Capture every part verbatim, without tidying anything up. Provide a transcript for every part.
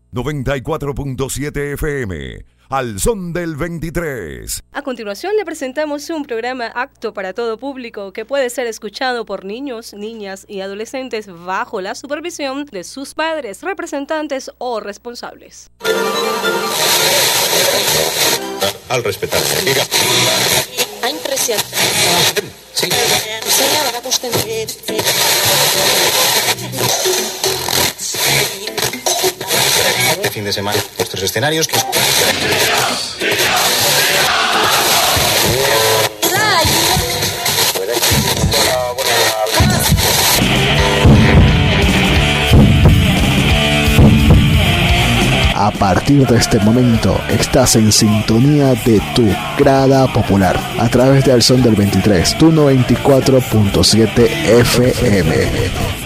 noventa y cuatro punto siete F M, al son del veintitrés. A continuación le presentamos un programa apto para todo público que puede ser escuchado por niños, niñas y adolescentes bajo la supervisión de sus padres, representantes o responsables. Al respetarse. Ha impresionado. Sí. Este fin de semana, vuestros escenarios. Que... A partir de este momento estás en sintonía de tu grada popular a través de Al Son del veintitrés, tu noventa y cuatro punto siete F M.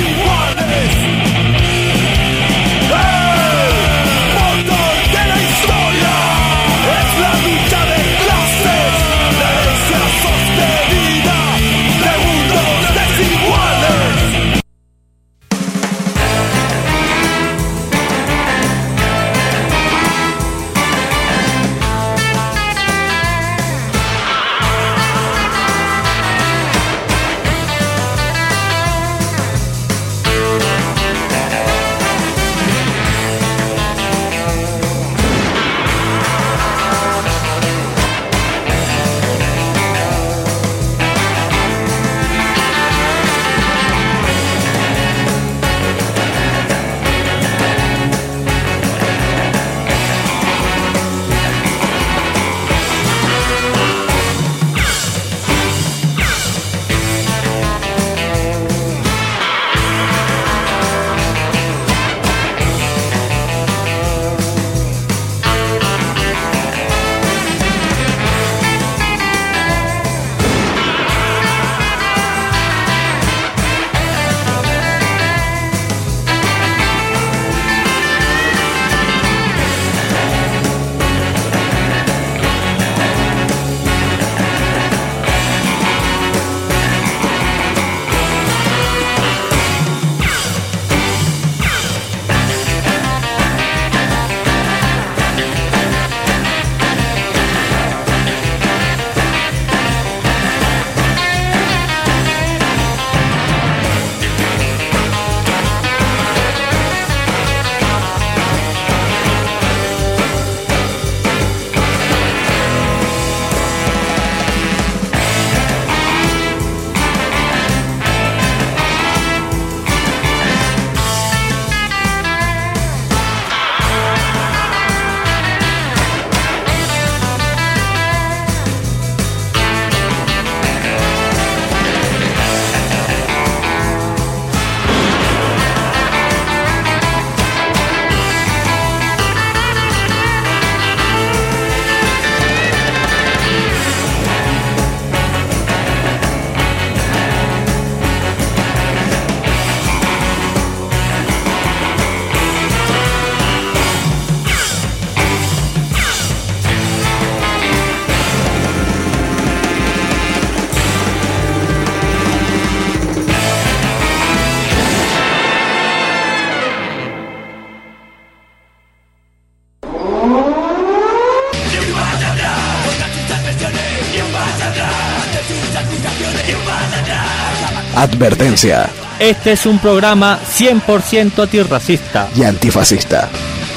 Advertencia. Este es un programa cien por ciento antirracista y antifascista.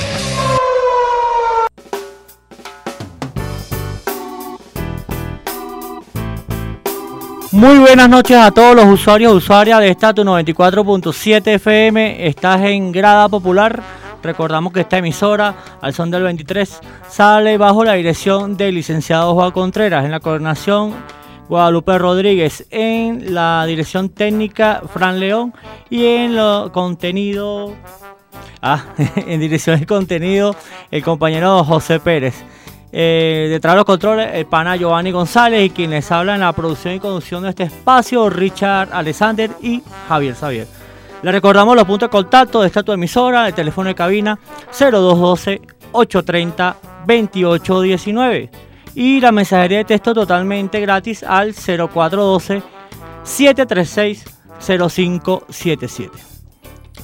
Muy buenas noches a todos los usuarios y usuarias de esta tu noventa y cuatro punto siete F M. Estás en Grada Popular. Recordamos que esta emisora, Al Son del veintitrés, sale bajo la dirección del licenciado Juan Contreras, en la coordinación Guadalupe Rodríguez, en la dirección técnica Fran León y en lo contenido, ah, en dirección de contenido el compañero José Pérez. Eh, detrás de los controles el pana Giovanni González, y quien les habla en la producción y conducción de este espacio, Richard Alexander y Javier Xavier. Les recordamos los puntos de contacto de esta tu emisora, el teléfono de cabina cero dos uno dos, ocho tres cero, dos ocho uno nueve y la mensajería de texto totalmente gratis al cero cuatro uno dos, siete tres seis, cero cinco siete siete.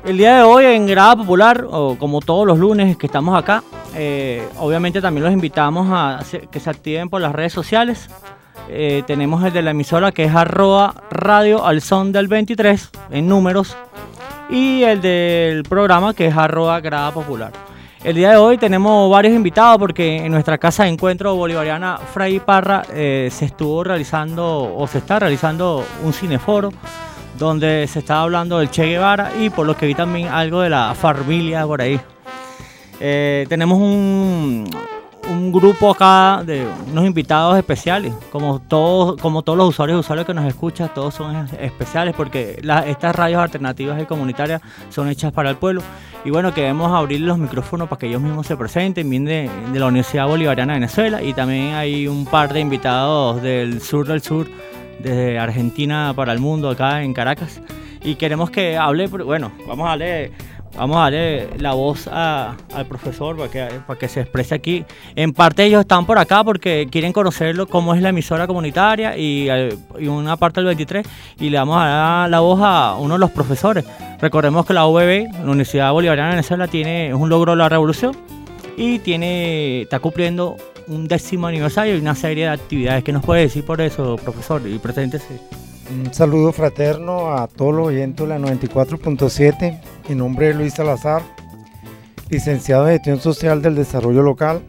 El día de hoy en Grada Popular, o como todos los lunes que estamos acá, eh, obviamente también los invitamos a que se activen por las redes sociales. Eh, tenemos el de la emisora que es arroba radio al son del veintitrés en números, y el del programa que es arroba Grada Popular. El día de hoy tenemos varios invitados porque en nuestra casa de encuentro bolivariana Fray Parra eh, se estuvo realizando o se está realizando un cineforo donde se está hablando del Che Guevara y por lo que vi también algo de la familia por ahí. Eh, tenemos un, un grupo acá de unos invitados especiales, como todos, como todos los usuarios y usuarios que nos escuchan, todos son especiales porque la, estas radios alternativas y comunitarias son hechas para el pueblo. Y bueno, queremos abrir los micrófonos para que ellos mismos se presenten, vienen de, de la Universidad Bolivariana de Venezuela, y también hay un par de invitados del sur del sur, desde Argentina para el mundo, acá en Caracas. Y queremos que hable, bueno, vamos a darle, vamos a darle la voz a, al profesor para que, para que se exprese aquí. En parte ellos están por acá porque quieren conocerlo, cómo es la emisora comunitaria, y, y una parte del veintitrés, y le vamos a dar la voz a uno de los profesores. Recordemos que la U B B, la Universidad Bolivariana de Venezuela, tiene, es un logro de la revolución y tiene, está cumpliendo un décimo aniversario y una serie de actividades. ¿Qué nos puede decir por eso, profesor? Y preséntese. Un saludo fraterno a todos los oyentes de la noventa y cuatro punto siete. Mi nombre es Luis Salazar, licenciado en Gestión Social del Desarrollo Local.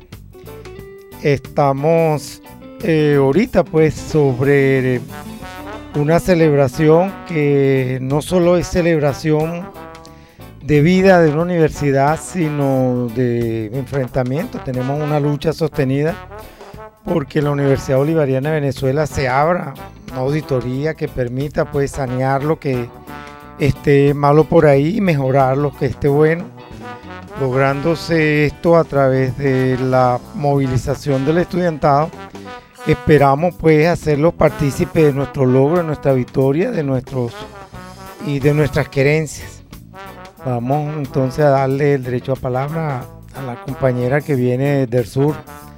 Estamos eh, ahorita pues sobre una celebración que no solo es celebración de vida de una universidad, sino de enfrentamiento. Tenemos una lucha sostenida porque la Universidad Bolivariana de Venezuela se abra una auditoría que permita pues sanear lo que esté malo por ahí y mejorar lo que esté bueno, lográndose esto a través de la movilización del estudiantado. Esperamos pues hacerlos partícipes de nuestro logro, de nuestra victoria, de nuestros y de nuestras querencias. Vamos entonces a darle el derecho a palabra a la compañera que viene del sur,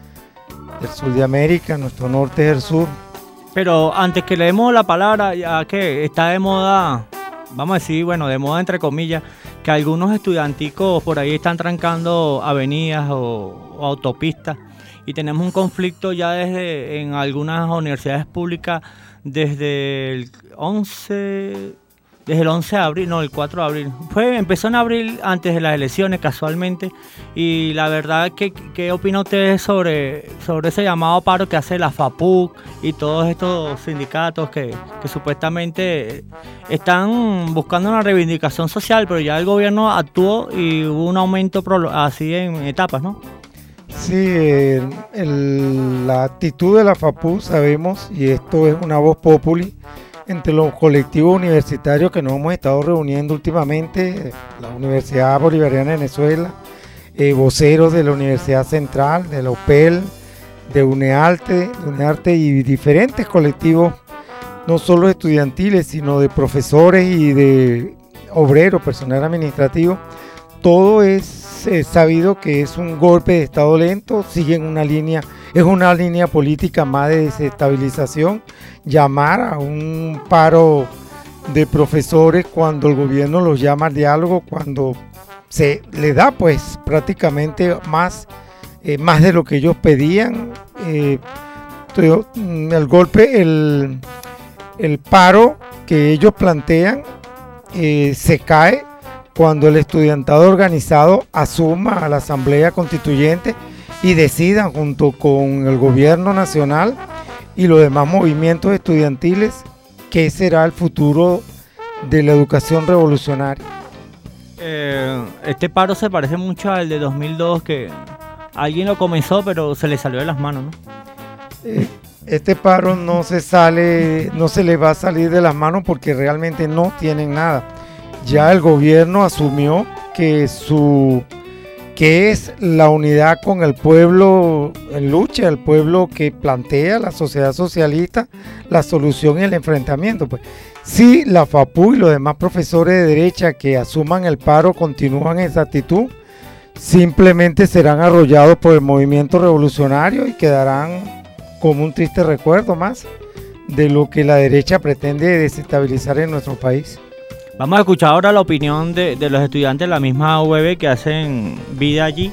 del sur de América. Nuestro norte es el sur. Pero antes que le demos la palabra, ya que está de moda, vamos a decir, bueno, de moda entre comillas, que algunos estudianticos por ahí están trancando avenidas o, o autopistas, y tenemos un conflicto ya desde en algunas universidades públicas desde el once... Desde el once de abril, no, el cuatro de abril. Fue, empezó en abril, antes de las elecciones, casualmente. Y la verdad, ¿qué, qué opina usted sobre, sobre ese llamado paro que hace la FAPUC y todos estos sindicatos que, que supuestamente están buscando una reivindicación social, pero ya el gobierno actuó y hubo un aumento así en etapas, ¿no? Sí, el, el, la actitud de la FAPUC, sabemos, y esto es una voz populi, entre los colectivos universitarios que nos hemos estado reuniendo últimamente, la Universidad Bolivariana de Venezuela, eh, voceros de la Universidad Central, de la U P E L, de UNEARTE, de UNEARTE y diferentes colectivos, no solo estudiantiles, sino de profesores y de obreros, personal administrativo. Todo es eh, sabido que es un golpe de estado lento, siguen una línea, es una línea política más de desestabilización. Llamar a un paro de profesores cuando el gobierno los llama al diálogo, cuando se le da pues prácticamente más, eh, más de lo que ellos pedían. Eh, el golpe, el, el paro que ellos plantean eh, se cae cuando el estudiantado organizado asuma a la Asamblea Constituyente y decidan junto con el gobierno nacional y los demás movimientos estudiantiles qué será el futuro de la educación revolucionaria. Eh, este paro se parece mucho al de dos mil dos, que alguien lo comenzó pero se le salió de las manos, ¿no? Eh, este paro no se sale, no se le va a salir de las manos porque realmente no tienen nada. Ya el gobierno asumió que su que es la unidad con el pueblo en lucha, el pueblo que plantea la sociedad socialista, la solución y el enfrentamiento. Pues si la FAPU y los demás profesores de derecha que asuman el paro continúan esa actitud, simplemente serán arrollados por el movimiento revolucionario y quedarán como un triste recuerdo más de lo que la derecha pretende desestabilizar en nuestro país. Vamos a escuchar ahora la opinión de, de los estudiantes de la misma U E B que hacen vida allí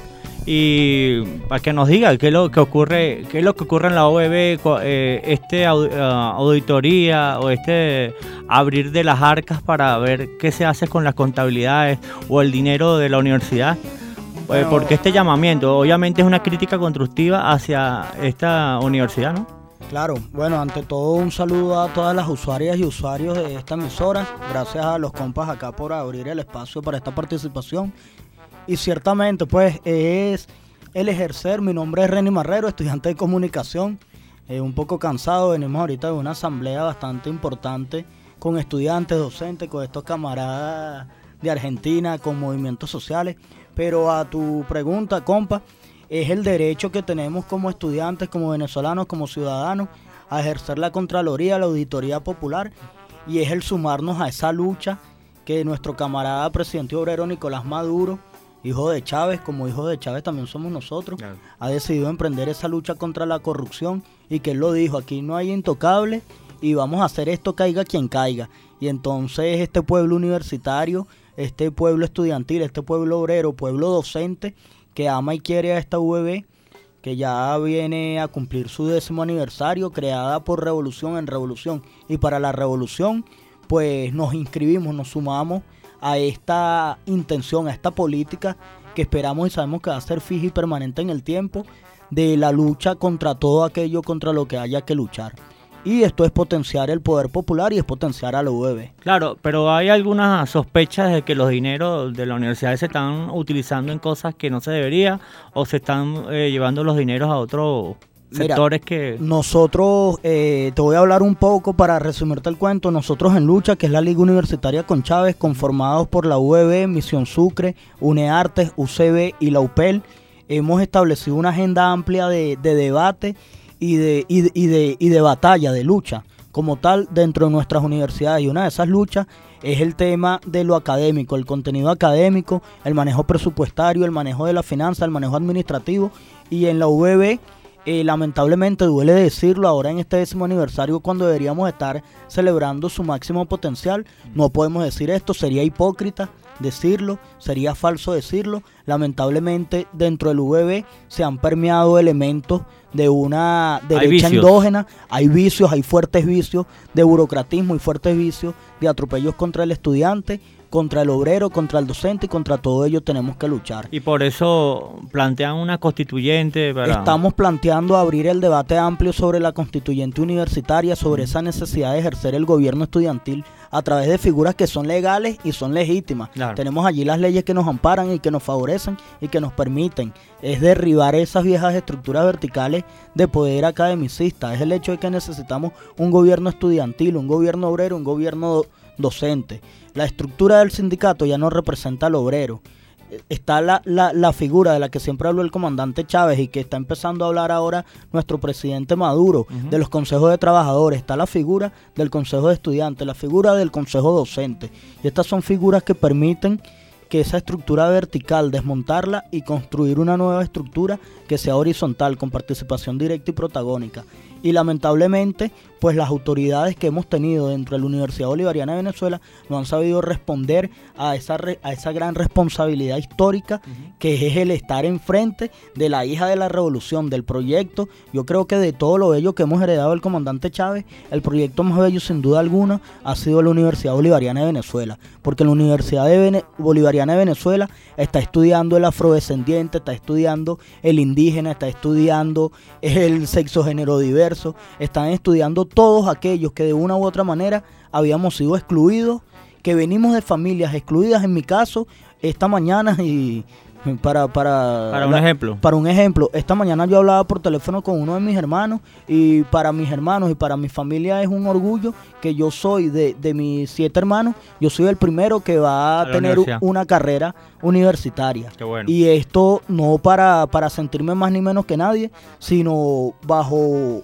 y para que nos diga qué es lo que ocurre, qué es lo que ocurre en la U E B, eh, este aud, uh, auditoría o este abrir de las arcas para ver qué se hace con las contabilidades o el dinero de la universidad. Bueno, eh, porque este llamamiento obviamente es una crítica constructiva hacia esta universidad, ¿no? Claro, bueno, ante todo un saludo a todas las usuarias y usuarios de esta emisora, gracias a los compas acá por abrir el espacio para esta participación y ciertamente pues es el ejercer, mi nombre es Reni Marrero, estudiante de comunicación, eh, un poco cansado, venimos ahorita de una asamblea bastante importante con estudiantes, docentes, con estos camaradas de Argentina, con movimientos sociales, pero a tu pregunta, compa, es el derecho que tenemos como estudiantes, como venezolanos, como ciudadanos, a ejercer la Contraloría, la Auditoría Popular, y es el sumarnos a esa lucha que nuestro camarada presidente obrero Nicolás Maduro, hijo de Chávez, como hijo de Chávez también somos nosotros, claro, ha decidido emprender esa lucha contra la corrupción y que él lo dijo, aquí no hay intocable y vamos a hacer esto caiga quien caiga. Y entonces este pueblo universitario, este pueblo estudiantil, este pueblo obrero, pueblo docente, que ama y quiere a esta U E B, que ya viene a cumplir su décimo aniversario, creada por Revolución en Revolución. Y para la Revolución, pues nos inscribimos, nos sumamos a esta intención, a esta política que esperamos y sabemos que va a ser fija y permanente en el tiempo, de la lucha contra todo aquello contra lo que haya que luchar. Y esto es potenciar el poder popular y es potenciar a la U E B. Claro, pero hay algunas sospechas de que los dineros de la universidad se están utilizando en cosas que no se debería o se están eh, llevando los dineros a otros sectores. Mira, que... Nosotros, eh, te voy a hablar un poco para resumirte el cuento. Nosotros en Lucha, que es la Liga Universitaria con Chávez, conformados por la U E B, Misión Sucre, UNEARTES, U C B y la U P E L, hemos establecido una agenda amplia de, de debate y de, y, de, y, de, y de batalla, de lucha, como tal, dentro de nuestras universidades. Y una de esas luchas es el tema de lo académico, el contenido académico, el manejo presupuestario, el manejo de la finanza, el manejo administrativo. Y en la U E B, eh, lamentablemente, duele decirlo, ahora en este décimo aniversario, cuando deberíamos estar celebrando su máximo potencial, no podemos decir esto, sería hipócrita decirlo, sería falso decirlo. Lamentablemente dentro del U E B se han permeado elementos de una derecha endógena, hay vicios, hay fuertes vicios de burocratismo y fuertes vicios de atropellos contra el estudiante, contra el obrero, contra el docente y contra todo ello tenemos que luchar. Y por eso plantean una constituyente. Para... Estamos planteando abrir el debate amplio sobre la constituyente universitaria, sobre esa necesidad de ejercer el gobierno estudiantil a través de figuras que son legales y son legítimas. Claro. Tenemos allí las leyes que nos amparan y que nos favorecen y que nos permiten. Es derribar esas viejas estructuras verticales de poder academicista. Es el hecho de que necesitamos un gobierno estudiantil, un gobierno obrero, un gobierno do- docente. La estructura del sindicato ya no representa al obrero. Está la, la, la figura de la que siempre habló el comandante Chávez y que está empezando a hablar ahora nuestro presidente Maduro, uh-huh, de los consejos de trabajadores. Está la figura del consejo de estudiantes, la figura del consejo docente. Y estas son figuras que permiten que esa estructura vertical, desmontarla y construir una nueva estructura que sea horizontal, con participación directa y protagónica. Y lamentablemente, pues las autoridades que hemos tenido dentro de la Universidad Bolivariana de Venezuela no han sabido responder a esa re, a esa gran responsabilidad histórica, uh-huh, que es el estar enfrente de la hija de la revolución, del proyecto. Yo creo que de todo lo bello que hemos heredado del comandante Chávez, el proyecto más bello sin duda alguna ha sido la Universidad Bolivariana de Venezuela, porque la Universidad de Vene- Bolivariana de Venezuela está estudiando el afrodescendiente, está estudiando el indígena, está estudiando el sexo género diverso, están estudiando todos aquellos que de una u otra manera habíamos sido excluidos, que venimos de familias excluidas. En mi caso, esta mañana, y para para para un la, ejemplo para un ejemplo esta mañana yo hablaba por teléfono con uno de mis hermanos, y para mis hermanos y para mi familia es un orgullo que yo soy de, de mis siete hermanos, yo soy el primero que va a, a tener una carrera universitaria. Qué bueno. Y esto no para, para sentirme más ni menos que nadie, sino bajo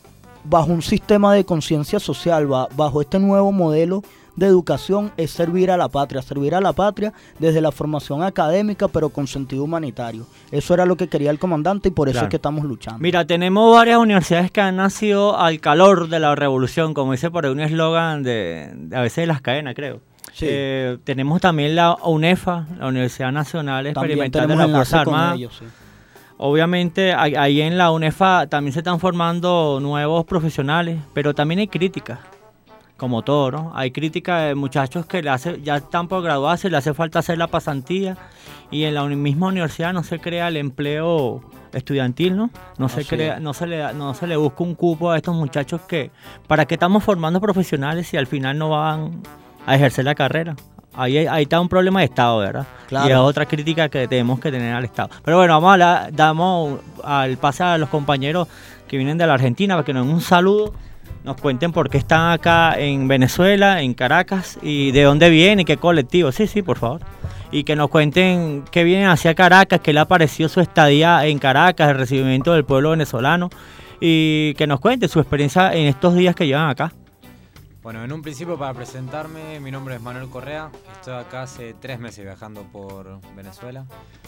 bajo un sistema de conciencia social, bajo este nuevo modelo de educación, es servir a la patria, servir a la patria desde la formación académica, pero con sentido humanitario. Eso era lo que quería el comandante y por eso claro. es que estamos luchando. Mira, tenemos varias universidades que han nacido al calor de la revolución, como dice por ahí un eslogan de, de a veces de las cadenas, creo. Sí. Eh, tenemos también la UNEFA, la Universidad Nacional También Experimental de tenemos la Fuerza enlace con Armada. ellos, sí. Obviamente ahí- ahí en la UNEFA también se están formando nuevos profesionales, pero también hay críticas, como todo, ¿no? Hay críticas de muchachos que le hace, ya están por graduarse, le hace falta hacer la pasantía y en la uni- misma universidad no se crea el empleo estudiantil, ¿no? No se Así crea, es. no se le da- no se le busca un cupo a estos muchachos que, ¿para qué estamos formando profesionales si al final no van a ejercer la carrera? Ahí, ahí está un problema de Estado, ¿verdad? Claro. Y es otra crítica que tenemos que tener al Estado. Pero bueno, vamos a hablar, damos al pase a los compañeros que vienen de la Argentina para que nos den un saludo, nos cuenten por qué están acá en Venezuela, en Caracas, y de dónde vienen y qué colectivo. Sí, sí, por favor. Y que nos cuenten qué vienen hacia Caracas, qué le ha parecido su estadía en Caracas, el recibimiento del pueblo venezolano, y que nos cuenten su experiencia en estos días que llevan acá. Bueno, en un principio para presentarme, mi nombre es Manuel Correa, estoy acá hace tres meses viajando por Venezuela,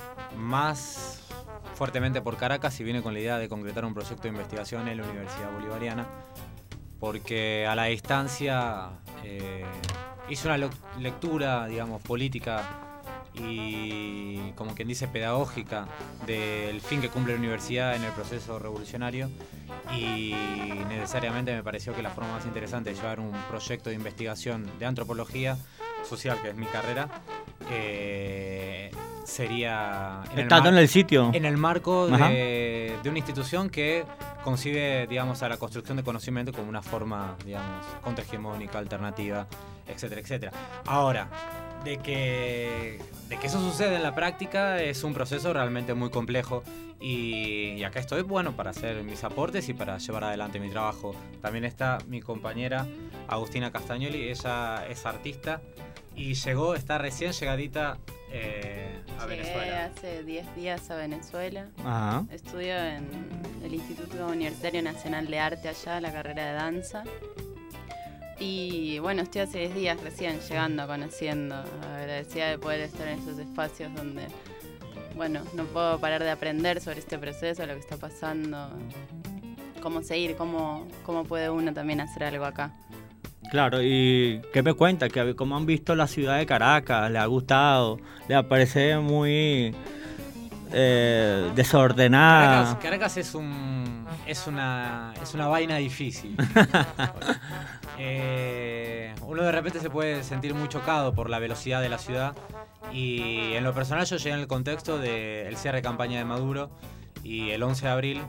más fuertemente por Caracas y vine con la idea de concretar un proyecto de investigación en la Universidad Bolivariana, porque a la distancia eh, hice una lo- lectura, digamos, política y, como quien dice, pedagógica del fin que cumple la universidad en el proceso revolucionario, y necesariamente me pareció que la forma más interesante de llevar un proyecto de investigación de antropología social, que es mi carrera, eh, sería en el, Estando mar- en el sitio. en el marco Ajá. de, de una institución que concibe, digamos, a la construcción de conocimiento como una forma, digamos, contrahegemónica, alternativa, etcétera, etcétera. Ahora, de que, de que eso sucede en la práctica es un proceso realmente muy complejo, y, y acá estoy, bueno, para hacer mis aportes y para llevar adelante mi trabajo. También está mi compañera Agustina Castagnoli, ella es artista y llegó, está recién llegadita eh, a Llegué Venezuela. hace diez días a Venezuela. Ajá. Estudio en el Instituto Universitario Nacional de Arte allá, la carrera de danza. Y bueno, estoy hace diez días recién llegando, conociendo. Agradecida de poder estar en estos espacios donde, bueno, no puedo parar de aprender sobre este proceso, lo que está pasando, cómo seguir, cómo, cómo puede uno también hacer algo acá. Claro, y ¿qué me cuenta? Que ¿cómo han visto la ciudad de Caracas? ¿Le ha gustado? ¿Le parece muy eh, desordenada? Caracas, Caracas es un es una es una vaina difícil. eh, uno de repente se puede sentir muy chocado por la velocidad de la ciudad, y en lo personal yo llegué en el contexto del cierre de campaña de Maduro y el once de abril,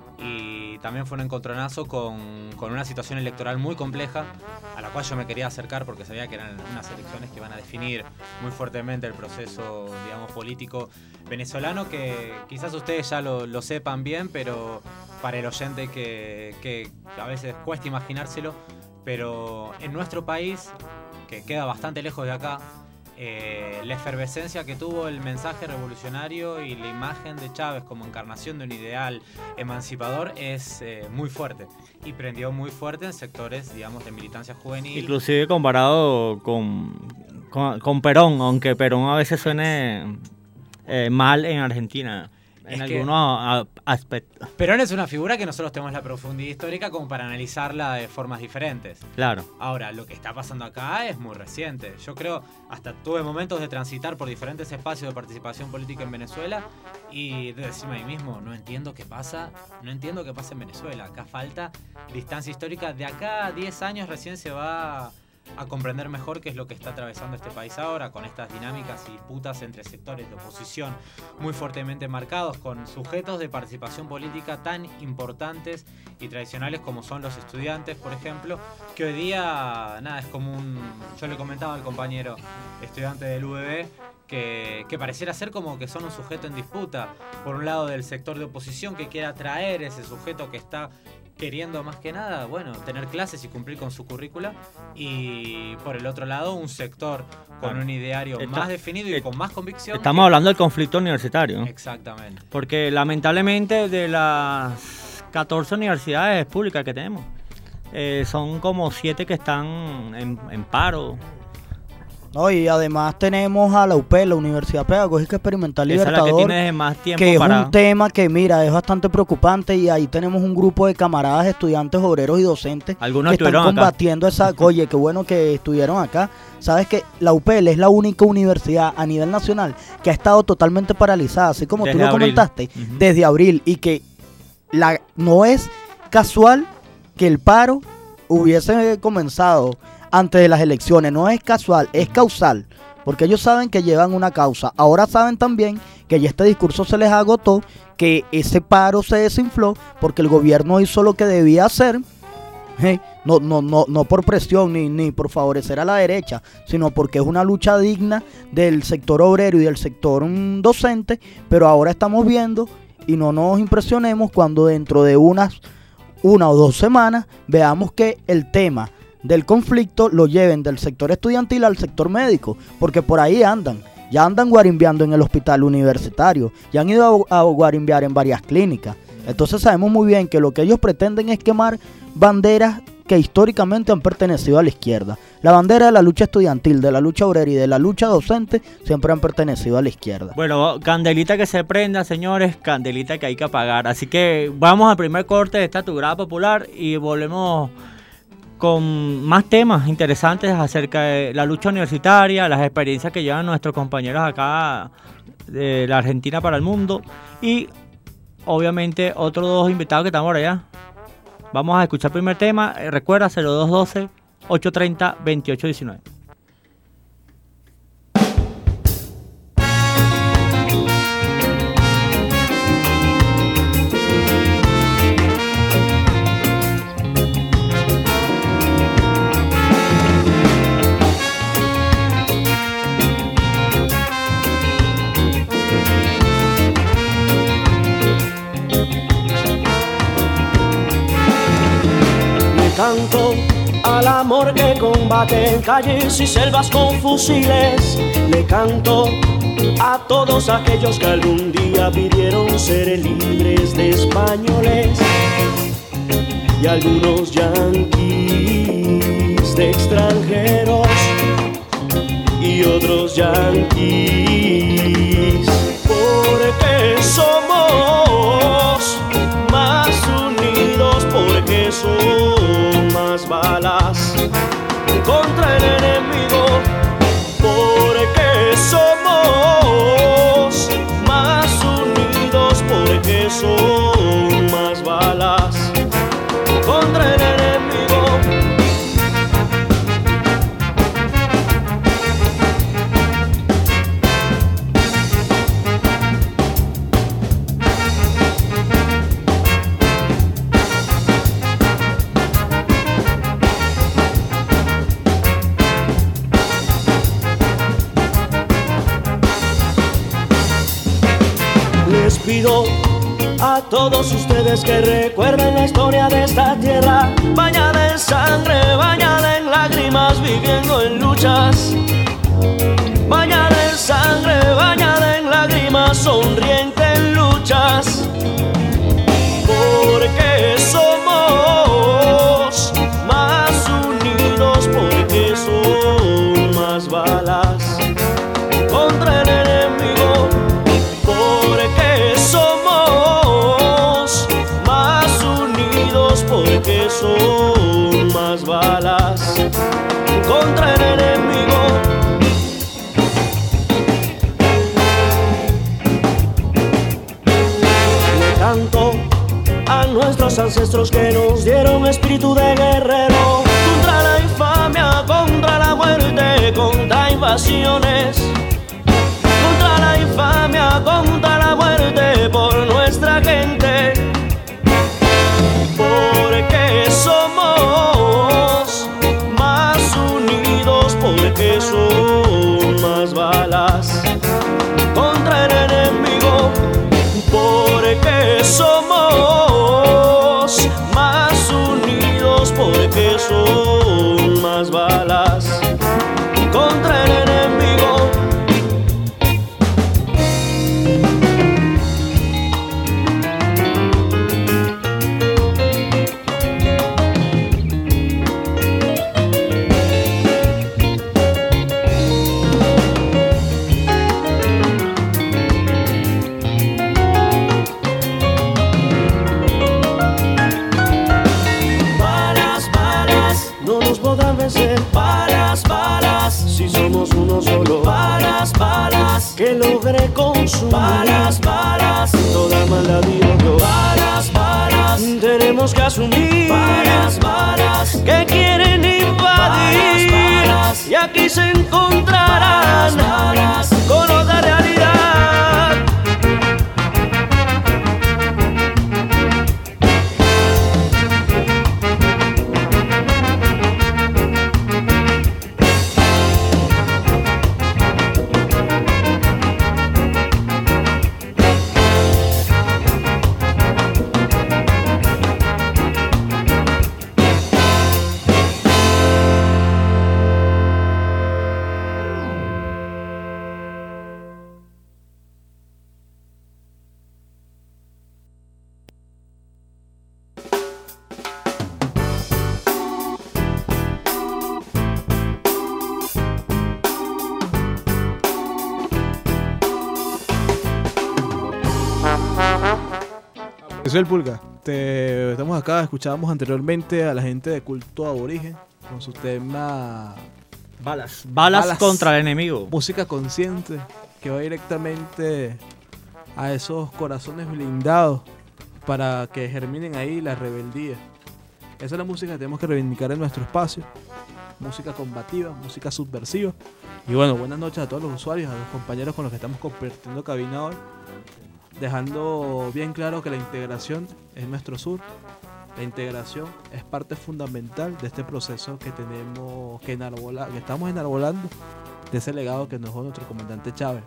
y también fue un encontronazo con, con una situación electoral muy compleja a la cual yo me quería acercar porque sabía que eran unas elecciones que van a definir muy fuertemente el proceso, digamos, político venezolano, que quizás ustedes ya lo, lo sepan bien, pero para el oyente que, que a veces cuesta imaginárselo, pero en nuestro país, que queda bastante lejos de acá, Eh, la efervescencia que tuvo el mensaje revolucionario y la imagen de Chávez como encarnación de un ideal emancipador es eh, muy fuerte, y prendió muy fuerte en sectores, digamos, de militancia juvenil. Inclusive comparado con, con, con Perón, aunque Perón a veces suene eh, mal en Argentina, en Es que- algunos a- aspectos. Perón es una figura que nosotros tenemos la profundidad histórica como para analizarla de formas diferentes. Claro. Ahora, lo que está pasando acá es muy reciente. Yo creo, hasta tuve momentos de transitar por diferentes espacios de participación política en Venezuela y de decirme a mí mismo, no entiendo qué pasa, no entiendo qué pasa en Venezuela. Acá falta distancia histórica. De acá a diez años recién se va a comprender mejor qué es lo que está atravesando este país ahora, con estas dinámicas y disputas entre sectores de oposición muy fuertemente marcados, con sujetos de participación política tan importantes y tradicionales como son los estudiantes, por ejemplo, que hoy día, nada, es como un... Yo le comentaba al compañero estudiante del U B B que, que pareciera ser como que son un sujeto en disputa, por un lado del sector de oposición que quiere atraer ese sujeto que está queriendo más que nada, bueno, tener clases y cumplir con su currícula, y por el otro lado un sector con Claro. un ideario Está- más definido y et- con más convicción. Estamos que- hablando del conflicto universitario, ¿no? Exactamente. Porque lamentablemente de las catorce universidades públicas que tenemos, eh, son como siete que están en, en paro. No, y además tenemos a la U P, la Universidad Pedagógica Experimental Esa Libertador, es la que tiene más tiempo que es para... un tema que, mira, es bastante preocupante, y ahí tenemos un grupo de camaradas, estudiantes, obreros y docentes Algunos que están estuvieron acá. combatiendo esa... Oye, qué bueno que estuvieron acá. Sabes que la U P L es la única universidad a nivel nacional que ha estado totalmente paralizada, así como Desde tú lo abril. comentaste, Ujú. desde abril, y que la no es casual que el paro hubiese comenzado antes de las elecciones, no es casual, es causal, porque ellos saben que llevan una causa. Ahora saben también que ya este discurso se les agotó, que ese paro se desinfló porque el gobierno hizo lo que debía hacer, ¿eh? no, no, no, no por presión ni, ni por favorecer a la derecha, sino porque es una lucha digna del sector obrero y del sector mm, docente. Pero ahora estamos viendo, y no nos impresionemos cuando dentro de unas una o dos semanas veamos que el tema del conflicto lo lleven del sector estudiantil al sector médico, porque por ahí andan, ya andan guarimbeando en el hospital universitario, ya han ido a, a guarimbear en varias clínicas. Entonces sabemos muy bien que lo que ellos pretenden es quemar banderas que históricamente han pertenecido a la izquierda. La bandera de la lucha estudiantil, de la lucha obrera y de la lucha docente siempre han pertenecido a la izquierda. Bueno, candelita que se prenda, señores, candelita que hay que apagar. Así que vamos al primer corte de esta Tu Grada Popular y volvemos con más temas interesantes acerca de la lucha universitaria, las experiencias que llevan nuestros compañeros acá de la Argentina para el mundo, y obviamente otros dos invitados que estamos por allá. Vamos a escuchar el primer tema. Eh, recuerda, cero dos uno dos, ocho tres cero, dos ocho uno nueve. Canto al amor que combate en calles y selvas con fusiles. Le canto a todos aquellos que algún día pidieron ser libres de españoles, y algunos yanquis de extranjeros y otros yanquis, porque somos más unidos, porque somos más balas contra el enemigo, porque somos más unidos, porque son más balas contra el enemigo. Les pido a todos ustedes que recuerden la historia de esta tierra, bañada en sangre, bañada en lágrimas, viviendo en luchas, bañada en sangre, bañada en lágrimas, sonriente en luchas, porque somos más unidos, porque son más balas contra el enemigo, porque somos más unidos, porque son más balas contra el enemigo. Le canto a nuestros ancestros que nos dieron espíritu de guerrero, contra la infamia, contra la muerte, contra invasiones, contra la infamia, contra la muerte, por nuestra gente, porque somos más unidos, porque son más balas contra el enemigo, porque somos más unidos, porque son más balas contra el enemigo. que logré consumir. Balas, balas, toda maldad y odio. Balas, balas, tenemos que asumir. Balas, balas, que quieren invadir. Balas, balas, y aquí se encontrarán balas, balas, con otra realidad. Soy el Pulga. Te, estamos acá, escuchábamos anteriormente a la gente de Culto Aborigen con su tema Balas. Balas, Balas contra el enemigo. Música consciente que va directamente a esos corazones blindados para que germinen ahí la rebeldía. Esa es la música que tenemos que reivindicar en nuestro espacio. Música combativa, música subversiva. Y bueno, buenas noches a todos los usuarios, a los compañeros con los que estamos compartiendo cabina hoy, dejando bien claro que la integración es nuestro sur. La integración es parte fundamental de este proceso que tenemos que enarbolar, que estamos enarbolando, de ese legado que nos dejó nuestro comandante Chávez.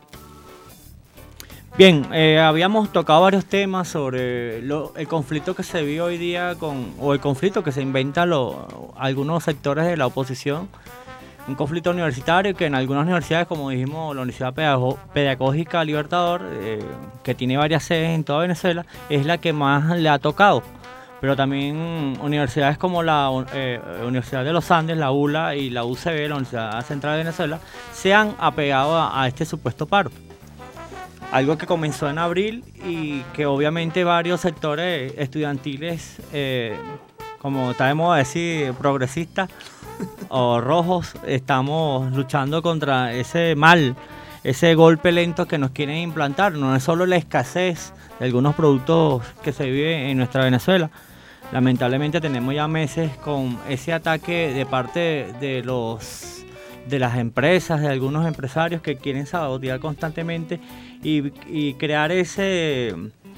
Bien, eh, habíamos tocado varios temas sobre lo, el conflicto que se vive hoy día con, o el conflicto que se inventa lo, algunos sectores de la oposición. Un conflicto universitario que en algunas universidades, como dijimos, la Universidad Pedago- Pedagógica Libertador, eh, que tiene varias sedes en toda Venezuela, es la que más le ha tocado. Pero también universidades como la eh, Universidad de los Andes, la U L A y la U C B, la Universidad Central de Venezuela, se han apegado a, a este supuesto paro. Algo que comenzó en abril y que obviamente varios sectores estudiantiles, eh, como está de moda decir, progresistas, o rojos, estamos luchando contra ese mal, ese golpe lento que nos quieren implantar. No es solo la escasez de algunos productos que se vive en nuestra Venezuela. Lamentablemente tenemos ya meses con ese ataque de parte de los de las empresas, de algunos empresarios que quieren sabotear constantemente y, y crear ese,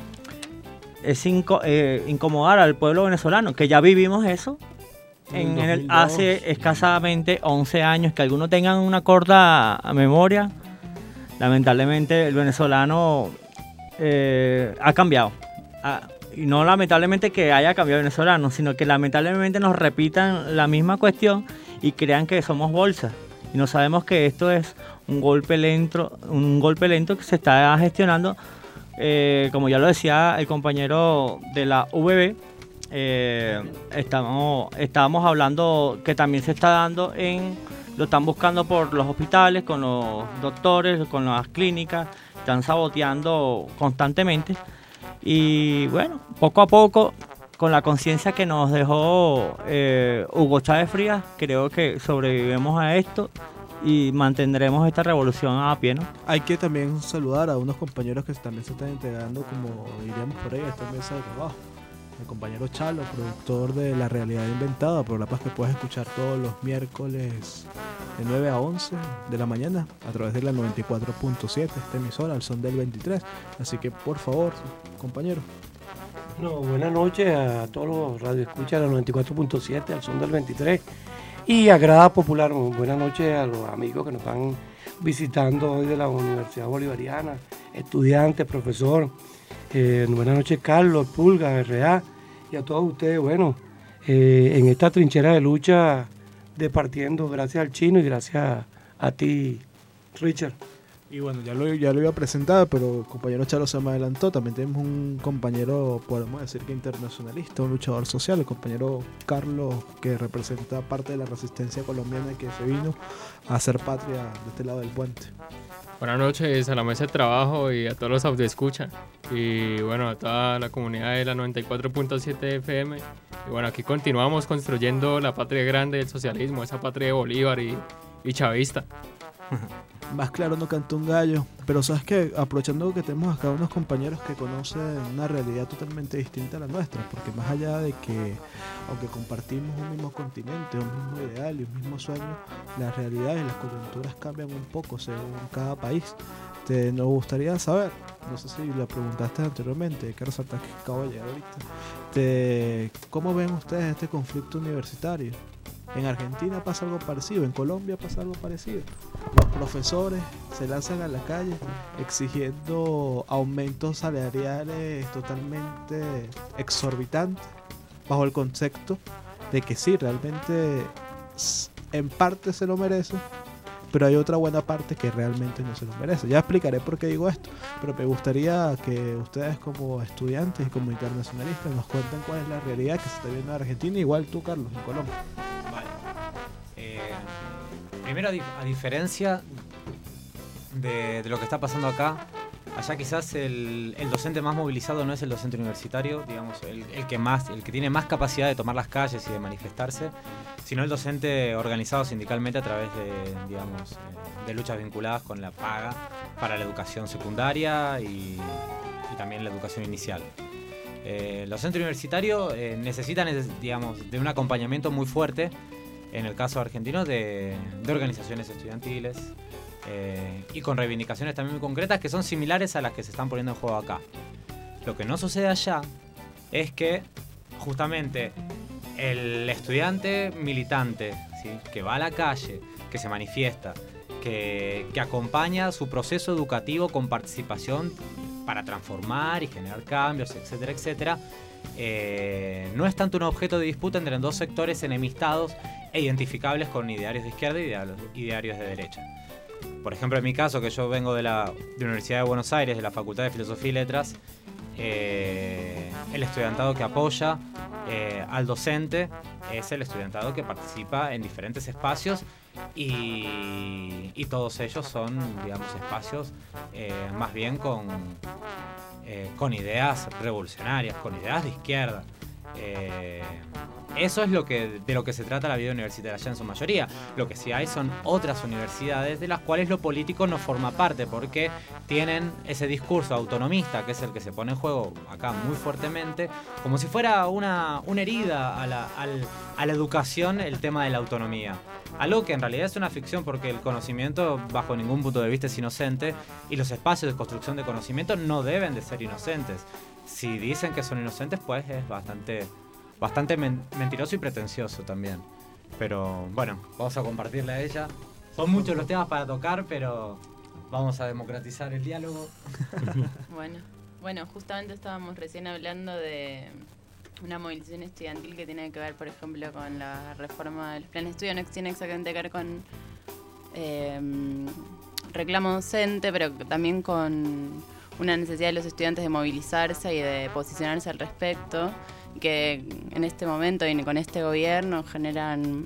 ese inco, eh, incomodar al pueblo venezolano, que ya vivimos eso. En, en el, hace escasamente once años, que algunos tengan una corta memoria. Lamentablemente el venezolano eh, ha cambiado. Ah, y no lamentablemente que haya cambiado el venezolano, sino que lamentablemente nos repitan la misma cuestión y crean que somos bolsa. Y no sabemos que esto es un golpe lento, un golpe lento que se está gestionando, eh, como ya lo decía el compañero de la U B B. Eh, estamos, estábamos hablando que también se está dando en, lo están buscando por los hospitales, con los doctores, con las clínicas, están saboteando constantemente y bueno, poco a poco, con la conciencia que nos dejó eh, Hugo Chávez Frías, creo que sobrevivimos a esto y mantendremos esta revolución a pie, ¿no? Hay que también saludar a unos compañeros que también se están integrando, como diríamos por ahí, a esta mesa de trabajo. El compañero Chalo, productor de La Realidad Inventada, programas que puedes escuchar todos los miércoles de nueve a once de la mañana a través de la noventa y cuatro punto siete, esta emisora, al son del veintitrés. Así que, por favor, compañero. No, buenas noches a todos los radioescuchas de la noventa y cuatro punto siete, al son del veintitrés. Y a Grada Popular, buenas noches a los amigos que nos están visitando hoy de la Universidad Bolivariana, estudiantes, profesor. Eh, buenas noches, Carlos, Pulga, R A, y a todos ustedes. Bueno, eh, en esta trinchera de lucha, departiendo, gracias al Chino y gracias a, a ti, Richard. Y bueno, ya lo, ya lo iba a presentar, pero el compañero Chalo se me adelantó. También tenemos un compañero, podemos decir que internacionalista, un luchador social, el compañero Carlos, que representa parte de la resistencia colombiana que se vino a hacer patria de este lado del puente. Buenas noches a la mesa de trabajo y a todos los audioescuchas. Y bueno, a toda la comunidad de la noventa y cuatro punto siete F M. Y bueno, aquí continuamos construyendo la patria grande del socialismo, esa patria de Bolívar y, y chavista. más claro no canta un gallo. Pero sabes que aprovechando que tenemos acá unos compañeros que conocen una realidad totalmente distinta a la nuestra, porque más allá de que aunque compartimos un mismo continente, un mismo ideal y un mismo sueño, las realidades y las coyunturas cambian un poco según cada país. Te, nos gustaría saber, no sé si lo preguntaste anteriormente, hay que resaltar que acabo de llegar ahorita, te, ¿cómo ven ustedes este conflicto universitario? En Argentina pasa algo parecido, en Colombia pasa algo parecido. Los profesores se lanzan a la calle exigiendo aumentos salariales totalmente exorbitantes, bajo el concepto de que sí, realmente en parte se lo merece, pero hay otra buena parte que realmente no se lo merece. Ya explicaré por qué digo esto, pero me gustaría que ustedes como estudiantes y como internacionalistas nos cuenten cuál es la realidad que se está viendo en Argentina, igual tú, Carlos, en Colombia. Vale. Eh, primero, a, dif- a diferencia de, de lo que está pasando acá, allá quizás el, el docente más movilizado no es el docente universitario, digamos, el, el que más, el que tiene más capacidad de tomar las calles y de manifestarse, sino el docente organizado sindicalmente a través de, digamos, eh, de luchas vinculadas con la paga para la educación secundaria y, y también la educación inicial. Eh, el docente universitario eh, necesita, digamos, de un acompañamiento muy fuerte, en el caso argentino, de, de organizaciones estudiantiles, Eh, y con reivindicaciones también muy concretas que son similares a las que se están poniendo en juego acá. Lo que no sucede allá es que justamente el estudiante militante, ¿sí?, que va a la calle, que se manifiesta, que, que acompaña su proceso educativo con participación para transformar y generar cambios, etcétera, etcétera, eh, no es tanto un objeto de disputa entre dos sectores enemistados e identificables con idearios de izquierda y idearios de derecha. Por ejemplo, en mi caso, que yo vengo de la, de la Universidad de Buenos Aires, de la Facultad de Filosofía y Letras, eh, el estudiantado que apoya eh, al docente es el estudiantado que participa en diferentes espacios y, y todos ellos son, digamos, espacios eh, más bien con, eh, con ideas revolucionarias, con ideas de izquierda. Eh, Eso es lo que, de lo que se trata la vida universitaria allá en su mayoría. Lo que sí hay son otras universidades de las cuales lo político no forma parte, porque tienen ese discurso autonomista, que es el que se pone en juego acá muy fuertemente, como si fuera una, una herida a la, al, a la educación, el tema de la autonomía. Algo que en realidad es una ficción, porque el conocimiento bajo ningún punto de vista es inocente y los espacios de construcción de conocimiento no deben de ser inocentes. Si dicen que son inocentes, pues es bastante... Bastante men- mentiroso y pretencioso también. Pero bueno, vamos a compartirle a ella. Son muchos los temas para tocar, pero vamos a democratizar el diálogo. Bueno, bueno, justamente estábamos recién hablando de una movilización estudiantil que tiene que ver, por ejemplo, con la reforma del plan de estudio. No tiene exactamente que ver con eh, reclamo docente, pero también con una necesidad de los estudiantes de movilizarse y de posicionarse al respecto, que en este momento y con este gobierno generan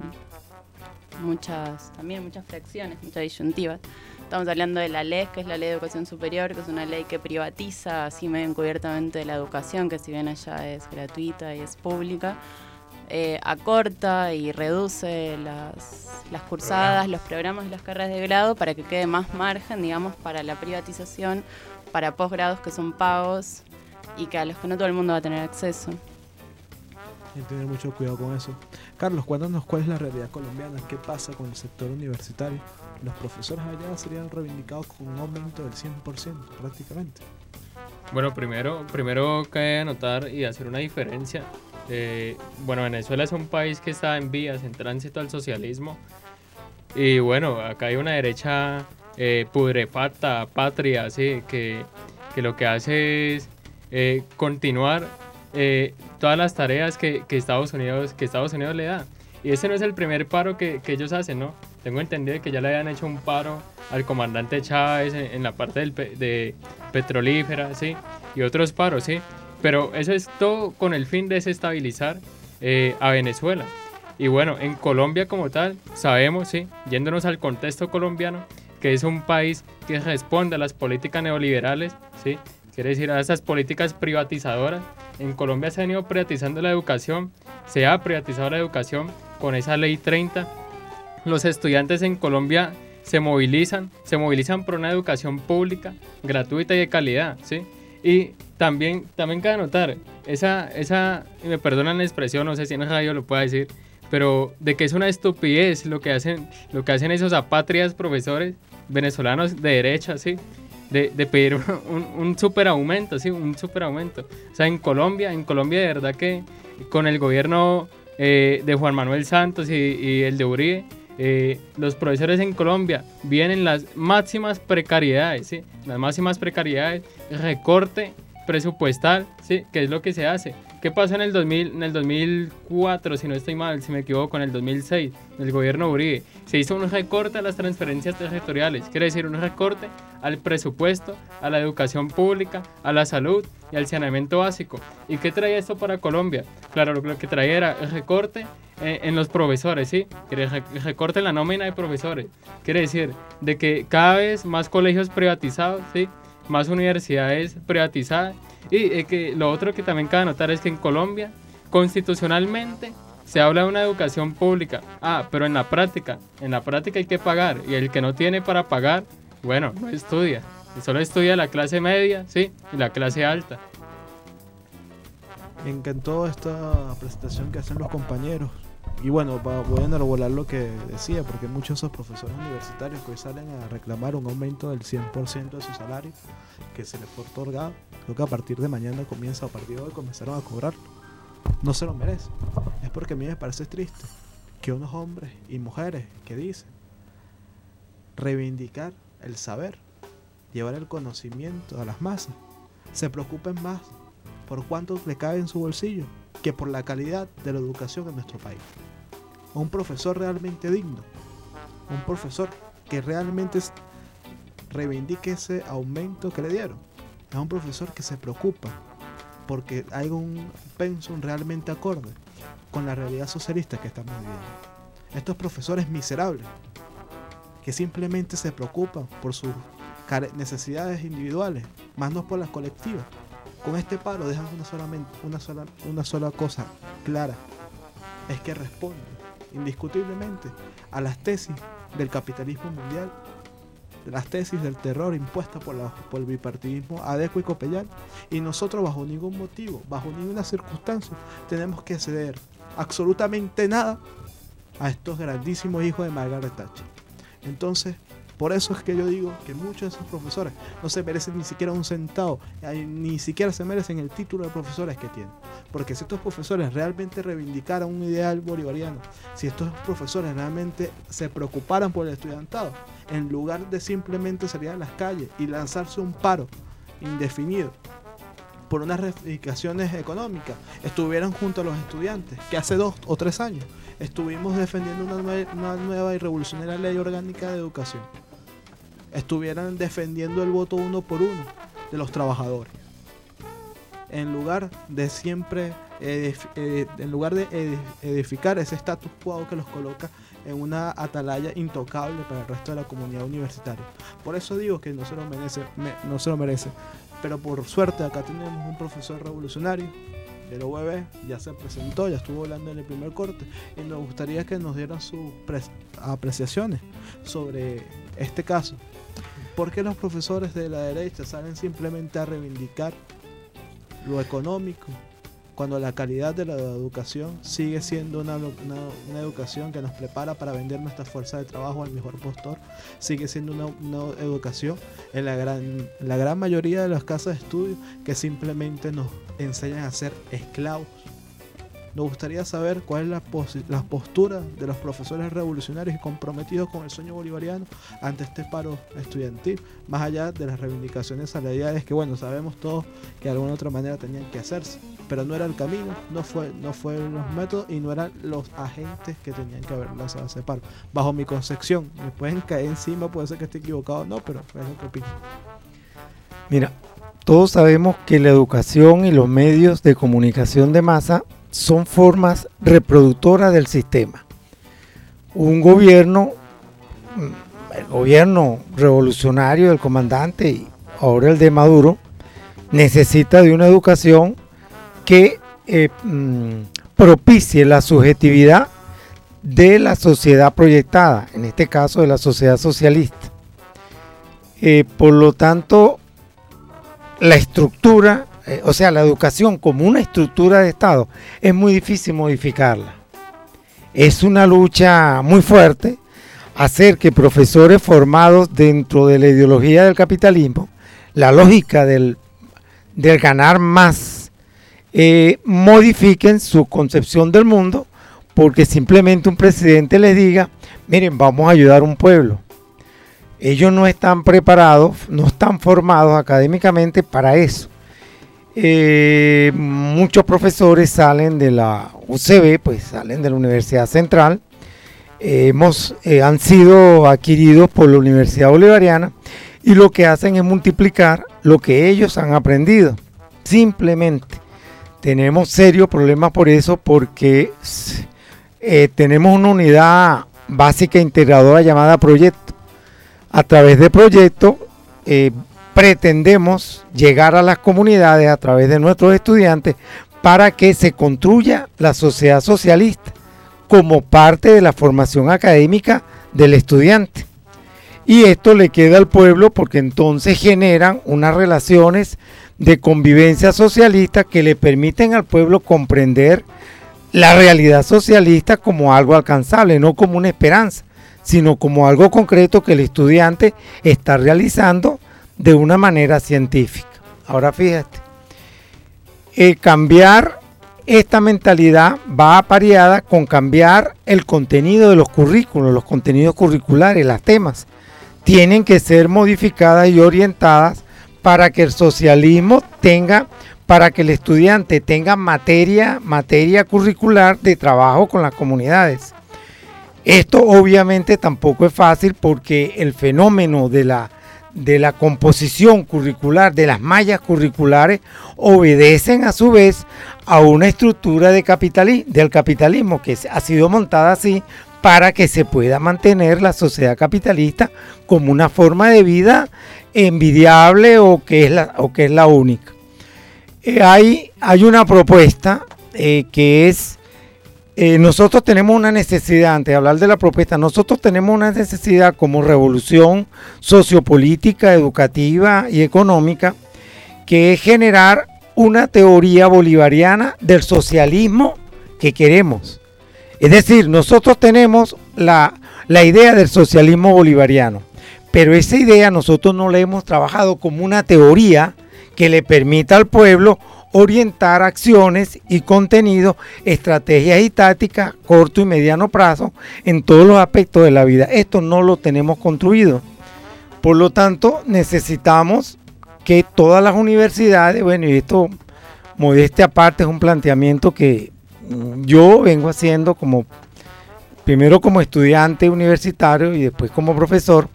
muchas, también muchas fracciones, muchas disyuntivas. Estamos hablando de la L E S, que es la Ley de Educación Superior, que es una ley que privatiza así medio encubiertamente la educación, que si bien allá es gratuita y es pública, eh, acorta y reduce las, las cursadas, los programas y las carreras de grado para que quede más margen, digamos, para la privatización, para posgrados que son pagos y que a los que no todo el mundo va a tener acceso. Hay que tener mucho cuidado con eso. Carlos, cuéntanos cuál es la realidad colombiana, qué pasa con el sector universitario. Los profesores allá serían reivindicados con un aumento del cien por ciento prácticamente. Bueno, primero, primero cabe anotar y hacer una diferencia. Eh, bueno, Venezuela es un país que está en vías, en tránsito al socialismo. Y bueno, acá hay una derecha eh, pudrefacta, patria, ¿sí? que, que lo que hace es eh, continuar Eh, todas las tareas que, que, Estados Unidos, que Estados Unidos le da. Y ese no es el primer paro que, que ellos hacen, ¿no? Tengo entendido que ya le habían hecho un paro al comandante Chávez en, en la parte del pe de petrolífera, ¿sí? Y otros paros, ¿sí? Pero eso es todo con el fin de desestabilizar eh, a Venezuela. Y bueno, en Colombia como tal, sabemos, ¿sí? Yéndonos al contexto colombiano, que es un país que responde a las políticas neoliberales, ¿sí? Quiere decir, a esas políticas privatizadoras. En Colombia se ha venido privatizando la educación, se ha privatizado la educación con esa ley treinta. Los estudiantes en Colombia se movilizan, se movilizan por una educación pública, gratuita y de calidad, ¿sí? Y también, también cabe notar, esa, esa, y me perdonan la expresión, no sé si en el radio lo pueda decir, pero de que es una estupidez lo que hacen, lo que hacen esos apátridas profesores venezolanos de derecha, ¿sí? De, de pedir un, un super aumento, ¿sí? Un super aumento. O sea, en Colombia, en Colombia de verdad que con el gobierno eh, de Juan Manuel Santos y, y el de Uribe, eh, los profesores en Colombia vienen las máximas precariedades, ¿sí? Las máximas precariedades, recorte presupuestal, ¿sí? ¿Qué es lo que se hace? ¿Qué pasó en el dos mil, en el dos mil cuatro, si no estoy mal, si me equivoco, en el dos mil seis, en el gobierno Uribe? Se hizo un recorte a las transferencias territoriales, quiere decir un recorte al presupuesto, a la educación pública, a la salud y al saneamiento básico. ¿Y qué traía esto para Colombia? Claro, lo, lo que traía era el recorte eh, en los profesores, ¿sí? El recorte en la nómina de profesores. Quiere decir de que cada vez más colegios privatizados, ¿sí? Más universidades privatizadas. Y eh, que lo otro que también cabe notar es que en Colombia, constitucionalmente, se habla de una educación pública. Ah, pero en la práctica, en la práctica hay que pagar. Y el que no tiene para pagar, bueno, no estudia. Solo estudia la clase media, sí, y la clase alta. Me encantó esta presentación que hacen los compañeros. Y bueno, voy a enarbolar lo que decía, porque muchos de esos profesores universitarios que hoy salen a reclamar un aumento del cien por ciento de su salario que se les fue otorgado, creo que a partir de mañana comienza, a partir de hoy comenzaron a cobrarlo. No se lo merecen. Es porque a mí me parece triste que unos hombres y mujeres que dicen reivindicar el saber, llevar el conocimiento a las masas, se preocupen más por cuánto le cabe en su bolsillo que por la calidad de la educación en nuestro país. Un profesor realmente digno, un profesor que realmente reivindique ese aumento que le dieron, es un profesor que se preocupa porque hay un pensum realmente acorde con la realidad socialista que estamos viviendo. Estos profesores miserables que simplemente se preocupan por sus necesidades individuales, más no por las colectivas. Con este paro dejan una, solamente, una, sola, una sola cosa clara, es que responden indiscutiblemente a las tesis del capitalismo mundial, de las tesis del terror impuestas por, la, por el bipartidismo Adeco y Copellán, y nosotros bajo ningún motivo, bajo ninguna circunstancia, tenemos que ceder absolutamente nada a estos grandísimos hijos de Margaret Thatcher. Entonces, por eso es que yo digo que muchos de esos profesores no se merecen ni siquiera un centavo, ni siquiera se merecen el título de profesores que tienen. Porque si estos profesores realmente reivindicaran un ideal bolivariano, si estos profesores realmente se preocuparan por el estudiantado, en lugar de simplemente salir a las calles y lanzarse un paro indefinido por unas reivindicaciones económicas, estuvieran junto a los estudiantes, que hace dos o tres años estuvimos defendiendo una nueva, una nueva y revolucionaria ley orgánica de educación, estuvieran defendiendo el voto uno por uno de los trabajadores, en lugar de siempre edif- eh, en lugar de edificar ese status quo que los coloca en una atalaya intocable para el resto de la comunidad universitaria. Por eso digo que no se lo merece, me, no se lo merece. Pero por suerte acá tenemos un profesor revolucionario de la U E B, ya se presentó, ya estuvo hablando en el primer corte, y nos gustaría que nos dieran sus apreciaciones sobre este caso. ¿Por qué los profesores de la derecha salen simplemente a reivindicar lo económico cuando la calidad de la educación sigue siendo una, una, una educación que nos prepara para vender nuestra fuerza de trabajo al mejor postor? Sigue siendo una, una educación en la gran, la gran mayoría de las casas de estudio que simplemente nos enseñan a ser esclavos. Nos gustaría saber cuál es la, pos- la postura de los profesores revolucionarios y comprometidos con el sueño bolivariano ante este paro estudiantil, más allá de las reivindicaciones salariales que, bueno, sabemos todos que de alguna u otra manera tenían que hacerse, pero no era el camino, no fue, no fueron los métodos y no eran los agentes que tenían que haber lanzado ese paro. Bajo mi concepción, me pueden caer encima, puede ser que esté equivocado, no, pero es lo que opino. Mira, todos sabemos que la educación y los medios de comunicación de masa son formas reproductoras del sistema. Un gobierno, el gobierno revolucionario del comandante y ahora el de Maduro, necesita de una educación que eh, mmm, propicie la subjetividad de la sociedad proyectada, en este caso de la sociedad socialista. Eh, por lo tanto, la estructura, eh, o sea, la educación como una estructura de Estado, es muy difícil modificarla. Es una lucha muy fuerte hacer que profesores formados dentro de la ideología del capitalismo, la lógica del, del ganar más, eh, modifiquen su concepción del mundo, porque simplemente un presidente les diga, miren, vamos a ayudar a un pueblo. Ellos no están preparados, no están formados académicamente para eso. Eh, muchos profesores salen de la U C B, pues salen de la Universidad Central, eh, hemos, eh, han sido adquiridos por la Universidad Bolivariana y lo que hacen es multiplicar lo que ellos han aprendido. Simplemente tenemos serios problemas por eso, porque eh, tenemos una unidad básica integradora llamada proyecto. A través de proyecto eh, pretendemos llegar a las comunidades a través de nuestros estudiantes para que se construya la sociedad socialista como parte de la formación académica del estudiante. Y esto le queda al pueblo porque entonces generan unas relaciones de convivencia socialista que le permiten al pueblo comprender la realidad socialista como algo alcanzable, no como una esperanza, sino como algo concreto que el estudiante está realizando de una manera científica. Ahora fíjate, eh, cambiar esta mentalidad va apareada con cambiar el contenido de los currículos, los contenidos curriculares, las temas. Tienen que ser modificadas y orientadas para que el socialismo tenga, para que el estudiante tenga materia, materia curricular de trabajo con las comunidades. Esto obviamente tampoco es fácil porque el fenómeno de la, de la composición curricular, de las mallas curriculares, obedecen a su vez a una estructura de capitali- del capitalismo que ha sido montada así para que se pueda mantener la sociedad capitalista como una forma de vida envidiable o que es la, o que es la única. Eh, hay, hay una propuesta eh, que es... Eh, nosotros tenemos una necesidad, antes de hablar de la propuesta, nosotros tenemos una necesidad como revolución sociopolítica, educativa y económica, que es generar una teoría bolivariana del socialismo que queremos. Es decir, nosotros tenemos la, la idea del socialismo bolivariano, pero esa idea nosotros no la hemos trabajado como una teoría que le permita al pueblo orientar acciones y contenidos, estrategias y tácticas corto y mediano plazo en todos los aspectos de la vida. Esto no lo tenemos construido. Por lo tanto, necesitamos que todas las universidades, bueno, y esto, modestia aparte, es un planteamiento que yo vengo haciendo como, primero como estudiante universitario y después como profesor,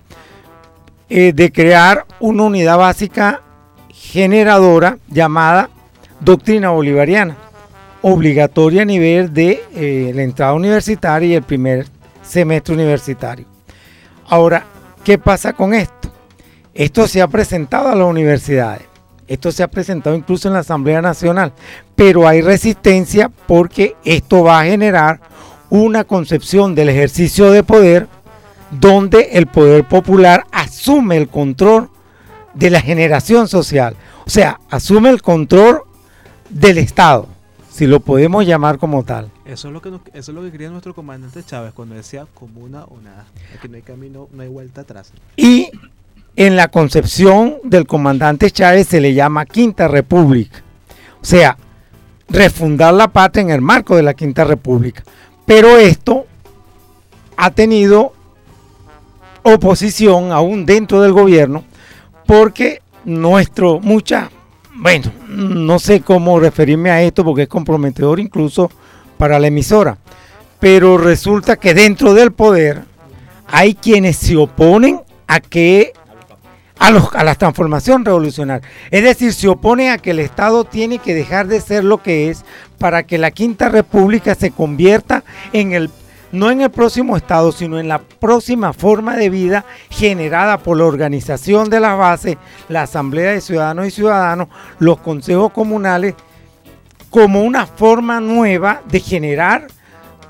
eh, de crear una unidad básica generadora llamada doctrina bolivariana, obligatoria a nivel de eh, la entrada universitaria y el primer semestre universitario. Ahora, ¿qué pasa con esto? Esto se ha presentado a las universidades, esto se ha presentado incluso en la Asamblea Nacional, pero hay resistencia porque esto va a generar una concepción del ejercicio de poder donde el poder popular asume el control de la generación social, o sea, asume el control del Estado, si lo podemos llamar como tal. Eso es lo que nos, eso es lo que quería nuestro comandante Chávez cuando decía comuna o nada, aquí no hay camino, no hay vuelta atrás. Y en la concepción del comandante Chávez se le llama Quinta República, o sea, refundar la patria en el marco de la Quinta República. Pero esto ha tenido oposición aún dentro del gobierno porque nuestro, mucha, bueno, no sé cómo referirme a esto porque es comprometedor incluso para la emisora, pero resulta que dentro del poder hay quienes se oponen a que a, los, a la transformación revolucionaria, es decir, se opone a que el Estado tiene que dejar de ser lo que es para que la Quinta República se convierta en el, no en el próximo Estado, sino en la próxima forma de vida generada por la organización de las bases, la Asamblea de Ciudadanos y Ciudadanos, los consejos comunales, como una forma nueva de generar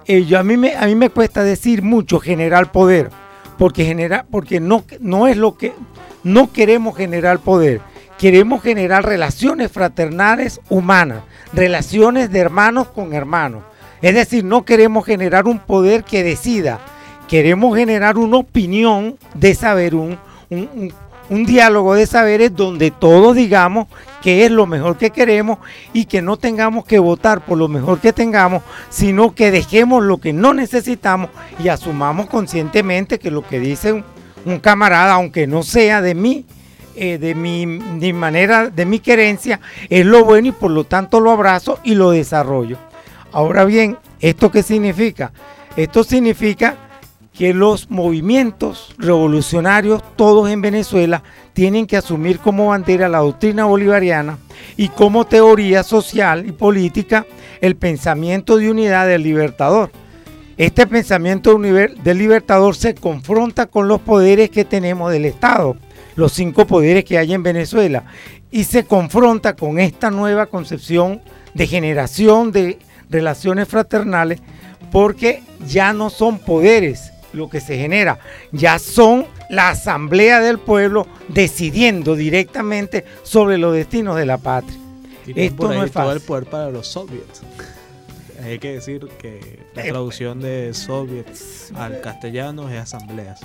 eh, yo, a, mí me, a mí me cuesta decir mucho generar poder, porque, genera, porque no, no es lo que, no queremos generar poder, queremos generar relaciones fraternales humanas, relaciones de hermanos con hermanos. Es decir, no queremos generar un poder que decida, queremos generar una opinión de saber, un, un, un, un diálogo de saberes donde todos digamos qué es lo mejor que queremos y que no tengamos que votar por lo mejor que tengamos, sino que dejemos lo que no necesitamos y asumamos conscientemente que lo que dice un, un camarada, aunque no sea de mí, eh, de mi, mi manera, de mi querencia, es lo bueno y por lo tanto lo abrazo y lo desarrollo. Ahora bien, ¿esto qué significa? Esto significa que los movimientos revolucionarios, todos en Venezuela, tienen que asumir como bandera la doctrina bolivariana y como teoría social y política el pensamiento de unidad del libertador. Este pensamiento del libertador se confronta con los poderes que tenemos del Estado, los cinco poderes que hay en Venezuela, y se confronta con esta nueva concepción de generación de relaciones fraternales, porque ya no son poderes lo que se genera, ya son la asamblea del pueblo decidiendo directamente sobre los destinos de la patria. Y Esto por ahí no es todo fácil. el poder para los soviets. Hay que decir que la traducción de soviets al castellano es asambleas.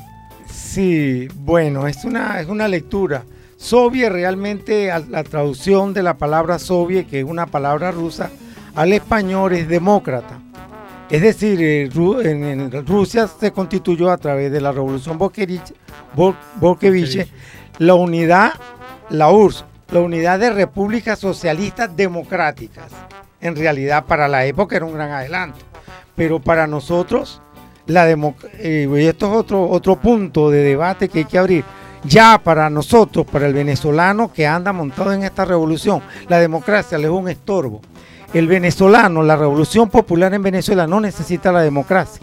Sí, bueno, es una, es una lectura. Soviet realmente, la traducción de la palabra soviet, que es una palabra rusa, al español es demócrata. Es decir, en, en Rusia se constituyó a través de la revolución bolchevique, bolchevique la unidad, la U R S S, la unidad de repúblicas socialistas democráticas. En realidad para la época era un gran adelanto, pero para nosotros, la democ- eh, y esto es otro, otro punto de debate que hay que abrir. Ya para nosotros, para el venezolano que anda montado en esta revolución, la democracia le es un estorbo. El venezolano, la revolución popular en Venezuela no necesita la democracia,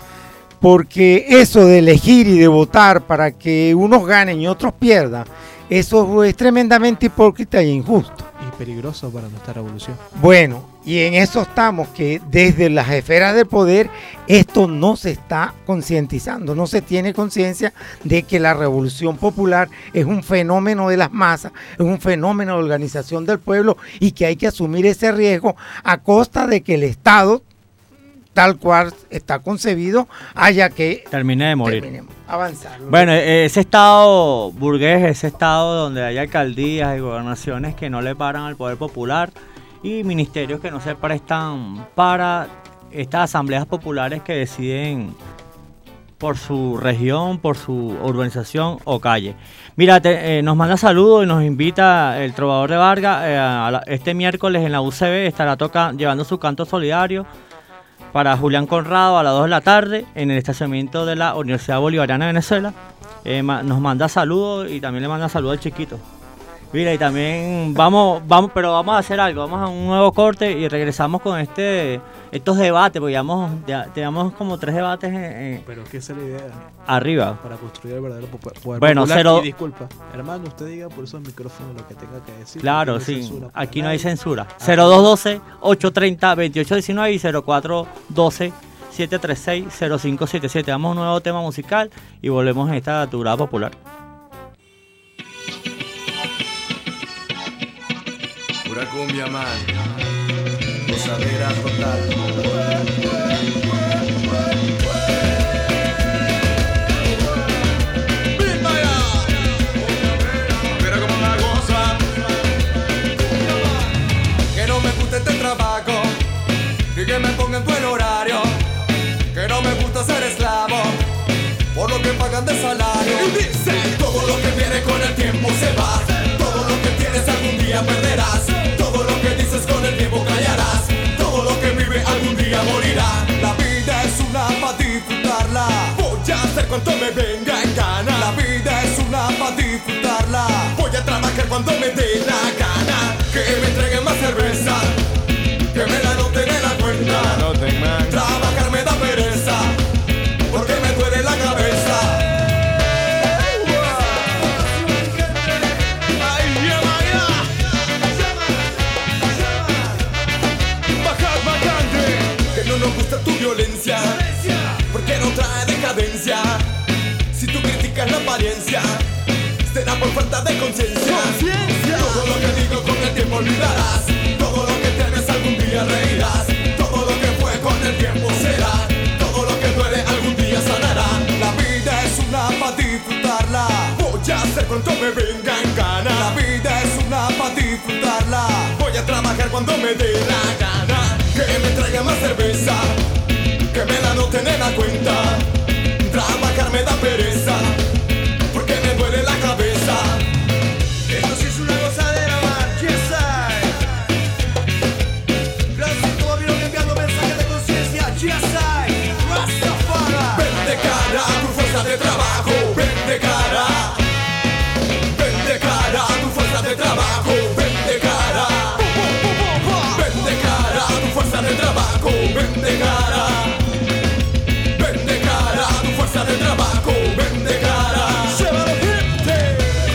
porque eso de elegir y de votar para que unos ganen y otros pierdan, eso es tremendamente hipócrita e injusto. Y peligroso para nuestra revolución. Bueno, y en eso estamos, que desde las esferas del poder esto no se está concientizando, no se tiene conciencia de que la revolución popular es un fenómeno de las masas, es un fenómeno de organización del pueblo y que hay que asumir ese riesgo a costa de que el Estado, tal cual está concebido, haya que termine de morir. Termine, avanzar. Bueno, ese estado burgués, ese estado donde hay alcaldías y gobernaciones que no le paran al poder popular y ministerios que no se prestan para estas asambleas populares que deciden por su región, por su urbanización o calle. Mira, te, eh, nos manda saludos y nos invita el Trovador de Vargas. Eh, a la, este miércoles en la U C B estará toca, llevando su canto solidario para Julián Conrado a las dos de la tarde en el estacionamiento de la Universidad Bolivariana de Venezuela. Eh, ma, nos manda saludos y también le manda saludos al chiquito. Mira, y también vamos, vamos, pero vamos a hacer algo, vamos a un nuevo corte y regresamos con este, estos debates, porque llevamos, ya, tenemos como tres debates en, en Pero ¿qué es la idea? Arriba. Para construir el verdadero poder bueno, popular. cero... Y disculpa, hermano, usted diga por esos micrófonos lo que tenga que decir. Claro, no sí, censura, aquí nadie. no hay censura. cero dos uno dos, ocho tres cero, dos ocho uno nueve y cero cuatro uno dos, siete tres seis, cero cinco siete siete. Vamos a un nuevo tema musical y volvemos en esta Grada Popular. Pura cumbia, man. Gozadera total. Mira cómo la goza. Que no me gusta este trabajo, ni que me pongan tu el horario. Que no me gusta ser esclavo, por lo que pagan de salario. Y dice, todo lo que viene con el tiempo se va. Todo lo que tienes algún día perderás. Todo lo que dices con el tiempo callarás. Todo lo que vive algún día morirá. La vida es una para disfrutarla. Voy a hacer cuanto me venga en gana. La vida es una para disfrutarla. Voy a trabajar cuando me dé la gana. Que me entreguen más cerveza, que me la noten en la cuenta. Trabajar me da pereza, porque me duele la cabeza. Que no nos gusta tu violencia, por falta de conciencia. Todo lo que digo con el tiempo olvidarás. Todo lo que tienes algún día reirás. Todo lo que fue con el tiempo será. Todo lo que duele algún día sanará. La vida es una para disfrutarla. Voy a hacer cuanto me venga en gana. La vida es una para disfrutarla. Voy a trabajar cuando me dé la gana. Que me traiga más cerveza, que me la noten en la cuenta. Trabajar me da pereza, porque me duele la cabeza. Esto sí es una gozadera, man, yes I. Gracias, todo vino enviando mensajes de conciencia, yes I. Rastafari. Ven de cara a tu fuerza de trabajo, ven de cara. Ven de cara a tu fuerza de trabajo, ven de cara. Ven de cara a tu fuerza de trabajo, ven de cara. Ven de cara a tu fuerza de trabajo, ven de cara. Llévalo, gente.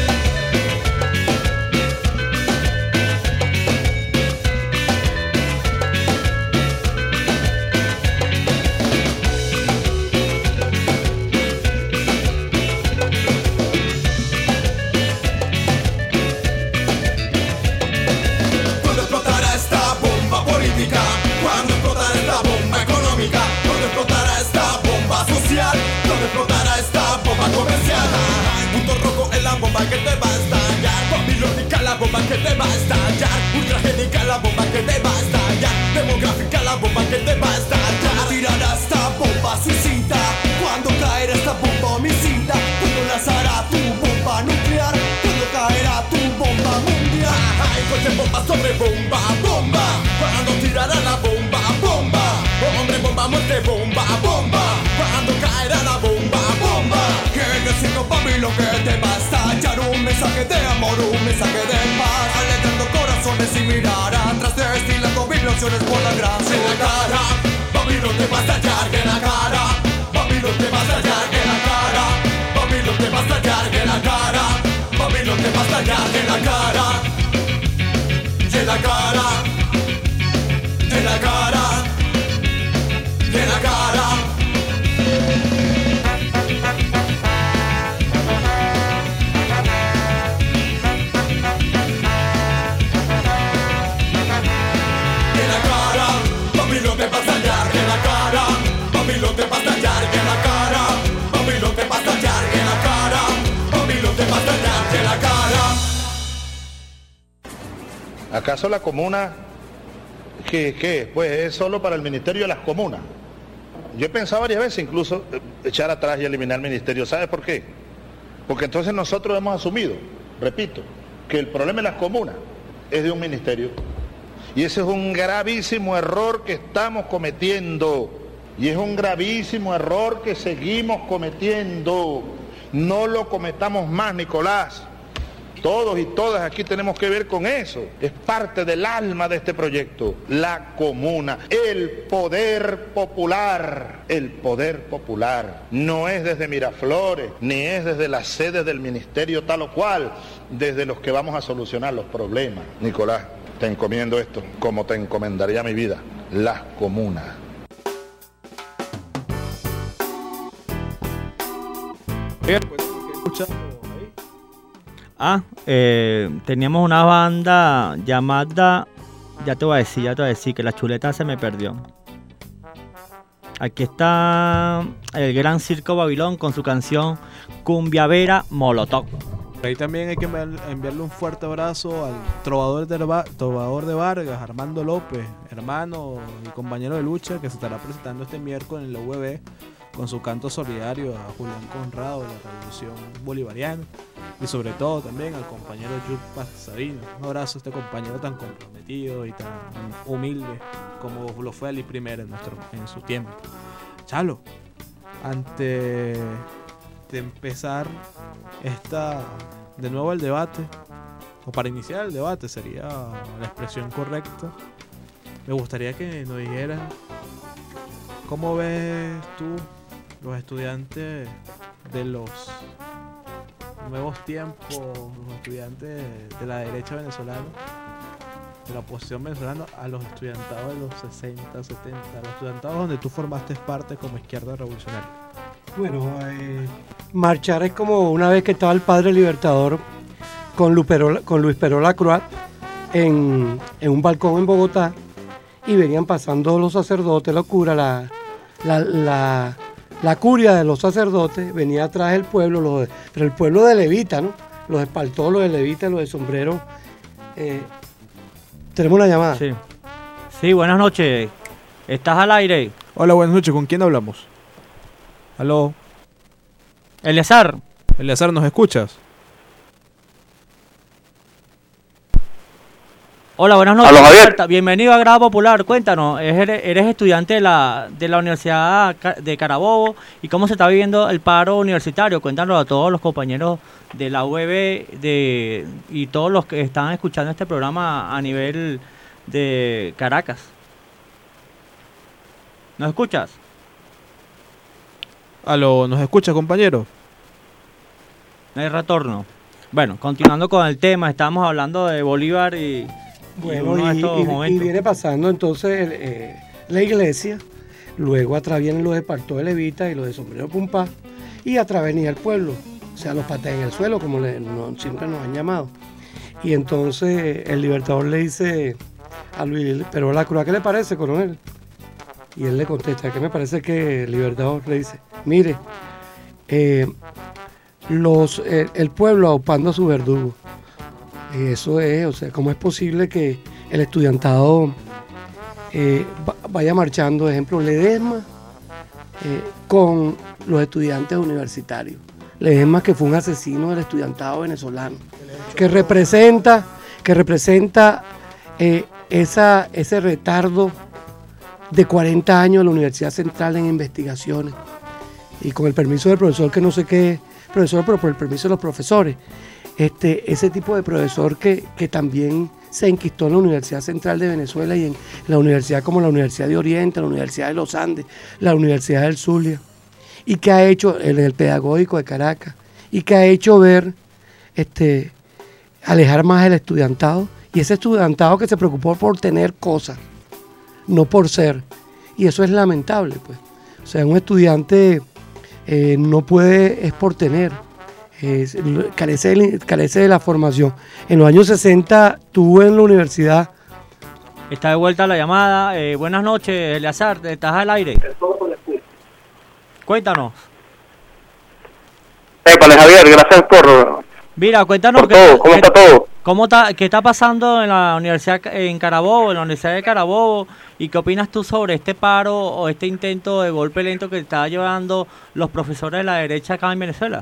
Cuando explotará esta bomba política, cuando explotará esta bomba económica, cuando explotará esta bomba social, cuando explotará esta bomba comercial. Punto rojo es la bomba que te va a estallar. Babilónica la bomba que te va a estallar. Ultragénica la bomba que te va a estallar. Demográfica la bomba que te va a estallar. Tirará esta bomba suicida. Cuando caerá esta bomba homicida. Cuando lanzará tu bomba nuclear. Cuando caerá tu bomba mundial. Hay coche bomba sobre bomba, bomba. Cuando tirará la bomba, bomba. Hombre bomba, muerte bomba, bomba. Cuando caerá la bomba, bomba. Que necesito Babilón que te va a estallar. Un mensaje de amor, un mensaje de paz. Alegrando corazones y mirar atrás. Destilando vibraciones por la gracia. En la cara, Babilón te va a estallar. En la cara, Babilón te va a estallar. En la cara, Babilón te va a estallar. En la cara, Babilón te va a estallar. En la cara, en la cara, en la cara, en la cara. Babilón te va a estallar en la cara, Babilón te va a estallar en la cara, Babilón te va a estallar en la cara, Babilón te va a estallar en la cara. ¿Acaso la comuna, qué, qué? Pues es solo para el Ministerio de las Comunas? Yo he pensado varias veces incluso echar atrás y eliminar el ministerio. ¿Sabes por qué? Porque entonces nosotros hemos asumido, repito, que el problema de las comunas es de un ministerio. Y ese es un gravísimo error que estamos cometiendo. Y es un gravísimo error que seguimos cometiendo. No lo cometamos más, Nicolás. Todos y todas aquí tenemos que ver con eso. Es parte del alma de este proyecto. La comuna, el poder popular. El poder popular. No es desde Miraflores, ni es desde las sedes del ministerio tal o cual, desde los que vamos a solucionar los problemas. Nicolás, te encomiendo esto, como te encomendaría mi vida, las comunas. Ah, eh, teníamos una banda llamada, ya te voy a decir, ya te voy a decir que la chuleta se me perdió. Aquí está el Gran Circo Babilón con su canción Cumbiavera Molotov. Ahí también hay que enviarle un fuerte abrazo al trovador de, trovador de Vargas, Armando López, hermano y compañero de lucha, que se estará presentando este miércoles en la U V B con su canto solidario a Julián Conrado de la Revolución Bolivariana, y sobre todo también al compañero Yuc Pasarino. Un abrazo a este compañero tan comprometido y tan humilde como lo fue Ali primero en, nuestro, en su tiempo. Chalo, antes de empezar esta de nuevo el debate, o para iniciar el debate sería la expresión correcta, me gustaría que nos dijeras cómo ves tú los estudiantes de los nuevos tiempos, los estudiantes de la derecha venezolana, de la oposición venezolana, a los estudiantados de los sesenta, setenta, los estudiantados donde tú formaste parte como izquierda revolucionaria. Bueno, eh, marchar es como una vez que estaba el padre libertador con, Luperola, con Luis Perola Croix en, en un balcón en Bogotá, y venían pasando los sacerdotes, la cura, la, la, la, la curia de los sacerdotes, venía atrás el pueblo, los, pero el pueblo de Levita, ¿no? Los espaltó, los de Levita, los de sombrero. Eh, tenemos una llamada. Sí. Sí, buenas noches. ¿Estás al aire? Hola, buenas noches. ¿Con quién hablamos? Aló. Eleazar. Eleazar, ¿nos escuchas? Hola, buenas noches. Aló, Javier. Bienvenido a Grada Popular. Cuéntanos, eres, eres estudiante de la, de la Universidad de Carabobo, y cómo se está viviendo el paro universitario. Cuéntanos a todos los compañeros de la U E B de, y todos los que están escuchando este programa a nivel de Caracas. ¿Nos escuchas? Aló, ¿nos escuchas, compañero? No hay retorno. Bueno, continuando con el tema, estamos hablando de Bolívar y... Bueno, y, y, y viene pasando entonces eh, la iglesia, luego atrás vienen los de Espartó de Levita y los de Sombrero Pumpá, y atrás venía el pueblo, o sea, los patean en el suelo, como le, no, siempre nos han llamado. Y entonces el Libertador le dice a Luis Perola Croix, ¿qué le parece, coronel? Y él le contesta, ¿qué me parece que el Libertador le dice? Mire, eh, los, eh, el pueblo aupando a su verdugo. Y eso es, o sea, ¿cómo es posible que el estudiantado eh, vaya marchando, ejemplo, Ledesma eh, con los estudiantes universitarios? Ledesma, que fue un asesino del estudiantado venezolano, que representa, que representa eh, esa, ese retardo de cuarenta años de la Universidad Central en investigaciones, y con el permiso del profesor, que no sé qué profesor, pero por el permiso de los profesores, este, ese tipo de profesor que, que también se enquistó en la Universidad Central de Venezuela y en la universidad como la Universidad de Oriente, la Universidad de los Andes, la Universidad del Zulia, y que ha hecho en el Pedagógico de Caracas, y que ha hecho ver, este, alejar más el estudiantado, y ese estudiantado que se preocupó por tener cosas, no por ser, y eso es lamentable, pues. O sea, un estudiante eh, no puede, es por tener, eh, carece, de, carece de la formación. En los años sesenta tuve en la universidad... Está de vuelta la llamada. Eh, buenas noches, Eleazar, ¿estás al aire? Cuéntanos. Épale, Javier, gracias por... Mira, cuéntanos por todo. ¿Cómo está todo? ¿Cómo está, ¿Qué está pasando en la universidad en Carabobo, en la Universidad de Carabobo? ¿Y qué opinas tú sobre este paro o este intento de golpe lento que está llevando los profesores de la derecha acá en Venezuela?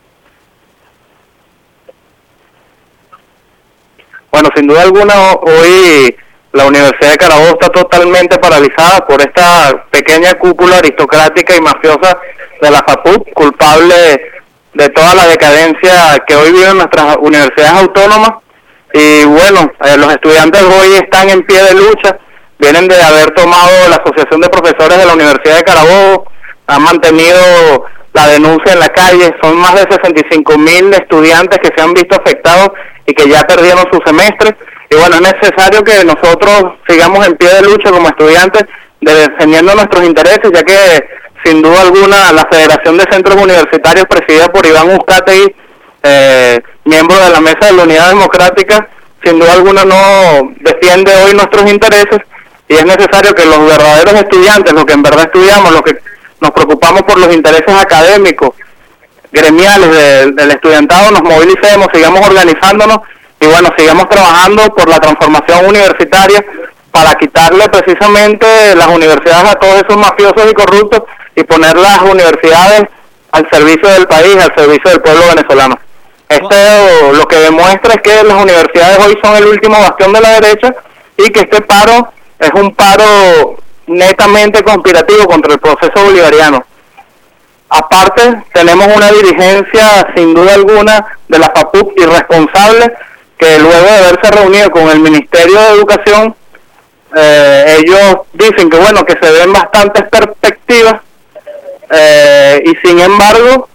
Bueno, sin duda alguna, hoy la Universidad de Carabobo está totalmente paralizada por esta pequeña cúpula aristocrática y mafiosa de la FAPUC, culpable de toda la decadencia que hoy viven nuestras universidades autónomas. Y bueno, eh, los estudiantes hoy están en pie de lucha, vienen de haber tomado la Asociación de Profesores de la Universidad de Carabobo, han mantenido la denuncia en la calle, son más de sesenta y cinco mil estudiantes que se han visto afectados y que ya perdieron su semestre. Y bueno, es necesario que nosotros sigamos en pie de lucha como estudiantes, defendiendo nuestros intereses, ya que sin duda alguna la Federación de Centros Universitarios, presidida por Iván Uzcategui, eh, miembro de la Mesa de la Unidad Democrática, sin duda alguna no defiende hoy nuestros intereses, y es necesario que los verdaderos estudiantes, los que en verdad estudiamos, los que nos preocupamos por los intereses académicos, gremiales de, del estudiantado, nos movilicemos, sigamos organizándonos y bueno, sigamos trabajando por la transformación universitaria para quitarle precisamente las universidades a todos esos mafiosos y corruptos y poner las universidades al servicio del país, al servicio del pueblo venezolano. Esto lo que demuestra es que las universidades hoy son el último bastión de la derecha y que este paro es un paro netamente conspirativo contra el proceso bolivariano. Aparte, tenemos una dirigencia sin duda alguna de la FAPUC irresponsable, que luego de haberse reunido con el Ministerio de Educación, eh, ellos dicen que bueno, que se ven bastantes perspectivas, eh, y sin embargo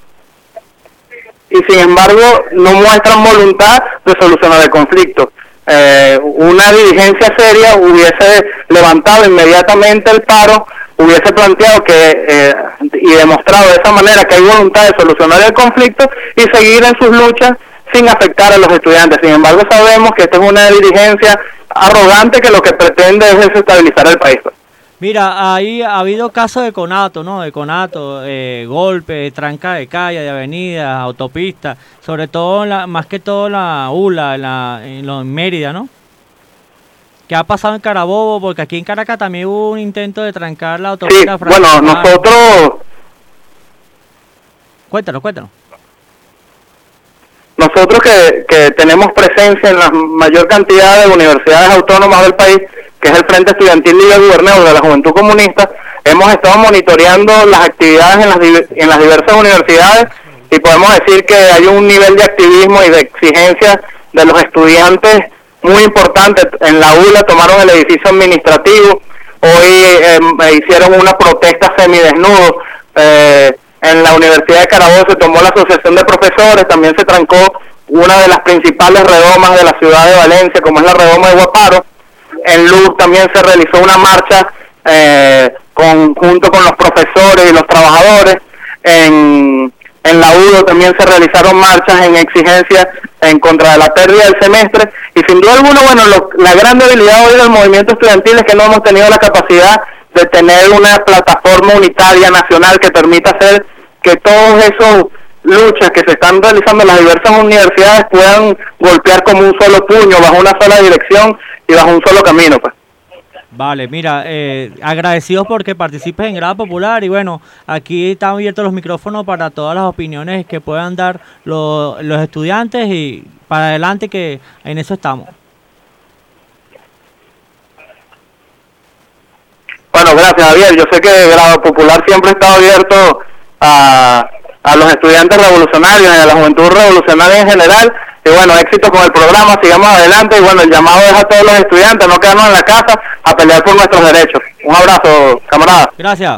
y sin embargo no muestran voluntad de solucionar el conflicto. Eh, una dirigencia seria hubiese levantado inmediatamente el paro, hubiese planteado que eh, y demostrado de esa manera que hay voluntad de solucionar el conflicto y seguir en sus luchas sin afectar a los estudiantes. Sin embargo, sabemos que esta es una dirigencia arrogante que lo que pretende es desestabilizar el país. Mira, ahí ha habido casos de conato, ¿no? De conato, eh, golpes, tranca de calle, de avenidas, autopistas, sobre todo, la, más que todo la U L A, en, la, en, lo, en Mérida, ¿no? ¿Qué ha pasado en Carabobo? Porque aquí en Caracas también hubo un intento de trancar la autopista. Sí, bueno, nosotros... Cuéntanos, cuéntanos. Nosotros que, que tenemos presencia en la mayor cantidad de universidades autónomas del país, que es el Frente Estudiantil Liga Guberneur de la Juventud Comunista, hemos estado monitoreando las actividades en las, en las diversas universidades y podemos decir que hay un nivel de activismo y de exigencia de los estudiantes muy importante. En la U L A tomaron el edificio administrativo, hoy eh, hicieron una protesta semidesnudo, eh, en la Universidad de Carabobo se tomó la asociación de profesores, también se trancó una de las principales redomas de la ciudad de Valencia, como es la redoma de Guaparo. En L U C también se realizó una marcha eh, con, junto con los profesores y los trabajadores. En, en la U D O también se realizaron marchas en exigencia en contra de la pérdida del semestre. Y sin duda alguna, bueno, lo, la gran debilidad hoy del movimiento estudiantil es que no hemos tenido la capacidad de tener una plataforma unitaria nacional que permita hacer que todos esos luchas que se están realizando en las diversas universidades puedan golpear como un solo puño, bajo una sola dirección y bajo un solo camino, pues. Vale, mira, eh, agradecidos porque participes en Grada Popular y bueno, aquí están abiertos los micrófonos para todas las opiniones que puedan dar lo, los estudiantes y para adelante que en eso estamos. Bueno, gracias Javier, yo sé que Grada Popular siempre está abierto a, a los estudiantes revolucionarios y a la juventud revolucionaria en general. Y bueno, éxito con el programa, sigamos adelante y bueno, el llamado es a todos los estudiantes, no quedarnos en la casa, a pelear por nuestros derechos. Un abrazo, camarada. Gracias.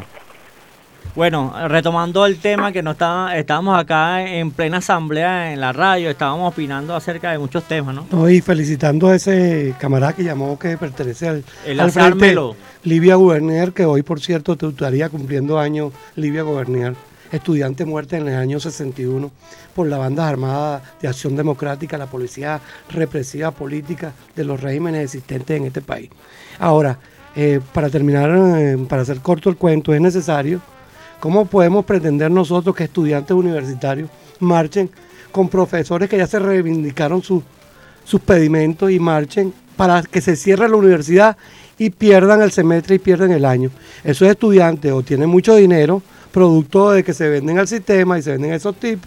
Bueno, retomando el tema que no está, estábamos acá en plena asamblea en la radio, estábamos opinando acerca de muchos temas, ¿no? No, y felicitando a ese camarada que llamó, que pertenece al, el al Frente Melo. Livia Guberneur, que hoy, por cierto, te estaría cumpliendo años Livia Guberneur, estudiante muerta en el año sesenta y uno por las bandas armadas de Acción Democrática, la policía represiva política de los regímenes existentes en este país. Ahora, eh, para terminar, eh, para hacer corto el cuento, es necesario, ¿cómo podemos pretender nosotros que estudiantes universitarios marchen con profesores que ya se reivindicaron sus, sus pedimentos y marchen para que se cierre la universidad y pierdan el semestre y pierdan el año? Esos estudiantes o tienen mucho dinero, producto de que se venden al sistema y se venden a esos tipos,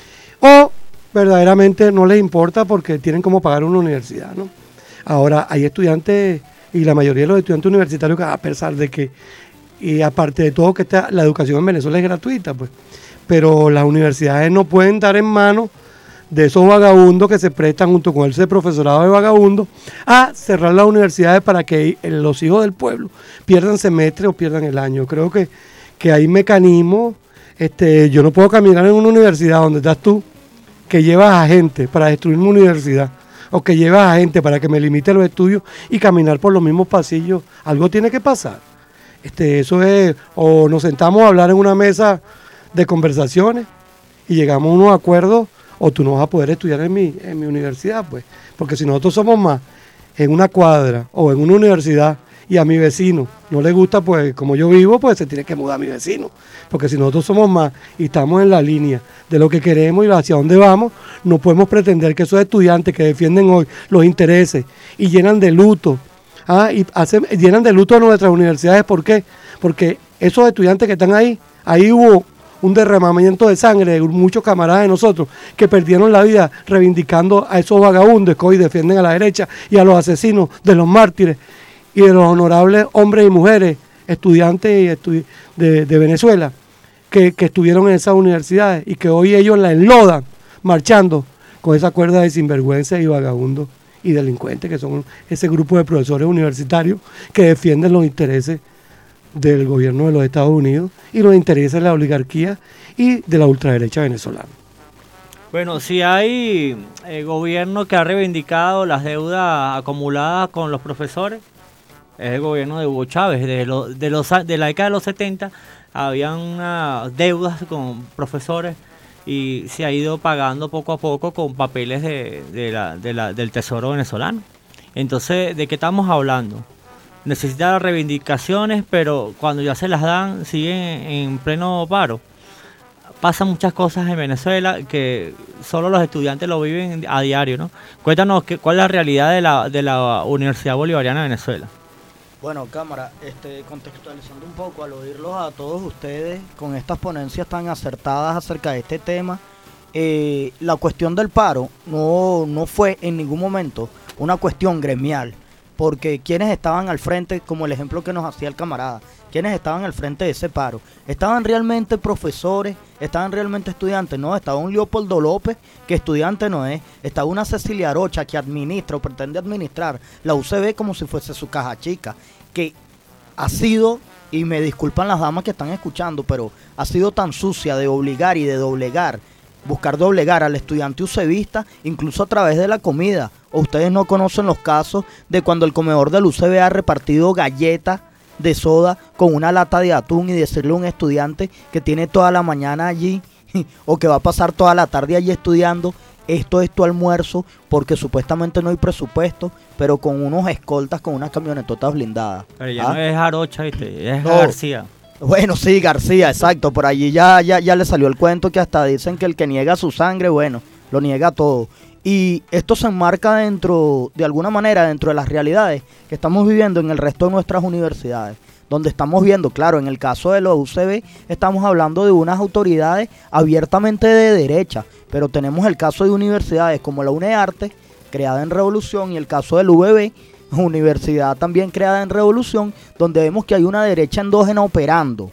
o verdaderamente no les importa porque tienen cómo pagar una universidad, ¿no? Ahora, hay estudiantes, y la mayoría de los estudiantes universitarios, a pesar de que, y aparte de todo, que está, la educación en Venezuela es gratuita, pues, pero las universidades no pueden dar en manos de esos vagabundos que se prestan junto con ese profesorado de vagabundos a cerrar las universidades para que los hijos del pueblo pierdan semestre o pierdan el año. Creo que que hay mecanismos, este, yo no puedo caminar en una universidad donde estás tú, que llevas a gente para destruir una universidad, o que llevas a gente para que me limite los estudios y caminar por los mismos pasillos. Algo tiene que pasar. Este, eso es, o nos sentamos a hablar en una mesa de conversaciones y llegamos a unos acuerdos, o tú no vas a poder estudiar en mi, en mi universidad, pues, porque si nosotros somos más en una cuadra o en una universidad, y a mi vecino no le gusta, pues como yo vivo, pues se tiene que mudar a mi vecino. Porque si nosotros somos más y estamos en la línea de lo que queremos y hacia dónde vamos, no podemos pretender que esos estudiantes que defienden hoy los intereses y llenan de luto, ¿ah? y hacen, llenan de luto a nuestras universidades. ¿Por qué? Porque esos estudiantes que están ahí, ahí hubo un derramamiento de sangre de muchos camaradas de nosotros que perdieron la vida reivindicando a esos vagabundos que hoy defienden a la derecha y a los asesinos de los mártires y de los honorables hombres y mujeres, estudiantes y estu de, de Venezuela, que, que estuvieron en esas universidades y que hoy ellos la enlodan marchando con esa cuerda de sinvergüenza y vagabundos y delincuentes, que son ese grupo de profesores universitarios que defienden los intereses del gobierno de los Estados Unidos y los intereses de la oligarquía y de la ultraderecha venezolana. Bueno, si hay eh, gobierno que ha reivindicado las deudas acumuladas con los profesores, es el gobierno de Hugo Chávez. De, lo, de, los, de la década de los setenta habían unas deudas con profesores y se ha ido pagando poco a poco con papeles de, de la, de la, del Tesoro venezolano. Entonces, ¿de qué estamos hablando? Necesita reivindicaciones, pero cuando ya se las dan, siguen en pleno paro. Pasan muchas cosas en Venezuela que solo los estudiantes lo viven a diario, ¿no? Cuéntanos qué, cuál es la realidad de la, de la Universidad Bolivariana de Venezuela. Bueno, cámara, este, contextualizando un poco, al oírlos a todos ustedes con estas ponencias tan acertadas acerca de este tema, eh, la cuestión del paro no, no fue en ningún momento una cuestión gremial, porque quienes estaban al frente, como el ejemplo que nos hacía el camarada, quienes estaban al frente de ese paro, estaban realmente profesores, estaban realmente estudiantes, no, estaba un Leopoldo López, que estudiante no es, estaba una Cecilia Rocha que administra o pretende administrar la U C B como si fuese su caja chica, que ha sido, y me disculpan las damas que están escuchando, pero ha sido tan sucia de obligar y de doblegar, buscar doblegar al estudiante UCBista, incluso a través de la comida. O ustedes no conocen los casos de cuando el comedor del U C B ha repartido galletas de soda con una lata de atún y decirle a un estudiante que tiene toda la mañana allí o que va a pasar toda la tarde allí estudiando, esto es tu almuerzo, porque supuestamente no hay presupuesto, pero con unos escoltas, con unas camionetotas blindadas. Pero ya ¿Ah? no es Jarocha, ¿viste? Es No. García. Bueno, sí, García, exacto, por allí ya, ya, ya le salió el cuento que hasta dicen que el que niega su sangre, bueno, lo niega todo. Y esto se enmarca dentro, de alguna manera, dentro de las realidades que estamos viviendo en el resto de nuestras universidades, donde estamos viendo, claro, en el caso de los U C B, estamos hablando de unas autoridades abiertamente de derecha, pero tenemos el caso de universidades como la UNEARTE, creada en Revolución, y el caso del U B B, universidad también creada en Revolución, donde vemos que hay una derecha endógena operando.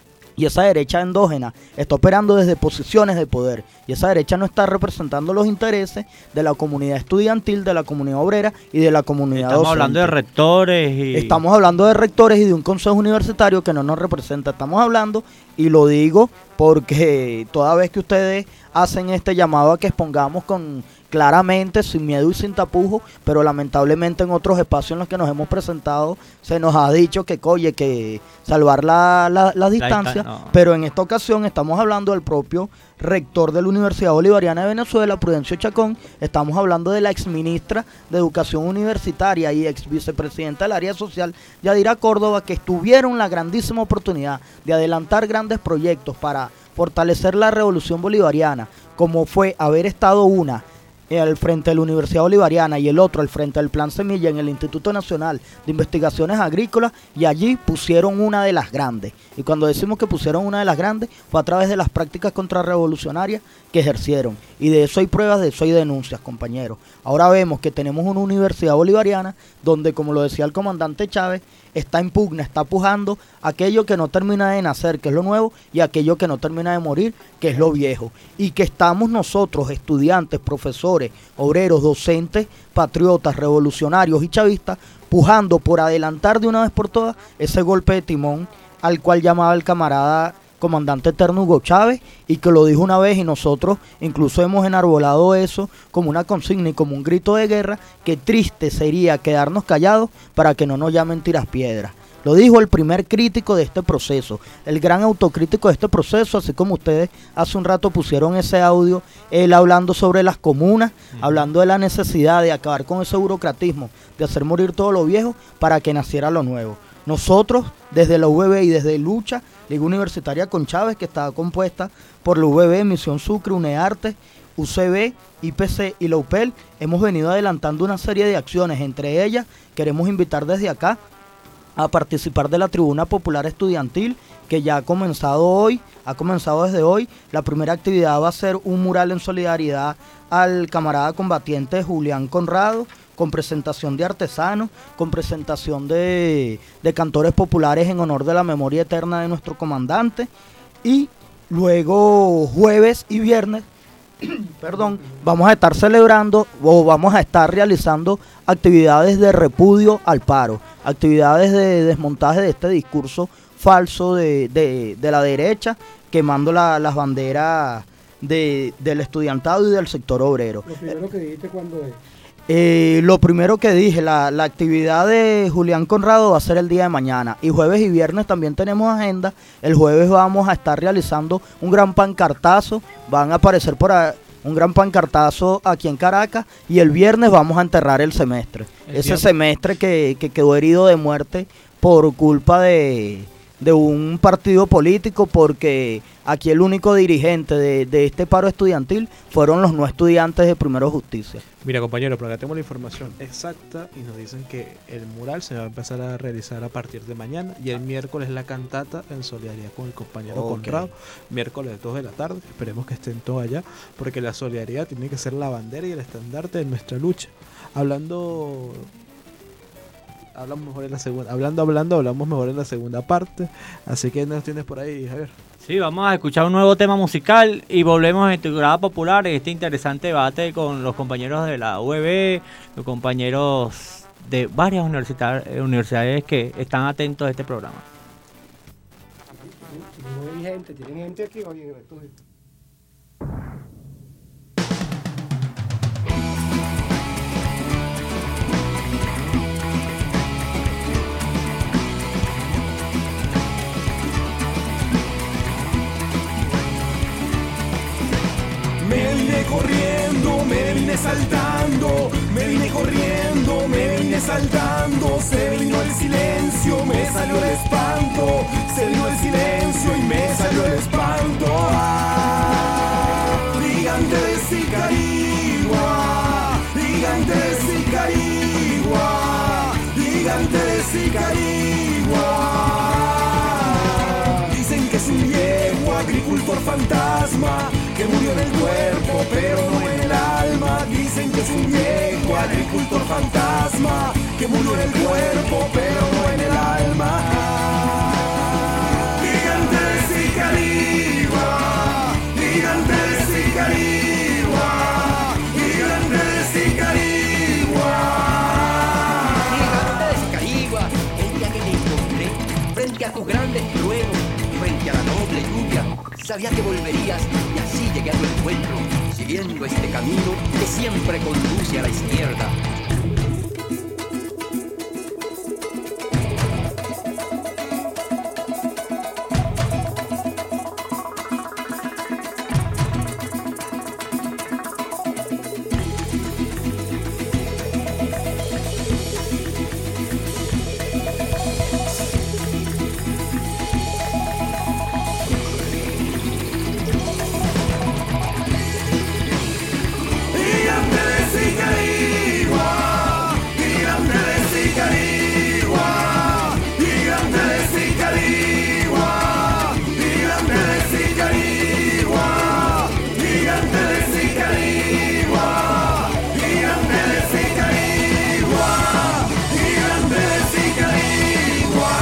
Y esa derecha endógena está operando desde posiciones de poder. Y esa derecha no está representando los intereses de la comunidad estudiantil, de la comunidad obrera y de la comunidad Estamos docente. hablando de rectores y... Estamos hablando de rectores y de un consejo universitario que no nos representa. Estamos hablando, y lo digo porque toda vez que ustedes hacen este llamado a que expongamos con claramente, sin miedo y sin tapujos, pero lamentablemente en otros espacios en los que nos hemos presentado se nos ha dicho que, oye, que salvar la, la, la distancia, no. pero en esta ocasión estamos hablando del propio rector de la Universidad Bolivariana de Venezuela, Prudencio Chacón, estamos hablando de la exministra de Educación Universitaria y ex vicepresidenta del área social, Yadira Córdoba, que tuvieron la grandísima oportunidad de adelantar grandes proyectos para fortalecer la revolución bolivariana, como fue haber estado una al frente de la Universidad Bolivariana y el otro al frente del Plan Semilla en el Instituto Nacional de Investigaciones Agrícolas, y allí pusieron una de las grandes. Y cuando decimos que pusieron una de las grandes, fue a través de las prácticas contrarrevolucionarias que ejercieron. Y de eso hay pruebas, de eso hay denuncias, compañeros. Ahora vemos que tenemos una Universidad Bolivariana donde, como lo decía el comandante Chávez, está en pugna, está pujando aquello que no termina de nacer, que es lo nuevo, y aquello que no termina de morir, que es lo viejo. Y que estamos nosotros, estudiantes, profesores, obreros, docentes, patriotas, revolucionarios y chavistas, pujando por adelantar de una vez por todas ese golpe de timón al cual llamaba el camarada comandante eterno Hugo Chávez, y que lo dijo una vez, y nosotros incluso hemos enarbolado eso como una consigna y como un grito de guerra, que triste sería quedarnos callados para que no nos llamen tiras piedras. Lo dijo el primer crítico de este proceso, el gran autocrítico de este proceso, así como ustedes hace un rato pusieron ese audio, él hablando sobre las comunas, uh-huh. hablando de la necesidad de acabar con ese burocratismo, de hacer morir todo lo viejo para que naciera lo nuevo. Nosotros, desde la U B B y desde Lucha, Liga Universitaria con Chávez, que está compuesta por la U B B, Misión Sucre, UNEARTE, U C B, I P C y la U P E L, hemos venido adelantando una serie de acciones. Entre ellas, queremos invitar desde acá a participar de la Tribuna Popular Estudiantil, que ya ha comenzado hoy, ha comenzado desde hoy. La primera actividad va a ser un mural en solidaridad al camarada combatiente Julián Conrado, con presentación de artesanos, con presentación de, de cantores populares en honor de la memoria eterna de nuestro comandante. Y luego jueves y viernes, perdón, vamos a estar celebrando o vamos a estar realizando actividades de repudio al paro, actividades de desmontaje de este discurso falso de, de, de la derecha, quemando la, las banderas de, del estudiantado y del sector obrero. Lo primero que dijiste cuando es... Eh, lo primero que dije, la, la actividad de Julián Conrado va a ser el día de mañana. Y jueves y viernes también tenemos agenda. El jueves vamos a estar realizando un gran pancartazo. Van a aparecer por ahí un gran pancartazo aquí en Caracas. Y el viernes vamos a enterrar el semestre. El Ese viernes. semestre que, que quedó herido de muerte por culpa de, de un partido político, porque aquí el único dirigente de, de este paro estudiantil fueron los no estudiantes de Primero Justicia. Mira, compañero, pero acá tenemos la información exacta y nos dicen que el mural se va a empezar a realizar a partir de mañana y el miércoles la cantata en solidaridad con el compañero Ok. Conrado, miércoles dos de la tarde. Esperemos que estén todos allá, porque la solidaridad tiene que ser la bandera y el estandarte de nuestra lucha. Hablando... Hablamos mejor en la segunda, hablando, hablando, hablamos mejor en la segunda parte. Así que nos tienes por ahí, Javier. Sí, vamos a escuchar un nuevo tema musical y volvemos en tu grada popular en este interesante debate con los compañeros de la U E B, los compañeros de varias universita- universidades que están atentos a este programa. No hay gente, tienen gente aquí hoy en el estudio. Me vine corriendo, me vine saltando, me vine corriendo, me vine saltando, se vino el silencio, me salió el espanto, se vino el silencio y me salió el espanto. Ah, gigante de Sicarigua, gigante de Sicarigua, gigante de Sicarigua. Dicen que es un viejo agricultor fantasma que murió en el cuerpo pero no en el alma. Dicen que es un viejo agricultor fantasma que murió en el cuerpo pero no en el alma. Gigante de Sicarigua, gigante de Sicarigua, gigante de Sicarigua. Gigante de Sicarigua, el día que te encontré frente a tus grandes truenos, frente a la noble lluvia, sabía que volverías y así llegué a tu encuentro, siguiendo este camino que siempre conduce a la izquierda. Gigante de Sicarigua, gigante de Sicarigua, gigante de Sicarigua, gigante de Sicarigua, gigante de Sicarigua, gigante de Sicarigua, gigante de Sicarigua.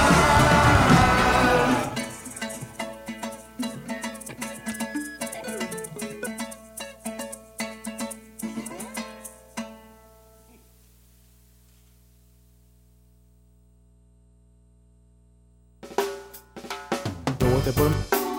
Yo voté por...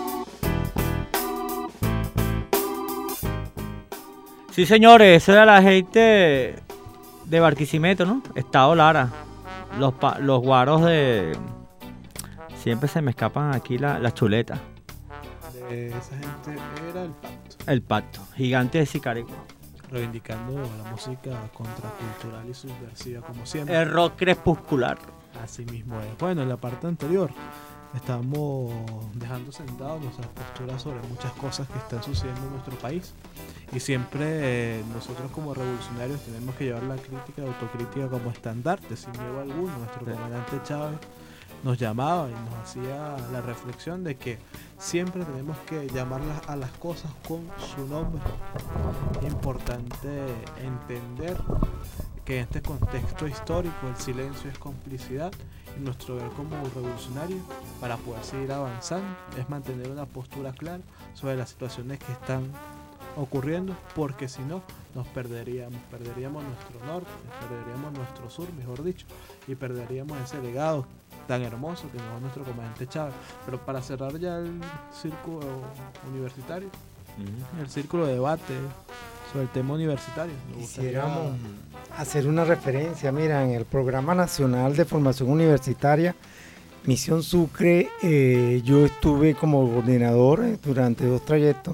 Sí, señores, esa era la gente de Barquisimeto, ¿no? Estado Lara. Los, pa- los guaros de... Siempre se me escapan aquí la- las chuletas. de esa gente era el pacto. El pacto. Gigante de Sicarigua. Reivindicando la música contracultural y subversiva como siempre. El rock crepuscular. Así mismo es. Bueno, en la parte anterior estamos dejando sentados nuestras posturas sobre muchas cosas que están sucediendo en nuestro país. Y siempre eh, nosotros como revolucionarios tenemos que llevar la crítica y autocrítica como estandarte, sin miedo alguno. Nuestro comandante Chávez nos llamaba y nos hacía la reflexión de que siempre tenemos que llamarlas a las cosas con su nombre. Es importante entender que en este contexto histórico el silencio es complicidad y nuestro deber como revolucionario para poder seguir avanzando es mantener una postura clara sobre las situaciones que están ocurriendo, porque si no nos perderíamos, perderíamos nuestro norte, perderíamos nuestro sur, mejor dicho, y perderíamos ese legado tan hermoso que nos da nuestro comandante Chávez. Pero para cerrar ya el círculo universitario, uh-huh. el círculo de debate sobre el tema universitario. Me gustaría- Quisiéramos hacer una referencia, mira, en el Programa Nacional de Formación Universitaria, Misión Sucre, eh, yo estuve como coordinador eh, durante dos trayectos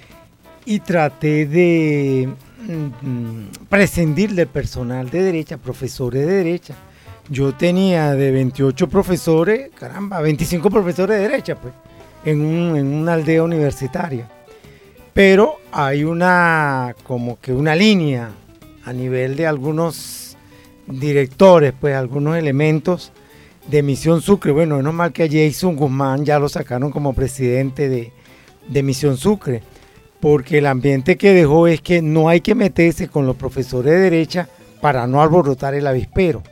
y traté de mm, prescindir del personal de derecha, profesores de derecha. Yo tenía de veintiocho profesores, caramba, veinticinco profesores de derecha, pues, en, un, en una aldea universitaria. Pero hay una, como que una línea a nivel de algunos directores, pues algunos elementos de Misión Sucre. Bueno, menos mal que a Jason Guzmán ya lo sacaron como presidente de, de Misión Sucre, porque el ambiente que dejó es que no hay que meterse con los profesores de derecha para no alborotar el avispero.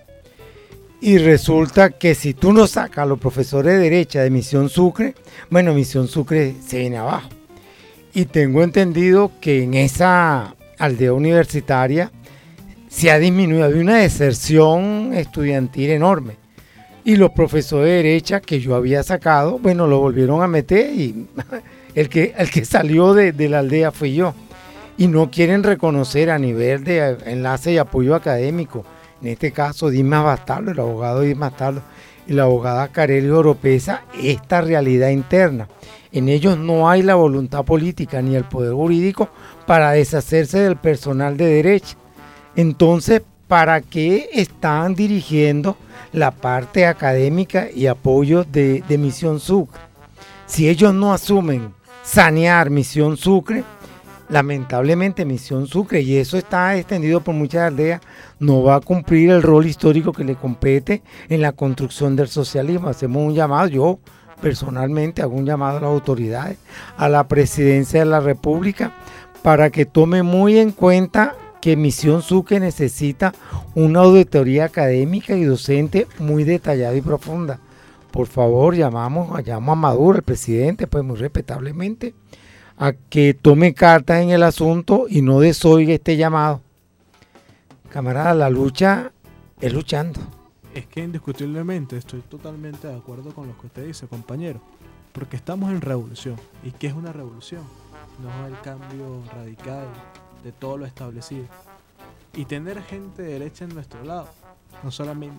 Y resulta que si tú no sacas a los profesores de derecha de Misión Sucre, bueno, Misión Sucre se viene abajo. Y tengo entendido que en esa aldea universitaria se ha disminuido, había una deserción estudiantil enorme. Y los profesores de derecha que yo había sacado, bueno, lo volvieron a meter y el que, el que salió de, de la aldea fui yo. Y no quieren reconocer a nivel de enlace y apoyo académico, en este caso Dimas Bastardo, el abogado Dimas Bastardo y la abogada Carelli Oropesa, esta realidad interna. En ellos no hay la voluntad política ni el poder jurídico para deshacerse del personal de derecha. Entonces, ¿para qué están dirigiendo la parte académica y apoyo de, de Misión Sucre? Si ellos no asumen sanear Misión Sucre, lamentablemente Misión Sucre, y eso está extendido por muchas aldeas, no va a cumplir el rol histórico que le compete en la construcción del socialismo. Hacemos un llamado, yo personalmente hago un llamado a las autoridades, a la presidencia de la República, para que tome muy en cuenta que Misión Sucre necesita una auditoría académica y docente muy detallada y profunda. Por favor, llamamos, llamamos a Maduro, el presidente, pues muy respetablemente, a que tome cartas en el asunto y no desoiga este llamado. Camarada, la lucha es luchando. Es que indiscutiblemente estoy totalmente de acuerdo con lo que usted dice, compañero, porque estamos en revolución. ¿Y qué es una revolución? No es el cambio radical de todo lo establecido. Y tener gente de derecha en nuestro lado, no solamente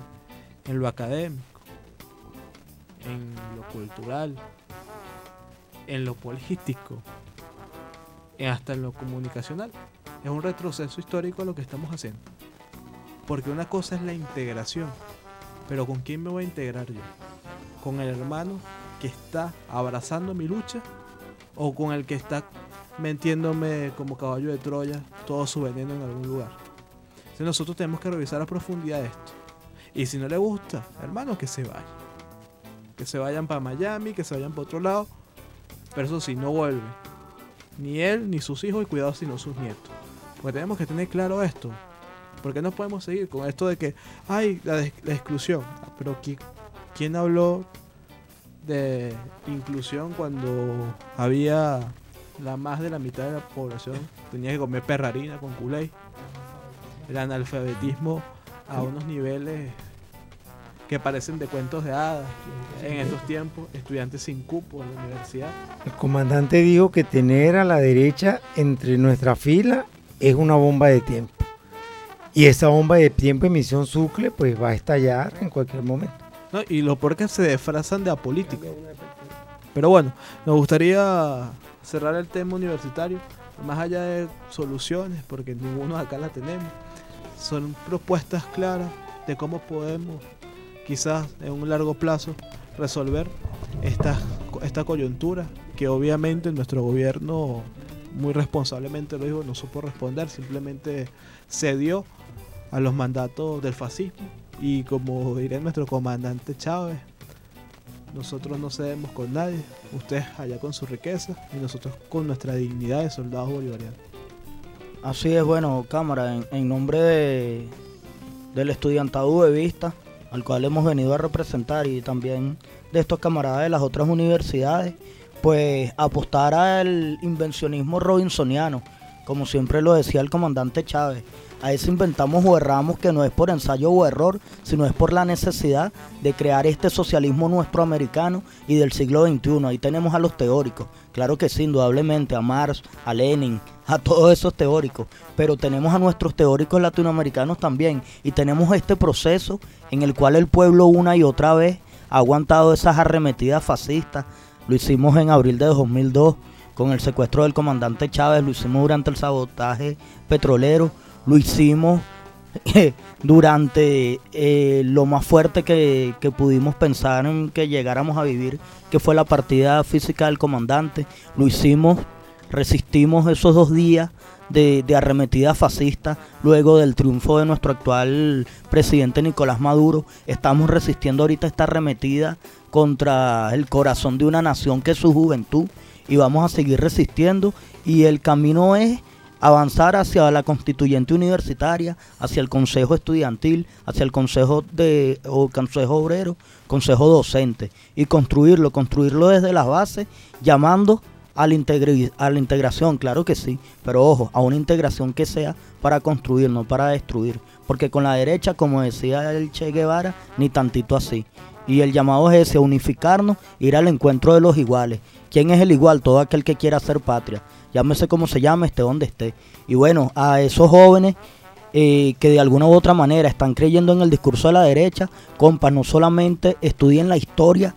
en lo académico, en lo cultural, en lo político, hasta en lo comunicacional, es un retroceso histórico lo que estamos haciendo. Porque una cosa es la integración, pero ¿con quién me voy a integrar yo? ¿Con el hermano que está abrazando mi lucha o con el que está metiéndome como caballo de Troya todo su veneno en algún lugar? Entonces nosotros tenemos que revisar a profundidad esto. Y si no le gusta, hermano, que se vaya. Que se vayan para Miami, que se vayan para otro lado. Pero eso sí, no vuelve. Ni él, ni sus hijos, y cuidado si no sus nietos. Porque tenemos que tener claro esto. Porque no podemos seguir con esto de que, ay, la, de, la exclusión. Pero ¿quién, ¿quién habló de inclusión cuando había la más de la mitad de la población tenía que comer perrarina con Kool-Aid? El analfabetismo a unos niveles que parecen de cuentos de hadas. En estos tiempos, estudiantes sin cupo en la universidad. El comandante dijo que tener a la derecha entre nuestra fila es una bomba de tiempo. Y esa bomba de tiempo en Misión Sucre pues va a estallar en cualquier momento. No, y lo peor que se disfrazan de apolíticos. Pero bueno, nos gustaría cerrar el tema universitario, más allá de soluciones, porque ninguno acá la tenemos. Son propuestas claras de cómo podemos, quizás en un largo plazo, resolver esta, esta coyuntura que obviamente nuestro gobierno muy responsablemente lo dijo, no supo responder, simplemente cedió a los mandatos del fascismo. Y como diría nuestro comandante Chávez, nosotros no cedemos con nadie, ustedes allá con su riqueza y nosotros con nuestra dignidad de soldados bolivarianos. Así es, bueno, cámara, en, en nombre de, del estudiantado ubevista, al cual hemos venido a representar, y también de estos camaradas de las otras universidades, pues apostar al invencionismo robinsoniano, como siempre lo decía el comandante Chávez. A eso inventamos o erramos, que no es por ensayo o error, sino es por la necesidad de crear este socialismo nuestro americano y del siglo veintiuno. Ahí tenemos a los teóricos, claro que sí, indudablemente, a Marx, a Lenin, a todos esos teóricos, pero tenemos a nuestros teóricos latinoamericanos también, y tenemos este proceso en el cual el pueblo una y otra vez ha aguantado esas arremetidas fascistas. Lo hicimos en abril de dos mil dos con el secuestro del comandante Chávez, lo hicimos durante el sabotaje petrolero, lo hicimos eh, durante eh, lo más fuerte que, que pudimos pensar en que llegáramos a vivir, que fue la partida física del comandante. Lo hicimos, resistimos esos dos días de, de arremetida fascista. Luego del triunfo de nuestro actual presidente Nicolás Maduro, estamos resistiendo ahorita esta arremetida contra el corazón de una nación que es su juventud, y vamos a seguir resistiendo, y el camino es avanzar hacia la constituyente universitaria, hacia el consejo estudiantil, hacia el consejo de o consejo obrero, consejo docente, y construirlo, construirlo desde las bases, llamando a la, integri a la integración, claro que sí, pero ojo, a una integración que sea para construir, no para destruir, porque con la derecha, como decía el Che Guevara, ni tantito así. Y el llamado es ese, a unificarnos, ir al encuentro de los iguales. ¿Quién es el igual? Todo aquel que quiera hacer patria. Llámese como se llame, esté donde esté. Y bueno, a esos jóvenes eh, que de alguna u otra manera están creyendo en el discurso de la derecha, compas, no solamente estudien la historia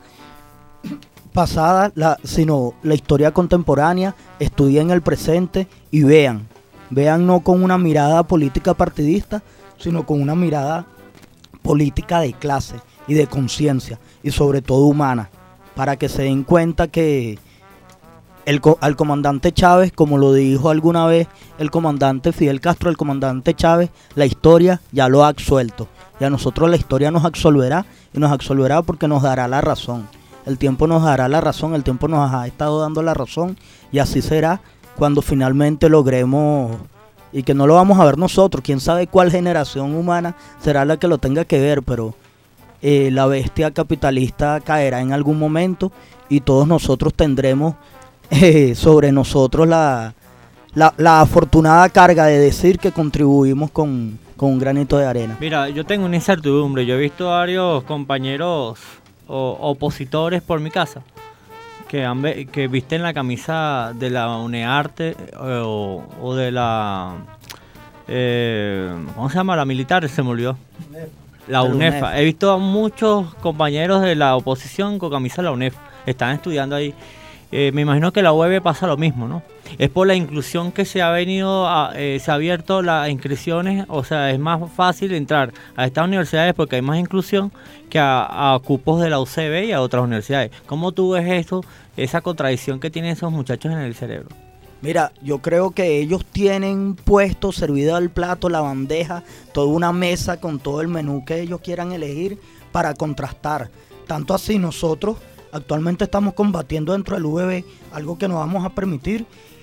pasada, la, sino la historia contemporánea, estudien el presente y vean. Vean no con una mirada política partidista, sino con una mirada política de clase y de conciencia, y sobre todo humana, para que se den cuenta que El, al comandante Chávez, como lo dijo alguna vez el comandante Fidel Castro, el comandante Chávez, la historia ya lo ha absuelto. Y a nosotros la historia nos absolverá, y nos absolverá porque nos dará la razón. El tiempo nos dará la razón, el tiempo nos ha estado dando la razón, y así será cuando finalmente logremos, y que no lo vamos a ver nosotros, quién sabe cuál generación humana será la que lo tenga que ver, pero eh, la bestia capitalista caerá en algún momento, y todos nosotros tendremos Eh, sobre nosotros la, la, la afortunada carga de decir que contribuimos con, con un granito de arena. Mira, yo tengo una incertidumbre. Yo he visto varios compañeros o, opositores por mi casa que, han, que visten la camisa de la UNEARTE eh, o, o de la eh, ¿cómo se llama? La militar, se me olvidó. La UNEFA. He visto a muchos compañeros de la oposición con camisa de la UNEFA. Están estudiando ahí. Eh, me imagino que la U E B pasa lo mismo, ¿no? Es por la inclusión que se ha venido, a, eh, se ha abierto las inscripciones, o sea, es más fácil entrar a estas universidades porque hay más inclusión que a, a cupos de la U C B y a otras universidades. ¿Cómo tú ves esto, esa contradicción que tienen esos muchachos en el cerebro? Mira, yo creo que ellos tienen puesto, servido el plato, la bandeja, toda una mesa con todo el menú que ellos quieran elegir para contrastar. Tanto así nosotros actualmente estamos combatiendo dentro del U B B algo que no vamos a permitir,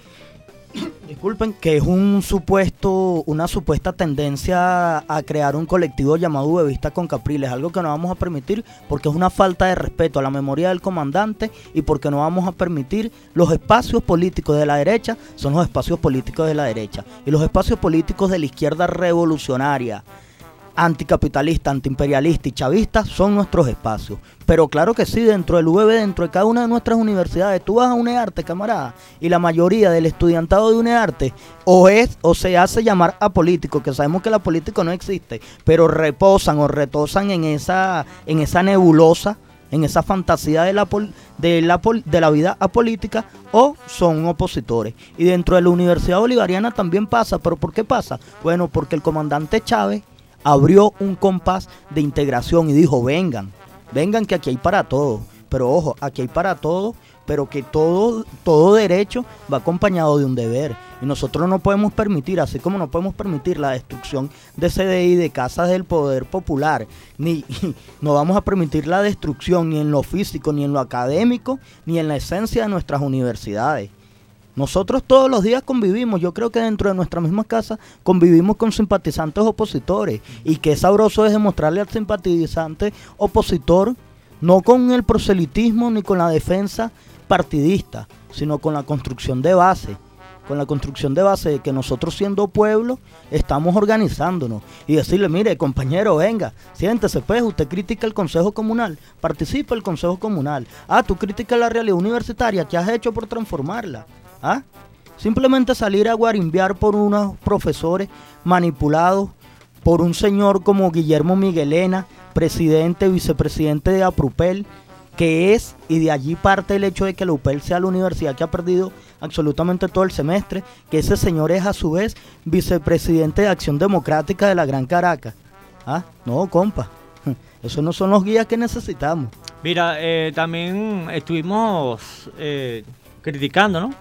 disculpen, que es un supuesto, una supuesta tendencia a crear un colectivo llamado UBEBistas con Capriles, algo que no vamos a permitir porque es una falta de respeto a la memoria del comandante y porque no vamos a permitir los espacios políticos de la derecha, son los espacios políticos de la derecha, y los espacios políticos de la izquierda revolucionaria, anticapitalista, antiimperialista y chavista son nuestros espacios. Pero claro que sí, dentro del U B B, dentro de cada una de nuestras universidades, tú vas a UNEARTE, camarada, y la mayoría del estudiantado de UNEARTE o es o se hace llamar apolítico, que sabemos que la política no existe, pero reposan o retosan en esa, en esa nebulosa, en esa fantasía de la, de, la, de la vida apolítica, o son opositores. Y dentro de la Universidad Bolivariana también pasa. ¿Pero por qué pasa? Bueno, porque el comandante Chávez abrió un compás de integración y dijo, vengan, vengan que aquí hay para todo. Pero ojo, aquí hay para todo, pero que todo, todo derecho va acompañado de un deber. Y nosotros no podemos permitir, así como no podemos permitir la destrucción de C D I, de casas del poder popular, ni no vamos a permitir la destrucción ni en lo físico, ni en lo académico, ni en la esencia de nuestras universidades. Nosotros todos los días convivimos, yo creo que dentro de nuestras mismas casas convivimos con simpatizantes opositores, y qué sabroso es demostrarle al simpatizante opositor, no con el proselitismo ni con la defensa partidista, sino con la construcción de base, con la construcción de base de que nosotros siendo pueblo estamos organizándonos y decirle, mire compañero, venga, siéntese pues, usted critica el Consejo Comunal, participa el Consejo Comunal, ah, tú criticas la realidad universitaria, ¿qué has hecho por transformarla? ¿Ah? Simplemente salir a guarimbear por unos profesores manipulados por un señor como Guillermo Miguelena, presidente, vicepresidente de APRUPEL, que es, y de allí parte el hecho de que la U P E L sea la universidad que ha perdido absolutamente todo el semestre, que ese señor es a su vez vicepresidente de Acción Democrática de la Gran Caracas. Ah, no, compa, esos no son los guías que necesitamos. Mira, eh, también estuvimos eh, criticando, ¿no?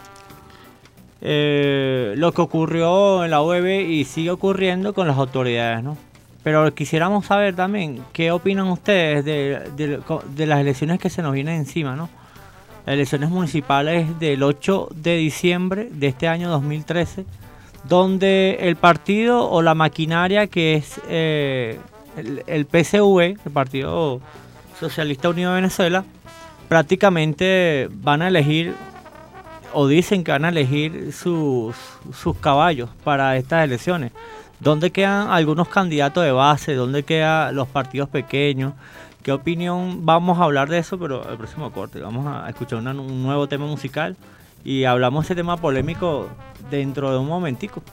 Eh, lo que ocurrió en la U E B y sigue ocurriendo con las autoridades, ¿no? Pero quisiéramos saber también qué opinan ustedes de, de, de las elecciones que se nos vienen encima, ¿no? Las elecciones municipales del ocho de diciembre de este año dos mil trece, donde el partido o la maquinaria que es eh, el, el P S V, el Partido Socialista Unido de Venezuela, prácticamente van a elegir, o dicen que van a elegir sus, sus caballos para estas elecciones. ¿Dónde quedan algunos candidatos de base? ¿Dónde quedan los partidos pequeños? ¿Qué opinión? Vamos a hablar de eso, pero el próximo corte. Vamos a escuchar una, un nuevo tema musical y hablamos de ese tema polémico dentro de un momentico.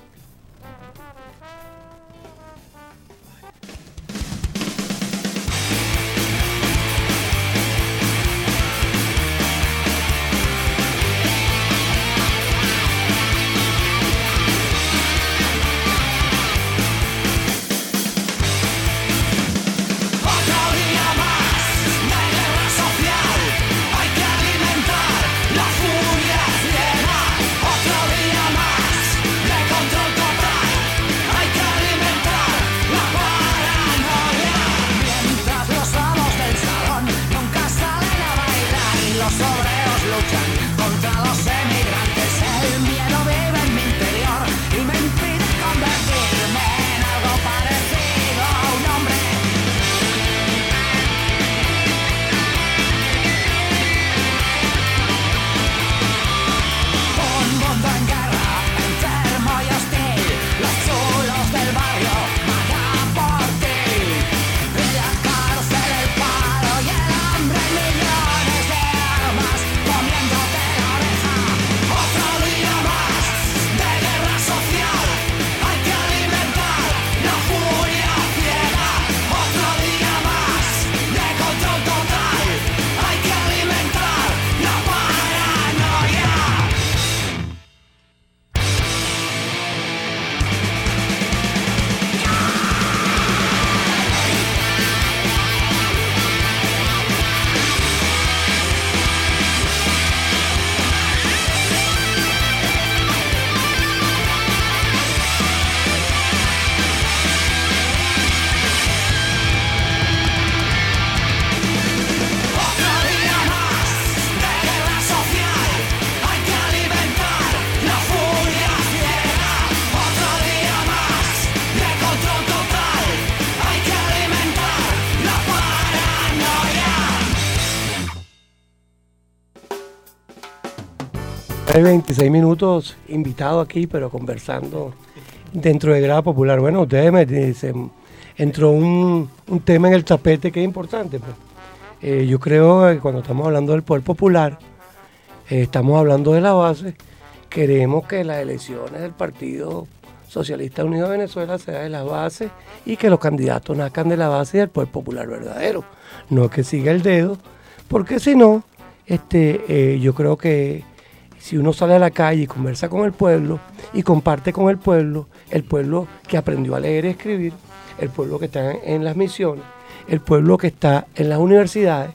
Hay veintiséis minutos invitado aquí, pero conversando dentro de Grada Popular. Bueno, ustedes me dicen, entró un, un tema en el tapete que es importante. Pues. Eh, yo creo que cuando estamos hablando del poder popular, eh, estamos hablando de la base. Queremos que las elecciones del Partido Socialista Unido de Venezuela sean de la base y que los candidatos nazcan de la base y del poder popular verdadero. No que siga el dedo, porque si no, este, eh, yo creo que si uno sale a la calle y conversa con el pueblo y comparte con el pueblo, el pueblo que aprendió a leer y escribir, el pueblo que está en las misiones, el pueblo que está en las universidades,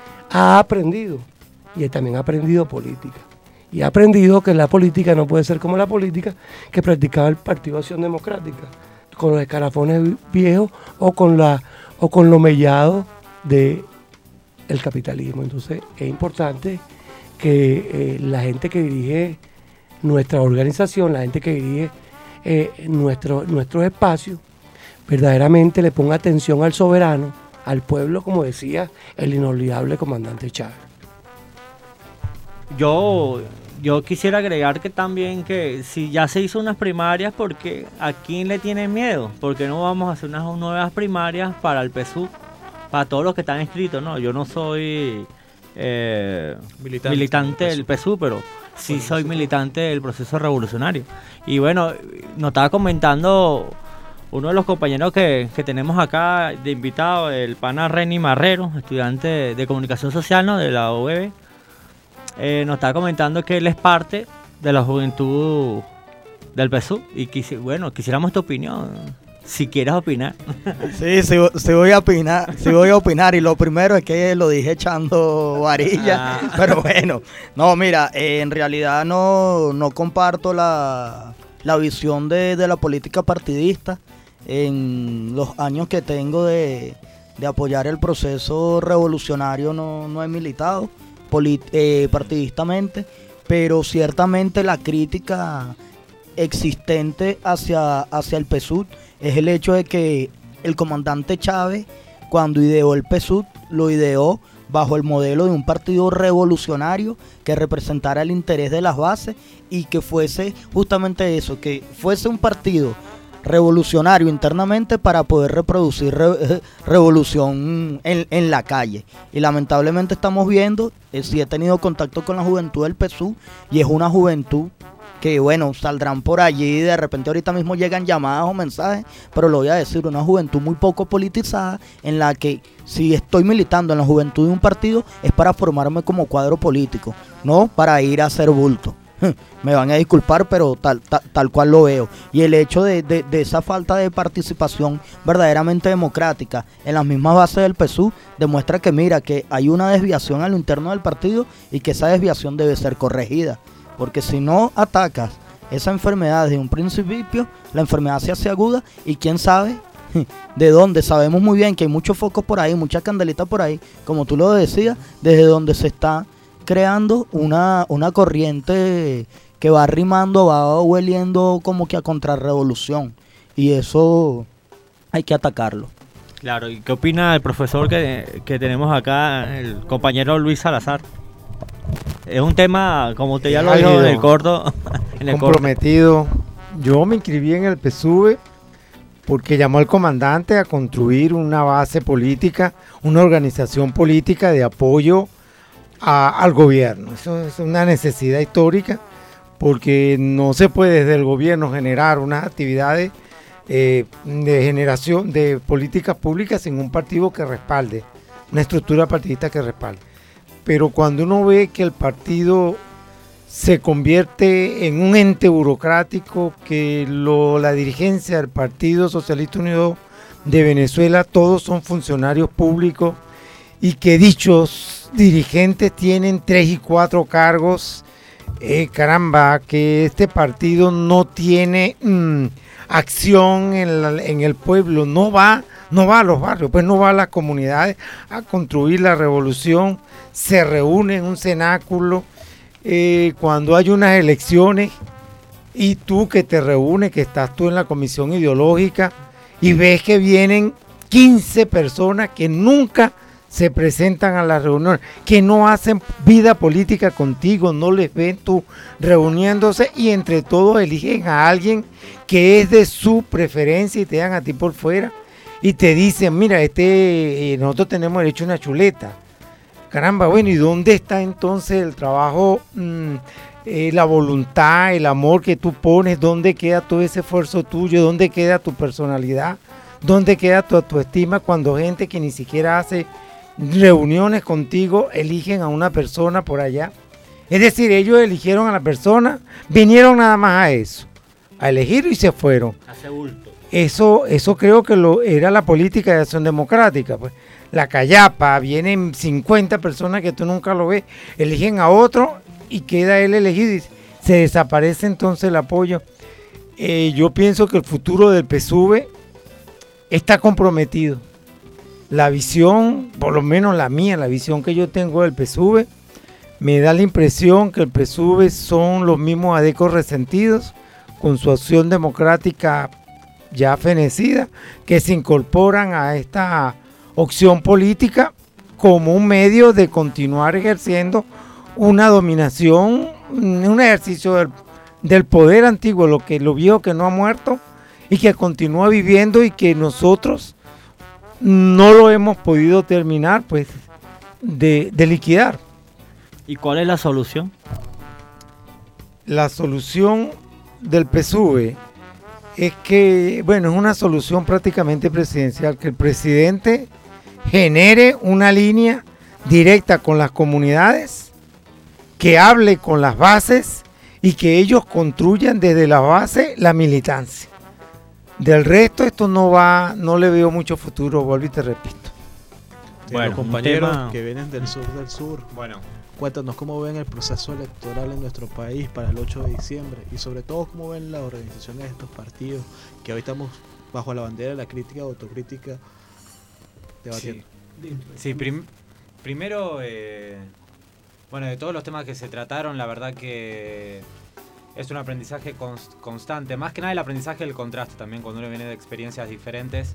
ha aprendido y también ha aprendido política. Y ha aprendido que la política no puede ser como la política que practicaba el Partido Acción Democrática, con los escarafones viejos o con, la, o con lo mellado del capitalismo. Entonces es importante que eh, la gente que dirige nuestra organización, la gente que dirige eh, nuestro, nuestros espacios, verdaderamente le ponga atención al soberano, al pueblo, como decía el inolvidable comandante Chávez. Yo, yo quisiera agregar que también que si ya se hizo unas primarias, porque ¿a quién le tiene miedo? Porque no vamos a hacer unas nuevas primarias para el P S U V, para todos los que están inscritos, ¿no? Yo no soy eh, militante, militante del P S U V, pero sí soy militante del proceso revolucionario. Y bueno, nos estaba comentando uno de los compañeros que, que tenemos acá de invitado, el pana Reni Marrero, estudiante de, de comunicación social, ¿no?, de la U E B. Eh, nos estaba comentando que él es parte de la juventud del P S U V y quisi, bueno, quisiéramos tu opinión, si quieres opinar. Sí, sí, sí voy a opinar, sí voy a opinar, y lo primero es que lo dije echando varilla, ah. pero bueno, no, mira, eh, en realidad no, no comparto la, la visión de, de la política partidista. En los años que tengo de, de apoyar el proceso revolucionario no, no he militado polit, eh, partidistamente, pero ciertamente la crítica existente hacia, hacia el P S U V es el hecho de que el comandante Chávez, cuando ideó el P S U V, lo ideó bajo el modelo de un partido revolucionario que representara el interés de las bases y que fuese justamente eso, que fuese un partido revolucionario internamente para poder reproducir re, revolución en, en la calle. Y lamentablemente estamos viendo, eh, sí he tenido contacto con la juventud del P S U V y es una juventud que, bueno, saldrán por allí, de repente ahorita mismo llegan llamadas o mensajes, pero lo voy a decir, una juventud muy poco politizada, en la que si estoy militando en la juventud de un partido es para formarme como cuadro político, no para ir a hacer bulto. Me van a disculpar, pero tal, tal, tal cual lo veo. Y el hecho de, de, de esa falta de participación verdaderamente democrática en las mismas bases del P S U V demuestra que, mira, que hay una desviación a lo interno del partido y que esa desviación debe ser corregida. Porque si no atacas esa enfermedad desde un principio, la enfermedad se hace aguda y quién sabe de dónde. Sabemos muy bien que hay muchos focos por ahí, muchas candelitas por ahí, como tú lo decías, desde donde se está creando una, una corriente que va rimando, va hueliendo como que a contrarrevolución, y eso hay que atacarlo. Claro, ¿y qué opina el profesor que, que tenemos acá, el compañero Luis Salazar? Es un tema, como usted ya lo dijo, en el corto. En el comprometido. Corto. Yo me inscribí en el P S U V porque llamó al comandante a construir una base política, una organización política de apoyo A, al gobierno. Eso es una necesidad histórica, porque no se puede desde el gobierno generar unas actividades eh, de generación de políticas públicas sin un partido que respalde, una estructura partidista que respalde. Pero cuando uno ve que el partido se convierte en un ente burocrático, que lo, la dirigencia del Partido Socialista Unido de Venezuela todos son funcionarios públicos, y que dichos dirigentes tienen tres y cuatro cargos, eh, caramba, que este partido no tiene mmm, acción en, la, en el pueblo, no va, no va a los barrios, pues no va a las comunidades a construir la revolución, se reúne en un cenáculo eh, cuando hay unas elecciones, y tú que te reúnes, que estás tú en la comisión ideológica, y ves que vienen quince personas que nunca se presentan a las reuniones, que no hacen vida política contigo, no les ven tú reuniéndose, y entre todos eligen a alguien que es de su preferencia y te dan a ti por fuera y te dicen, mira, este eh, nosotros tenemos derecho a una chuleta. Caramba, bueno, ¿y dónde está entonces el trabajo, mmm, eh, la voluntad, el amor que tú pones? ¿Dónde queda todo ese esfuerzo tuyo? ¿Dónde queda tu personalidad? ¿Dónde queda tu autoestima cuando gente que ni siquiera hace reuniones contigo eligen a una persona por allá? Es decir, ellos eligieron a la persona, vinieron nada más a eso, a elegir, y se fueron. Hace bulto. Eso, eso creo que lo era la política de Acción Democrática, pues. La callapa, vienen cincuenta personas que tú nunca lo ves, eligen a otro y queda él elegido y se desaparece entonces el apoyo. Eh, yo pienso que el futuro del P S U V está comprometido. La visión, por lo menos la mía, la visión que yo tengo del P S U V, me da la impresión que el P S U V son los mismos adecos resentidos, con su acción democrática ya fenecida, que se incorporan a esta opción política como un medio de continuar ejerciendo una dominación un ejercicio del, del poder antiguo, lo que lo viejo que no ha muerto y que continúa viviendo y que nosotros no lo hemos podido terminar pues de, de liquidar. ¿Y cuál es la solución? La solución del P S U V es que, bueno, es una solución prácticamente presidencial, que el presidente genere una línea directa con las comunidades, que hable con las bases y que ellos construyan desde la base la militancia. Del resto esto no va, no le veo mucho futuro, vuelvo y te repito. Bueno, los compañeros tema... que vienen del sur del sur, bueno, cuéntanos cómo ven el proceso electoral en nuestro país para el ocho de diciembre y sobre todo cómo ven las organizaciones de estos partidos que hoy estamos bajo la bandera de la crítica o autocrítica debatiendo. Sí, sí prim primero, eh, bueno, de todos los temas que se trataron, la verdad que es un aprendizaje const constante, más que nada el aprendizaje del contraste también cuando uno viene de experiencias diferentes.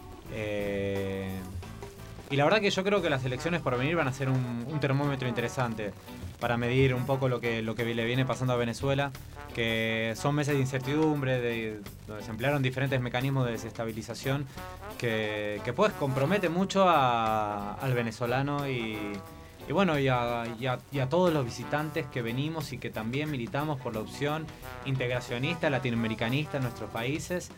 Eh, Y la verdad que yo creo que las elecciones por venir van a ser un, un termómetro interesante para medir un poco lo que, lo que le viene pasando a Venezuela, que son meses de incertidumbre, de, donde se emplearon diferentes mecanismos de desestabilización que, que pues compromete mucho a, al venezolano y, y bueno, y a, y, a, y a todos los visitantes que venimos y que también militamos por la opción integracionista, latinoamericanista en nuestros países.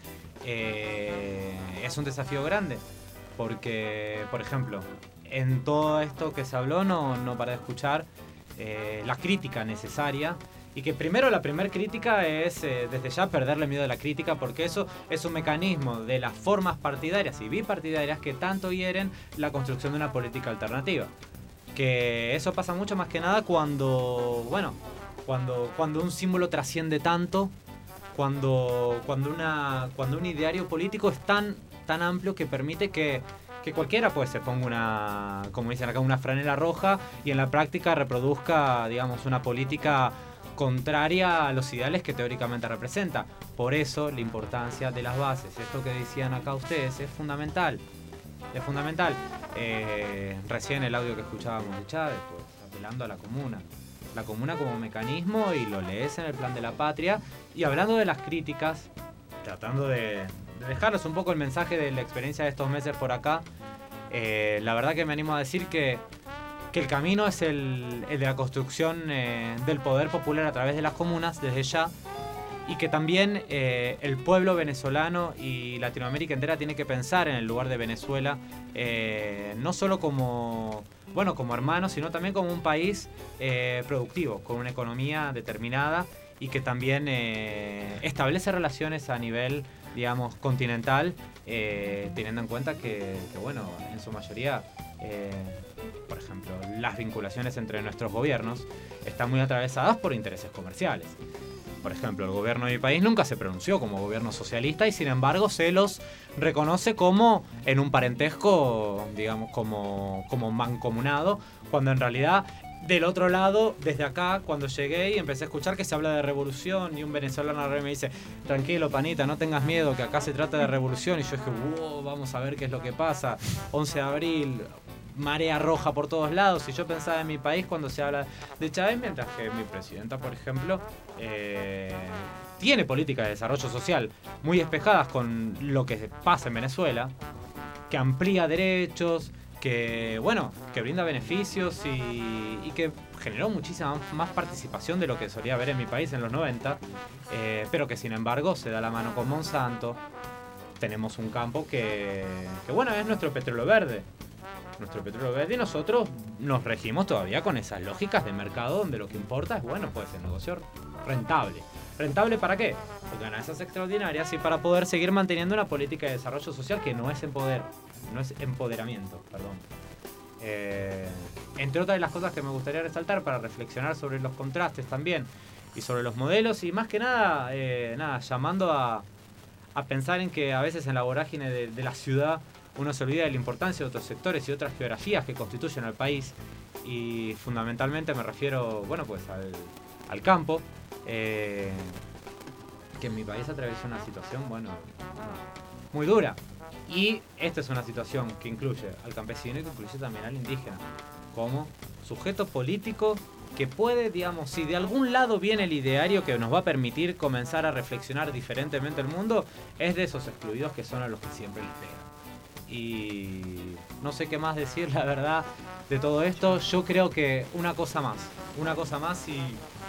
Eh, es un desafío grande. Porque, por ejemplo, en todo esto que se habló no, no para de escuchar eh, la crítica necesaria. Y que primero la primera crítica es eh, desde ya perderle miedo a la crítica, porque eso es un mecanismo de las formas partidarias y bipartidarias que tanto hieren la construcción de una política alternativa. Que eso pasa mucho más que nada cuando, bueno, cuando, cuando un símbolo trasciende tanto, cuando, cuando, una, cuando un ideario político es tan... tan amplio que permite que, que cualquiera pues se ponga una, como dicen acá, una franela roja y en la práctica reproduzca, digamos, una política contraria a los ideales que teóricamente representa. Por eso la importancia de las bases. Esto que decían acá ustedes es fundamental. Es fundamental. Eh, recién el audio que escuchábamos de Chávez, pues apelando a la comuna. La comuna como mecanismo y lo lees en el Plan de la Patria. Y hablando de las críticas, tratando de... dejarles un poco el mensaje de la experiencia de estos meses por acá. Eh, la verdad que me animo a decir que, que el camino es el, el de la construcción eh, del poder popular a través de las comunas desde ya, y que también eh, el pueblo venezolano y Latinoamérica entera tiene que pensar en el lugar de Venezuela, eh, no solo como, bueno, como hermanos, sino también como un país eh, productivo, con una economía determinada y que también eh, establece relaciones a nivel, digamos, continental, eh, teniendo en cuenta que, que, bueno, en su mayoría, eh, por ejemplo, las vinculaciones entre nuestros gobiernos están muy atravesadas por intereses comerciales. Por ejemplo, el gobierno de mi país nunca se pronunció como gobierno socialista y sin embargo se los reconoce como en un parentesco, digamos, como, como mancomunado, cuando en realidad... Del otro lado, desde acá, cuando llegué y empecé a escuchar que se habla de revolución y un venezolano me dice, tranquilo, panita, no tengas miedo, que acá se trata de revolución. Y yo dije, wow, vamos a ver qué es lo que pasa. once de abril, marea roja por todos lados. Y yo pensaba en mi país cuando se habla de Chávez, mientras que mi presidenta, por ejemplo, eh, tiene políticas de desarrollo social muy despejadas con lo que pasa en Venezuela, que amplía derechos, que bueno, que brinda beneficios y, y que generó muchísima más participación de lo que solía haber en mi país en los noventa, eh, pero que sin embargo se da la mano con Monsanto. Tenemos un campo que, que bueno, es nuestro petróleo verde. Nuestro petróleo verde y nosotros nos regimos todavía con esas lógicas de mercado donde lo que importa es, bueno, pues el negocio rentable. ¿Rentable para qué? Porque ganancias extraordinarias y para poder seguir manteniendo una política de desarrollo social que no es empoder, no es empoderamiento, perdón. Eh, entre otras de las cosas que me gustaría resaltar para reflexionar sobre los contrastes también y sobre los modelos y más que nada, eh, nada llamando a, a pensar en que a veces en la vorágine de, de la ciudad uno se olvida de la importancia de otros sectores y otras geografías que constituyen al país y fundamentalmente me refiero, bueno, pues al, al campo, eh, que en mi país atraviesa una situación, bueno, muy dura. Y esta es una situación que incluye al campesino y que incluye también al indígena como sujeto político que puede, digamos, si de algún lado viene el ideario que nos va a permitir comenzar a reflexionar diferentemente el mundo, es de esos excluidos que son a los que siempre les pegan. Y no sé qué más decir, la verdad, de todo esto. Yo creo que una cosa más, una cosa más y,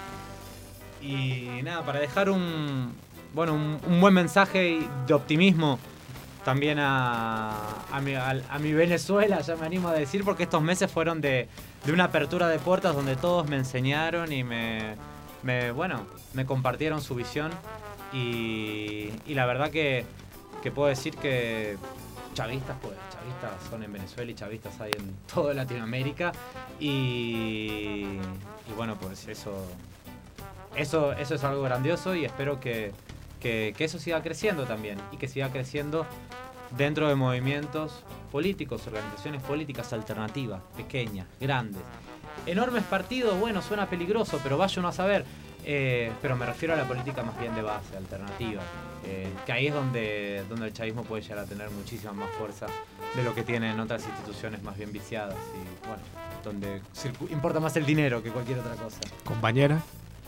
y nada, para dejar un, bueno, un, un buen mensaje de optimismo también a, a, mi, a, a mi Venezuela, ya me animo a decir, porque estos meses fueron de, de una apertura de puertas donde todos me enseñaron y me, me bueno, me compartieron su visión y, y la verdad que, que puedo decir que chavistas, pues chavistas son en Venezuela y chavistas hay en toda Latinoamérica y, y bueno, pues eso, eso, eso es algo grandioso y espero que, que, que eso siga creciendo también y que siga creciendo dentro de movimientos políticos, organizaciones políticas alternativas, pequeñas, grandes. Enormes partidos, bueno, suena peligroso, pero vaya uno a saber. Eh, pero me refiero a la política más bien de base, alternativa, eh, que ahí es donde, donde el chavismo puede llegar a tener muchísima más fuerza de lo que tienen otras instituciones más bien viciadas y bueno, donde circu- importa más el dinero que cualquier otra cosa. Compañera.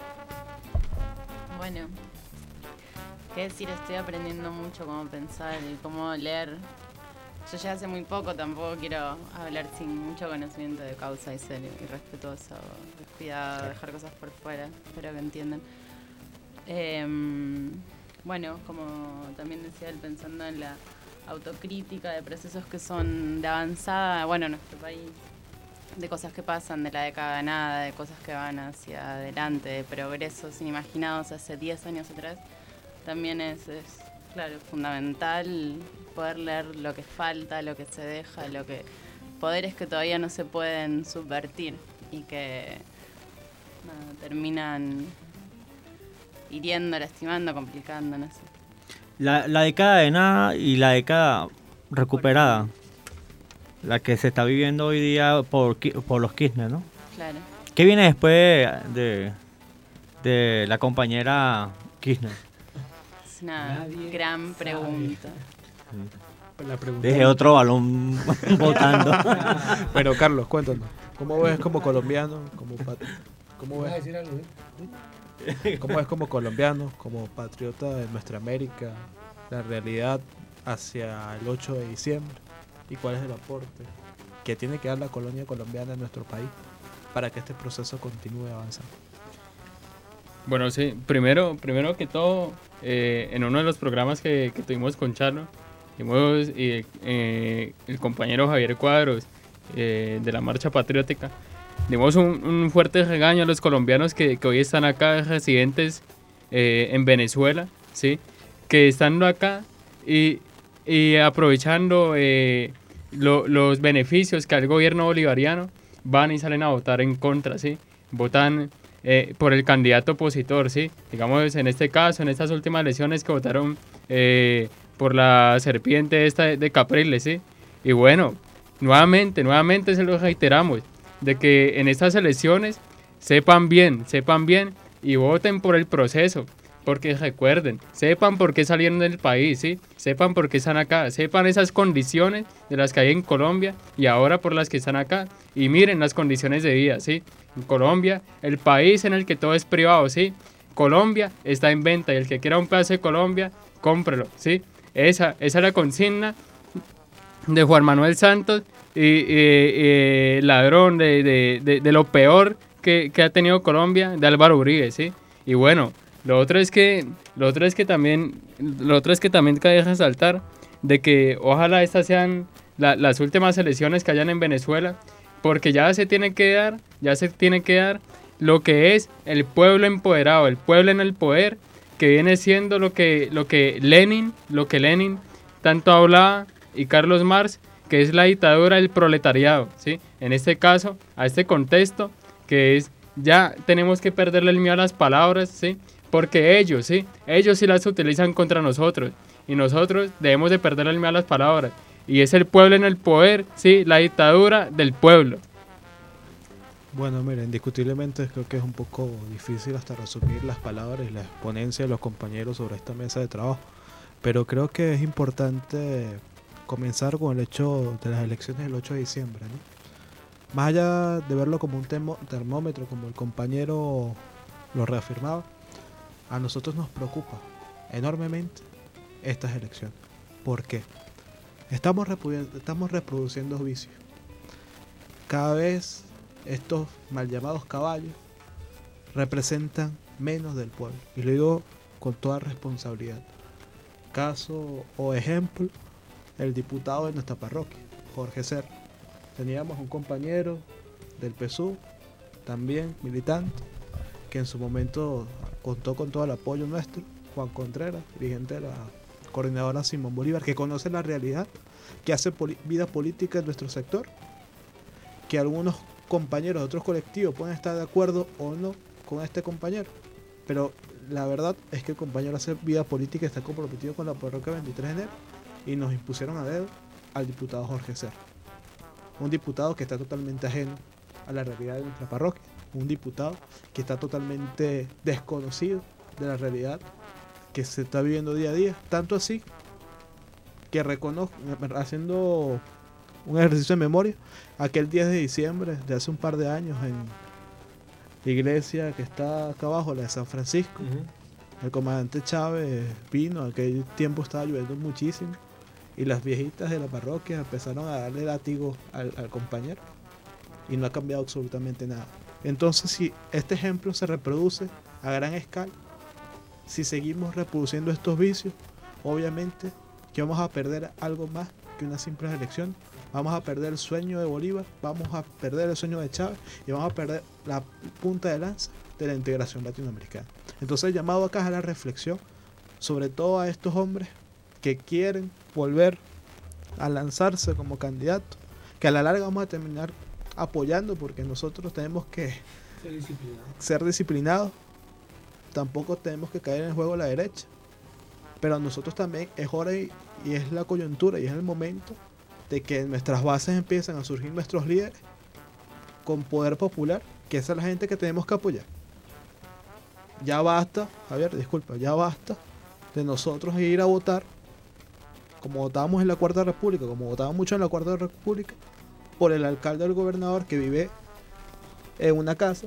Bueno, qué decir, estoy aprendiendo mucho cómo pensar y cómo leer. Yo ya hace muy poco, tampoco quiero hablar sin mucho conocimiento de causa y serio y respetuoso, cuidado, claro. Dejar cosas por fuera, espero que entiendan. Eh, bueno, como también decía él, pensando en la autocrítica de procesos que son de avanzada, bueno, en nuestro país, de cosas que pasan de la década ganada, de cosas que van hacia adelante, de progresos inimaginados hace diez años atrás, también es, es claro, fundamental poder leer lo que falta, lo que se deja, lo que poderes que todavía no se pueden subvertir y que nada, terminan hiriendo, lastimando, complicando, no sé. La, la década de nada y la década recuperada, la que se está viviendo hoy día por, por los Kirchner, ¿no? Claro. ¿Qué viene después de, de la compañera Kirchner? Es una Nadie gran pregunta. La pregunta. Deje otro balón votando. Bueno, Carlos, cuéntanos. ¿Cómo ves como colombiano? Como pat- ¿Cómo ves? decir algo, eh? ¿Cómo ves como colombiano, como patriota de nuestra América, la realidad hacia el ocho de diciembre? ¿Y cuál es el aporte que tiene que dar la colonia colombiana en nuestro país para que este proceso continúe avanzando? Bueno, sí, primero, primero que todo, eh, en uno de los programas que, que tuvimos con Charlo, tuvimos eh, eh, el compañero Javier Cuadros eh, de la Marcha Patriótica, dimos un, un fuerte regaño a los colombianos que, que hoy están acá residentes eh, en Venezuela, ¿sí? Que estando acá y, y aprovechando eh, lo, los beneficios que al gobierno bolivariano van y salen a votar en contra, ¿sí? Votan eh, por el candidato opositor, ¿sí? Digamos, en este caso, en estas últimas elecciones que votaron eh, por la serpiente esta de, de Capriles, ¿sí? Y bueno, nuevamente, nuevamente se lo reiteramos, de que en estas elecciones sepan bien, sepan bien y voten por el proceso, porque recuerden, sepan por qué salieron del país, ¿sí? Sepan por qué están acá, sepan esas condiciones de las que hay en Colombia y ahora por las que están acá, y miren las condiciones de vida, ¿sí? En Colombia, el país en el que todo es privado, ¿sí? Colombia está en venta y el que quiera un pedazo de Colombia, cómprelo, ¿sí? Esa, esa es la consigna de Juan Manuel Santos y, y, y ladrón de, de, de, de lo peor que, que ha tenido Colombia, de Álvaro Uribe, ¿sí? Y bueno, lo otro es que, lo otro es que también, lo otro es que también cabe resaltar de que ojalá estas sean la, las últimas elecciones que hayan en Venezuela, porque ya se tiene que dar, ya se tiene que dar lo que es el pueblo empoderado, el pueblo en el poder, que viene siendo lo que, lo que Lenin, lo que Lenin tanto hablaba y Carlos Marx, que es la dictadura del proletariado, ¿sí? En este caso, a este contexto, que es, ya tenemos que perderle el miedo a las palabras, ¿sí? Porque ellos, ¿sí? Ellos sí las utilizan contra nosotros, y nosotros debemos de perderle el miedo a las palabras, y es el pueblo en el poder, ¿sí? La dictadura del pueblo. Bueno, mira, indiscutiblemente creo que es un poco difícil hasta resumir las palabras y la exponencia de los compañeros sobre esta mesa de trabajo, pero creo que es importante comenzar con el hecho de las elecciones del ocho de diciembre, ¿no? Más allá de verlo como un termo- termómetro, como el compañero lo reafirmaba, a nosotros nos preocupa enormemente estas elecciones. ¿Por qué? Estamos, repu- estamos reproduciendo vicios. Cada vez estos mal llamados caballos representan menos del pueblo. Y lo digo con toda responsabilidad. Caso o ejemplo, el diputado de nuestra parroquia, Jorge Serra. Teníamos un compañero del P S U, también militante, que en su momento contó con todo el apoyo nuestro, Juan Contreras, dirigente de la coordinadora Simón Bolívar, que conoce la realidad, que hace poli- vida política en nuestro sector, que algunos compañeros de otros colectivos pueden estar de acuerdo o no con este compañero, pero la verdad es que el compañero hace vida política y está comprometido con la parroquia veintitrés de enero, y nos impusieron a dedo al diputado Jorge Serra. Un diputado que está totalmente ajeno a la realidad de nuestra parroquia, un diputado que está totalmente desconocido de la realidad que se está viviendo día a día, tanto así que reconozco, haciendo un ejercicio de memoria, aquel diez de diciembre de hace un par de años en la iglesia que está acá abajo, la de San Francisco, uh-huh. El comandante Chávez vino, aquel tiempo estaba lloviendo muchísimo, y las viejitas de la parroquia empezaron a darle látigo al, al compañero, y no ha cambiado absolutamente nada. Entonces, si este ejemplo se reproduce a gran escala, si seguimos reproduciendo estos vicios, obviamente que vamos a perder algo más que unas simples elecciones. Vamos a perder el sueño de Bolívar, vamos a perder el sueño de Chávez y vamos a perder la punta de lanza de la integración latinoamericana. Entonces, el llamado acá es a la reflexión, sobre todo a estos hombres que quieren volver a lanzarse como candidatos, que a la larga vamos a terminar apoyando, porque nosotros tenemos que ser disciplinados. Ser disciplinados. Tampoco tenemos que caer en el juego a la derecha, pero nosotros también es hora y, y es la coyuntura y es el momento de que en nuestras bases empiezan a surgir nuestros líderes con poder popular, que esa es la gente que tenemos que apoyar. Ya basta, Javier, disculpa, ya basta de nosotros ir a votar como votábamos en la Cuarta República, como votaban mucho en la Cuarta República, por el alcalde o el gobernador que vive en una casa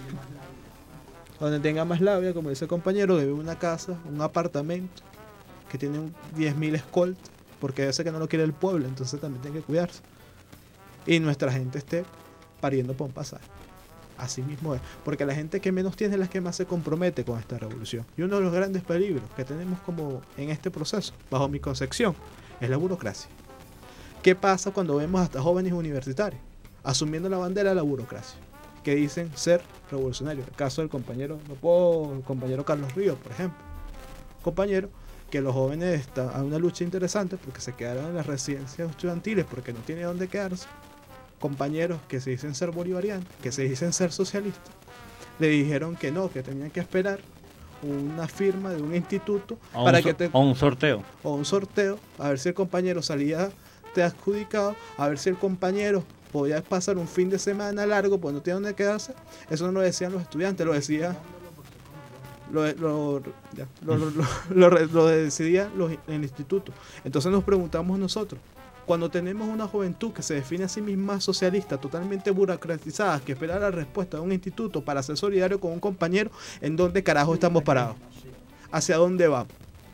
donde tenga más labia, como dice el compañero, que vive en una casa, un apartamento que tiene diez mil escoltas, porque yo sé que no lo quiere el pueblo, entonces también tiene que cuidarse. Y nuestra gente esté pariendo por un pasaje. Así mismo es, porque la gente que menos tiene es la que más se compromete con esta revolución. Y uno de los grandes peligros que tenemos como en este proceso, bajo mi concepción, es la burocracia. ¿Qué pasa cuando vemos hasta jóvenes universitarios asumiendo la bandera de la burocracia, que dicen ser revolucionarios? El caso del compañero, no puedo, el compañero Carlos Ríos, por ejemplo. Compañero que los jóvenes están a una lucha interesante porque se quedaron en las residencias estudiantiles porque no tienen dónde quedarse. Compañeros que se dicen ser bolivarianos, que se dicen ser socialistas, le dijeron que no, que tenían que esperar una firma de un instituto o para un, que te, o un sorteo o un sorteo, a ver si el compañero salía te adjudicado, a ver si el compañero podía pasar un fin de semana largo pues no tiene dónde quedarse. Eso no lo decían los estudiantes, lo decía lo, lo, ya, lo, lo, lo, lo, lo decidía los, el instituto. Entonces nos preguntamos nosotros, cuando tenemos una juventud que se define a sí misma socialista, totalmente burocratizada, que espera la respuesta de un instituto para ser solidario con un compañero, ¿en dónde carajo estamos parados? ¿Hacia dónde vamos?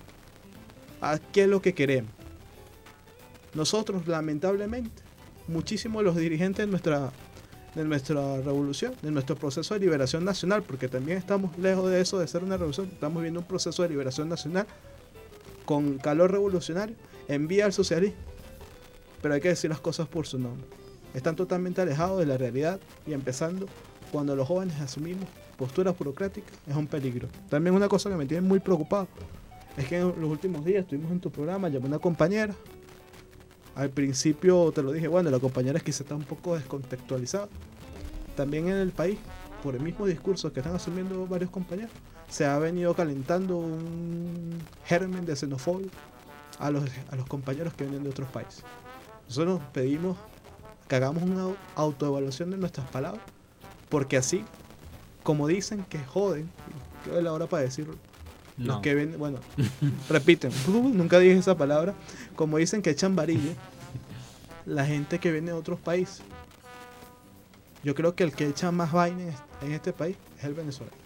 ¿A qué es lo que queremos? Nosotros, lamentablemente, muchísimos de los dirigentes de nuestra, de nuestra revolución, de nuestro proceso de liberación nacional, porque también estamos lejos de eso, de ser una revolución, estamos viendo un proceso de liberación nacional con calor revolucionario, en vía al socialismo. Pero hay que decir las cosas por su nombre. Están totalmente alejados de la realidad y empezando cuando los jóvenes asumimos posturas burocráticas es un peligro. También una cosa que me tiene muy preocupado es que en los últimos días estuvimos en tu programa, llamé a una compañera. Al principio te lo dije, bueno, la compañera es que se está un poco descontextualizada. También en el país, por el mismo discurso que están asumiendo varios compañeros, se ha venido calentando un germen de xenofobia a los, a los compañeros que vienen de otros países. Nosotros pedimos que hagamos una autoevaluación de nuestras palabras, porque así, como dicen que joden, creo que es la hora para decirlo, no. Los que ven, bueno, repiten, nunca dije esa palabra, como dicen que echan varilla, la gente que viene de otros países, Yo creo que el que echa más vaina en este, en este país es el venezolano.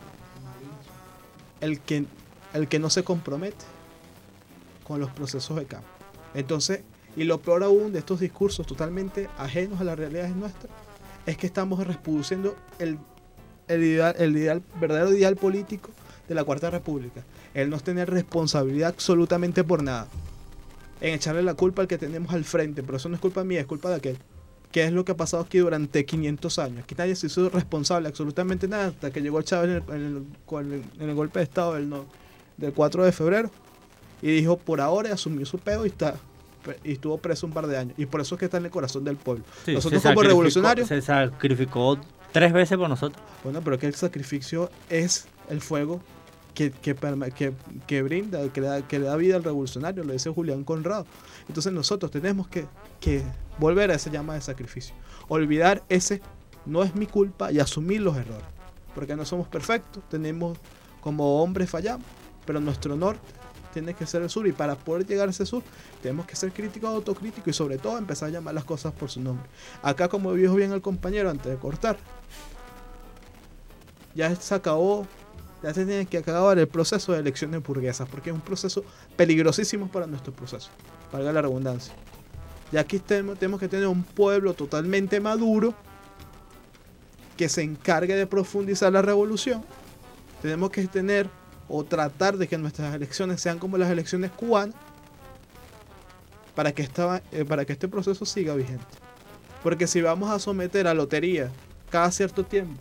El que, el que no se compromete con los procesos de cambio. Entonces, y lo peor aún de estos discursos totalmente ajenos a las realidades nuestras, es que estamos reproduciendo el, el, ideal, el ideal, verdadero ideal político de la Cuarta República. El no tener responsabilidad absolutamente por nada. En echarle la culpa al que tenemos al frente, pero eso no es culpa mía, es culpa de aquel. ¿Qué es lo que ha pasado aquí durante quinientos años? Aquí nadie se hizo responsable absolutamente nada hasta que llegó Chávez en el, en el, en el, en el golpe de Estado del, no, del cuatro de febrero y dijo por ahora, asumió su peo y está y estuvo preso un par de años. Y por eso es que está en el corazón del pueblo. Sí, nosotros como revolucionarios... Se sacrificó tres veces por nosotros. Bueno, pero que el sacrificio es el fuego que, que, que, que brinda, que le, da, que le da vida al revolucionario, lo dice Julián Conrado. Entonces nosotros tenemos que, que volver a esa llama de sacrificio. Olvidar ese no es mi culpa y asumir los errores. Porque no somos perfectos, tenemos como hombres fallamos, pero nuestro norte tiene que ser el sur, y para poder llegar a ese sur tenemos que ser críticos, autocríticos y sobre todo empezar a llamar las cosas por su nombre. Acá, como dijo bien el compañero antes de cortar, ya se acabó, ya se tiene que acabar el proceso de elecciones burguesas, porque es un proceso peligrosísimo para nuestro proceso, valga la redundancia. Ya aquí tenemos, tenemos que tener un pueblo totalmente maduro que se encargue de profundizar la revolución. Tenemos que tener o tratar de que nuestras elecciones sean como las elecciones cubanas para que, esta, eh, para que este proceso siga vigente. Porque si vamos a someter a lotería cada cierto tiempo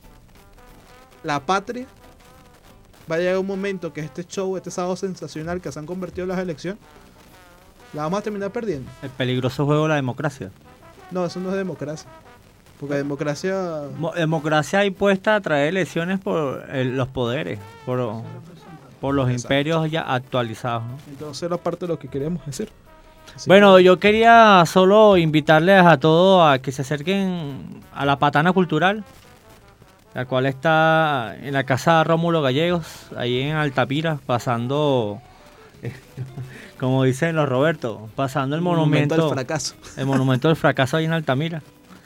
la patria, va a llegar un momento que este show, este sábado sensacional que se han convertido en las elecciones, la vamos a terminar perdiendo. El peligroso juego de la democracia. No, eso no es democracia. Porque democracia... Democracia impuesta a traer elecciones por el, los poderes, por, por los Exacto. imperios ya actualizados, ¿no? Entonces era parte de lo que queríamos decir. Así bueno, que... yo quería solo invitarles a todos a que se acerquen a la Patana Cultural, la cual está en la casa Rómulo Gallegos, ahí en Altamira, pasando... como dicen los Roberto, pasando el monumento, monumento al fracaso. El monumento del fracaso ahí en Altamira.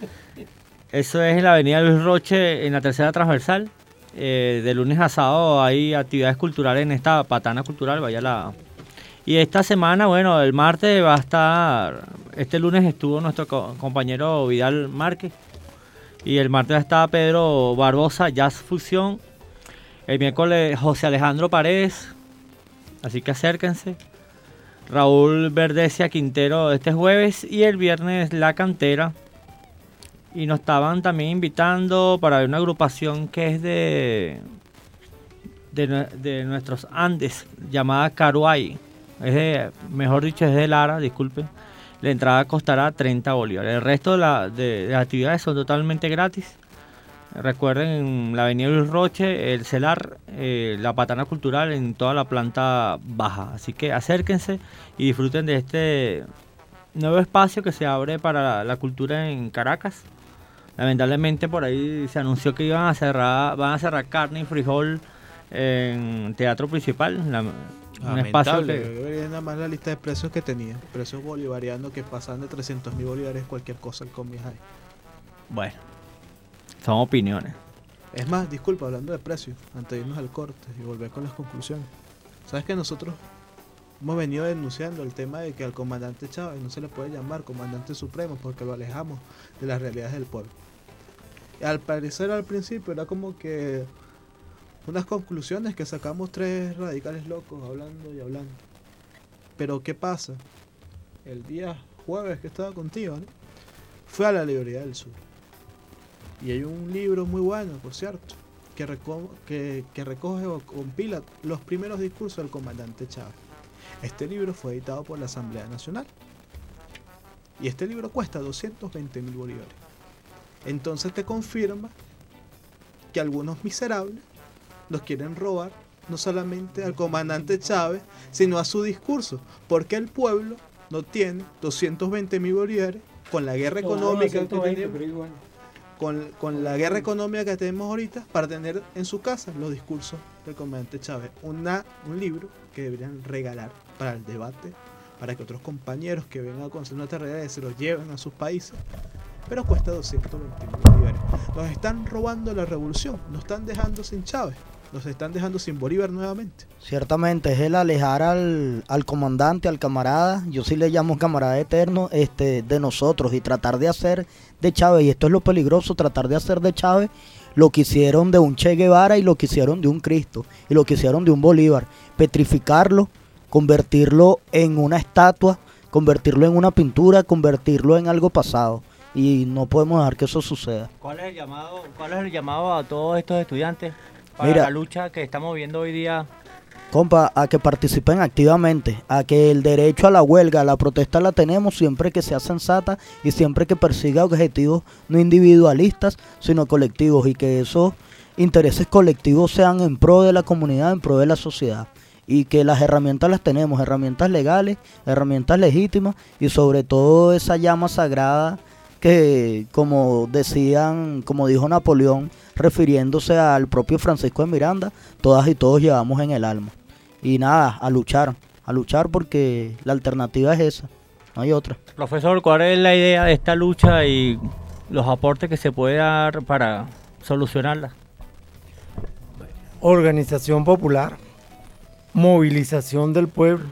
Eso es en la avenida Luis Roche, en la tercera transversal. Eh, de lunes a sábado hay actividades culturales en esta Patana Cultural, vaya la... Y esta semana, bueno, el martes va a estar... Este lunes estuvo nuestro co- compañero Vidal Márquez. Y el martes está Pedro Barbosa, Jazz Fusión. El miércoles José Alejandro Paredes. Así que acérquense. Raúl Verdecia Quintero este jueves. Y el viernes La Cantera. Y nos estaban también invitando para ver una agrupación que es de, de, de nuestros Andes, llamada Caruay. Es de, mejor dicho, es de Lara, disculpen. La entrada costará treinta bolívares. El resto de, la, de, de las actividades son totalmente gratis. Recuerden la avenida Luis Roche, el CELAR, eh, la Patana Cultural en toda la planta baja. Así que acérquense y disfruten de este nuevo espacio que se abre para la, la cultura en Caracas. Lamentablemente por ahí se anunció que iban a cerrar, van a cerrar Carne y Frijol en Teatro Principal. La, un espacio que... Yo vería nada más la lista de precios que tenía. Precios bolivarianos que pasan de trescientos mil bolívares cualquier cosa al Comi High. Bueno, son opiniones. Es más, disculpa, hablando de precios, antes de irnos al corte y volver con las conclusiones. ¿Sabes que nosotros hemos venido denunciando el tema de que al comandante Chávez no se le puede llamar comandante supremo porque lo alejamos de las realidades del pueblo? Y al parecer al principio era como que unas conclusiones que sacamos tres radicales locos hablando y hablando. Pero ¿qué pasa? El día jueves que estaba contigo, ¿no? Fui a la librería del sur. Y hay un libro muy bueno, por cierto, que, reco- que, que recoge o compila los primeros discursos del comandante Chávez. Este libro fue editado por la Asamblea Nacional. Y este libro cuesta doscientos veinte mil bolívares. Entonces te confirma que algunos miserables nos quieren robar no solamente al comandante Chávez, sino a su discurso. Porque el pueblo no tiene doscientos veinte mil bolívares con la guerra económica que tenemos, con, con la guerra económica que tenemos ahorita, para tener en su casa los discursos del comandante Chávez. Una, un libro que deberían regalar para el debate, para que otros compañeros que vengan a conocer nuestra realidad se los lleven a sus países pero cuesta doscientos veintiún bolívares. Nos están robando la revolución, nos están dejando sin Chávez, nos están dejando sin Bolívar nuevamente. Ciertamente es el alejar al, al comandante, al camarada, yo sí le llamo camarada eterno, este, de nosotros, y tratar de hacer de Chávez, y esto es lo peligroso, tratar de hacer de Chávez lo que hicieron de un Che Guevara y lo que hicieron de un Cristo y lo que hicieron de un Bolívar, petrificarlo, convertirlo en una estatua, convertirlo en una pintura, convertirlo en algo pasado, y no podemos dejar que eso suceda. ¿Cuál es el llamado, cuál es el llamado a todos estos estudiantes para Mira, la lucha que estamos viendo hoy día? Compa, a que participen activamente, a que el derecho a la huelga, a la protesta la tenemos siempre que sea sensata y siempre que persiga objetivos no individualistas, sino colectivos, y que esos intereses colectivos sean en pro de la comunidad, en pro de la sociedad, y que las herramientas las tenemos, herramientas legales, herramientas legítimas, y sobre todo esa llama sagrada que, como decían, como dijo Napoleón, refiriéndose al propio Francisco de Miranda, todas y todos llevamos en el alma. Y nada, a luchar, a luchar porque la alternativa es esa, no hay otra. Profesor, ¿cuál es la idea de esta lucha y los aportes que se puede dar para solucionarla? Organización popular, movilización del pueblo,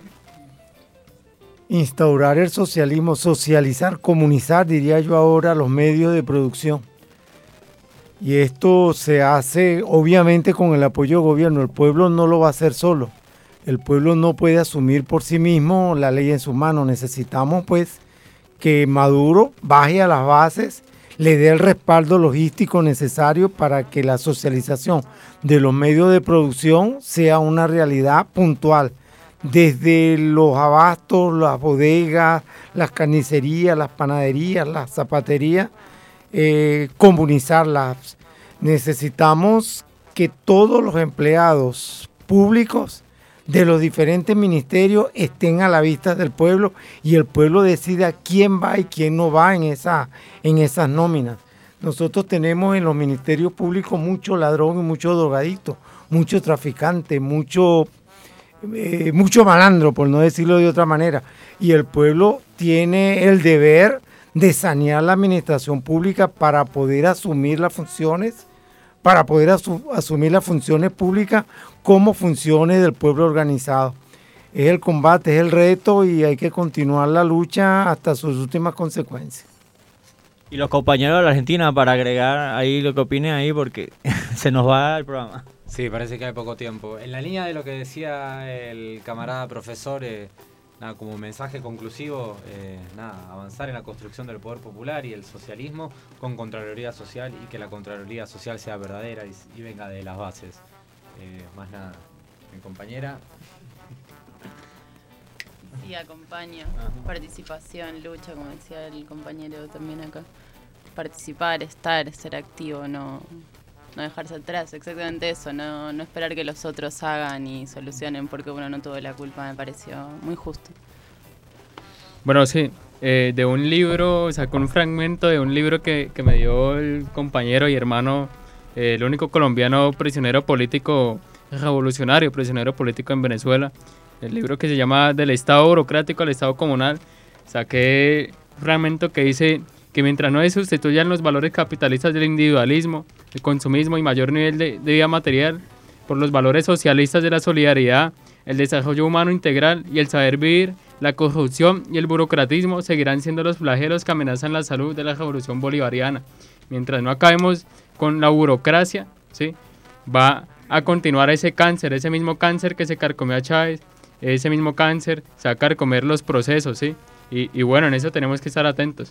instaurar el socialismo, socializar, comunizar, diría yo ahora, los medios de producción. Y esto se hace obviamente con el apoyo del gobierno. El pueblo no lo va a hacer solo. El pueblo no puede asumir por sí mismo la ley en sus manos. Necesitamos pues que Maduro baje a las bases, le dé el respaldo logístico necesario para que la socialización de los medios de producción sea una realidad puntual. Desde los abastos, las bodegas, las carnicerías, las panaderías, las zapaterías, eh, comunizarlas. Necesitamos que todos los empleados públicos de los diferentes ministerios estén a la vista del pueblo y el pueblo decida quién va y quién no va en, esa, en esas nóminas. Nosotros tenemos en los ministerios públicos mucho ladrón y mucho drogadicto, mucho traficante, mucho, eh, mucho malandro, por no decirlo de otra manera. Y el pueblo tiene el deber de sanear la administración pública para poder asumir las funciones, para poder asu- asumir las funciones públicas como funciones del pueblo organizado. Es el combate, es el reto y hay que continuar la lucha hasta sus últimas consecuencias. Y los compañeros de la Argentina, para agregar ahí lo que opinen ahí, porque se nos va el programa. Sí, parece que hay poco tiempo. En la línea de lo que decía el camarada profesor, eh, nada, como mensaje conclusivo, eh, nada, avanzar en la construcción del poder popular y el socialismo con Contraloría Social, y que la Contraloría Social sea verdadera y, y venga de las bases. Eh, más nada, mi compañera. Sí, acompaño. Participación, lucha, como decía el compañero también acá. Participar, estar, ser activo, no, no dejarse atrás, exactamente eso, no, no esperar que los otros hagan y solucionen porque uno no tuvo la culpa, me pareció muy justo. Bueno, sí, eh, de un libro, sacó un fragmento de un libro que, que me dio el compañero y hermano, eh, el único colombiano prisionero político revolucionario, prisionero político en Venezuela, el libro que se llama Del Estado Burocrático al Estado Comunal. Saqué un fragmento que dice que mientras no se sustituyan los valores capitalistas del individualismo, el consumismo y mayor nivel de, de vida material por los valores socialistas de la solidaridad, el desarrollo humano integral y el saber vivir, la corrupción y el burocratismo seguirán siendo los flagelos que amenazan la salud de la revolución bolivariana. Mientras no acabemos con la burocracia, ¿sí?, va a continuar ese cáncer, ese mismo cáncer que se carcomió a Chávez, ese mismo cáncer se va a carcomer los procesos, ¿sí? Y, y bueno, en eso tenemos que estar atentos.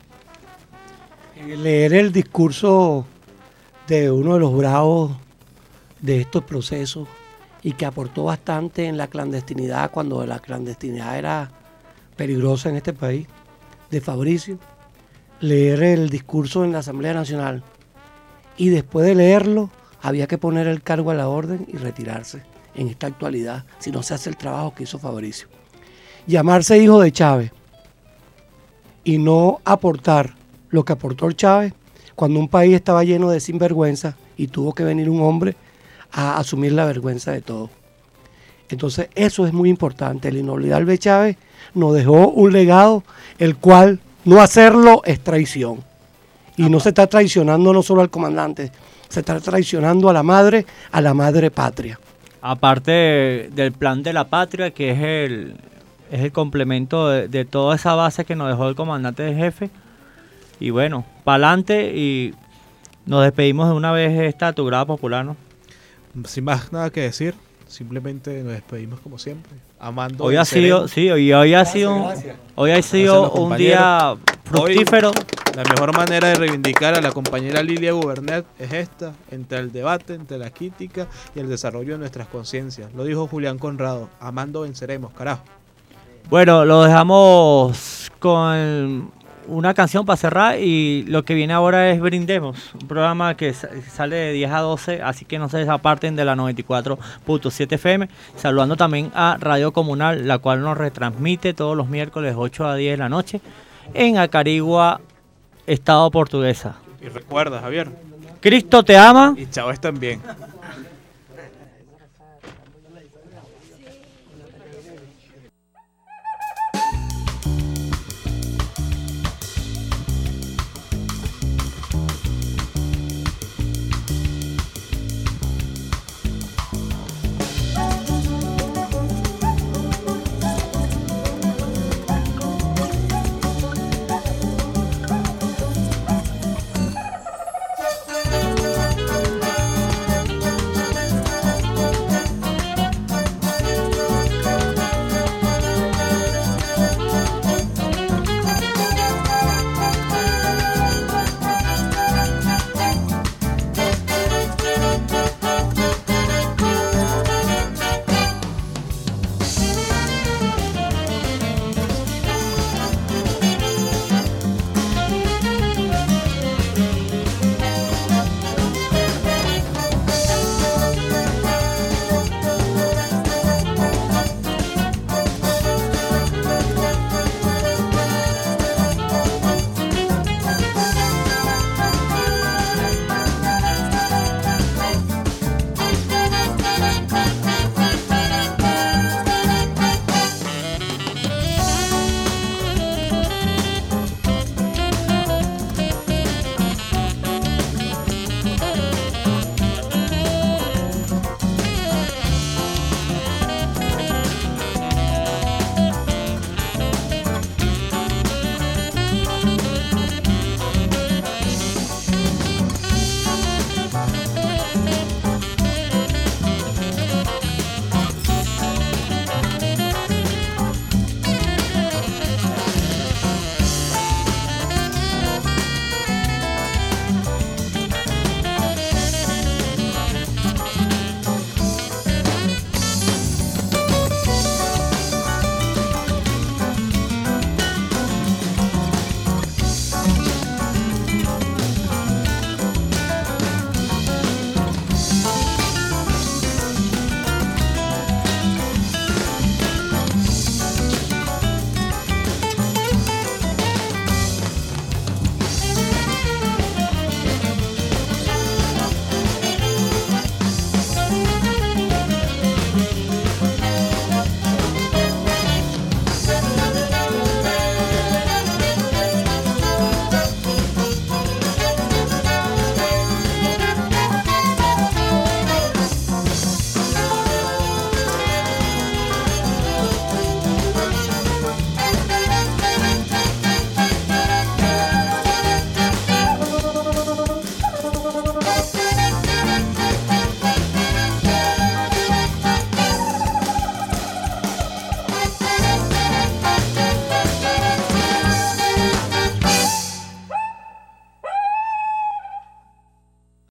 Leer el discurso de uno de los bravos de estos procesos y que aportó bastante en la clandestinidad, cuando la clandestinidad era peligrosa en este país, de Fabricio. Leer el discurso en la Asamblea Nacional y después de leerlo había que poner el cargo a la orden y retirarse en esta actualidad si no se hace el trabajo que hizo Fabricio. Llamarse hijo de Chávez y no aportar lo que aportó Chávez cuando un país estaba lleno de sinvergüenza y tuvo que venir un hombre a asumir la vergüenza de todo. Entonces eso es muy importante. El inolvidable Chávez nos dejó un legado el cual No hacerlo es traición. Y no se está traicionando no solo al comandante, se está traicionando a la madre, a la madre patria. Aparte del plan de la patria, que es el, es el complemento de, de toda esa base que nos dejó el comandante de jefe. Y bueno, para adelante y nos despedimos de una vez esta tu grada popular, ¿no? Sin más nada que decir, simplemente nos despedimos como siempre, amando. Hoy ha sido, sí, hoy, hoy ha sido, gracias. Hoy ha sido un día fructífero. Hoy, la mejor manera de reivindicar a la compañera Lilia Gubernet es esta, entre el debate, entre la crítica y el desarrollo de nuestras conciencias. Lo dijo Julián Conrado, amando venceremos, carajo. Bueno, lo dejamos con una canción para cerrar y lo que viene ahora es Brindemos, un programa que sale de diez a doce, así que no se desaparten de la noventa y cuatro punto siete F M, saludando también a Radio Comunal, la cual nos retransmite todos los miércoles ocho a diez de la noche en Acarigua, Estado Portuguesa. Y recuerda, Javier, Cristo te ama y Chávez también.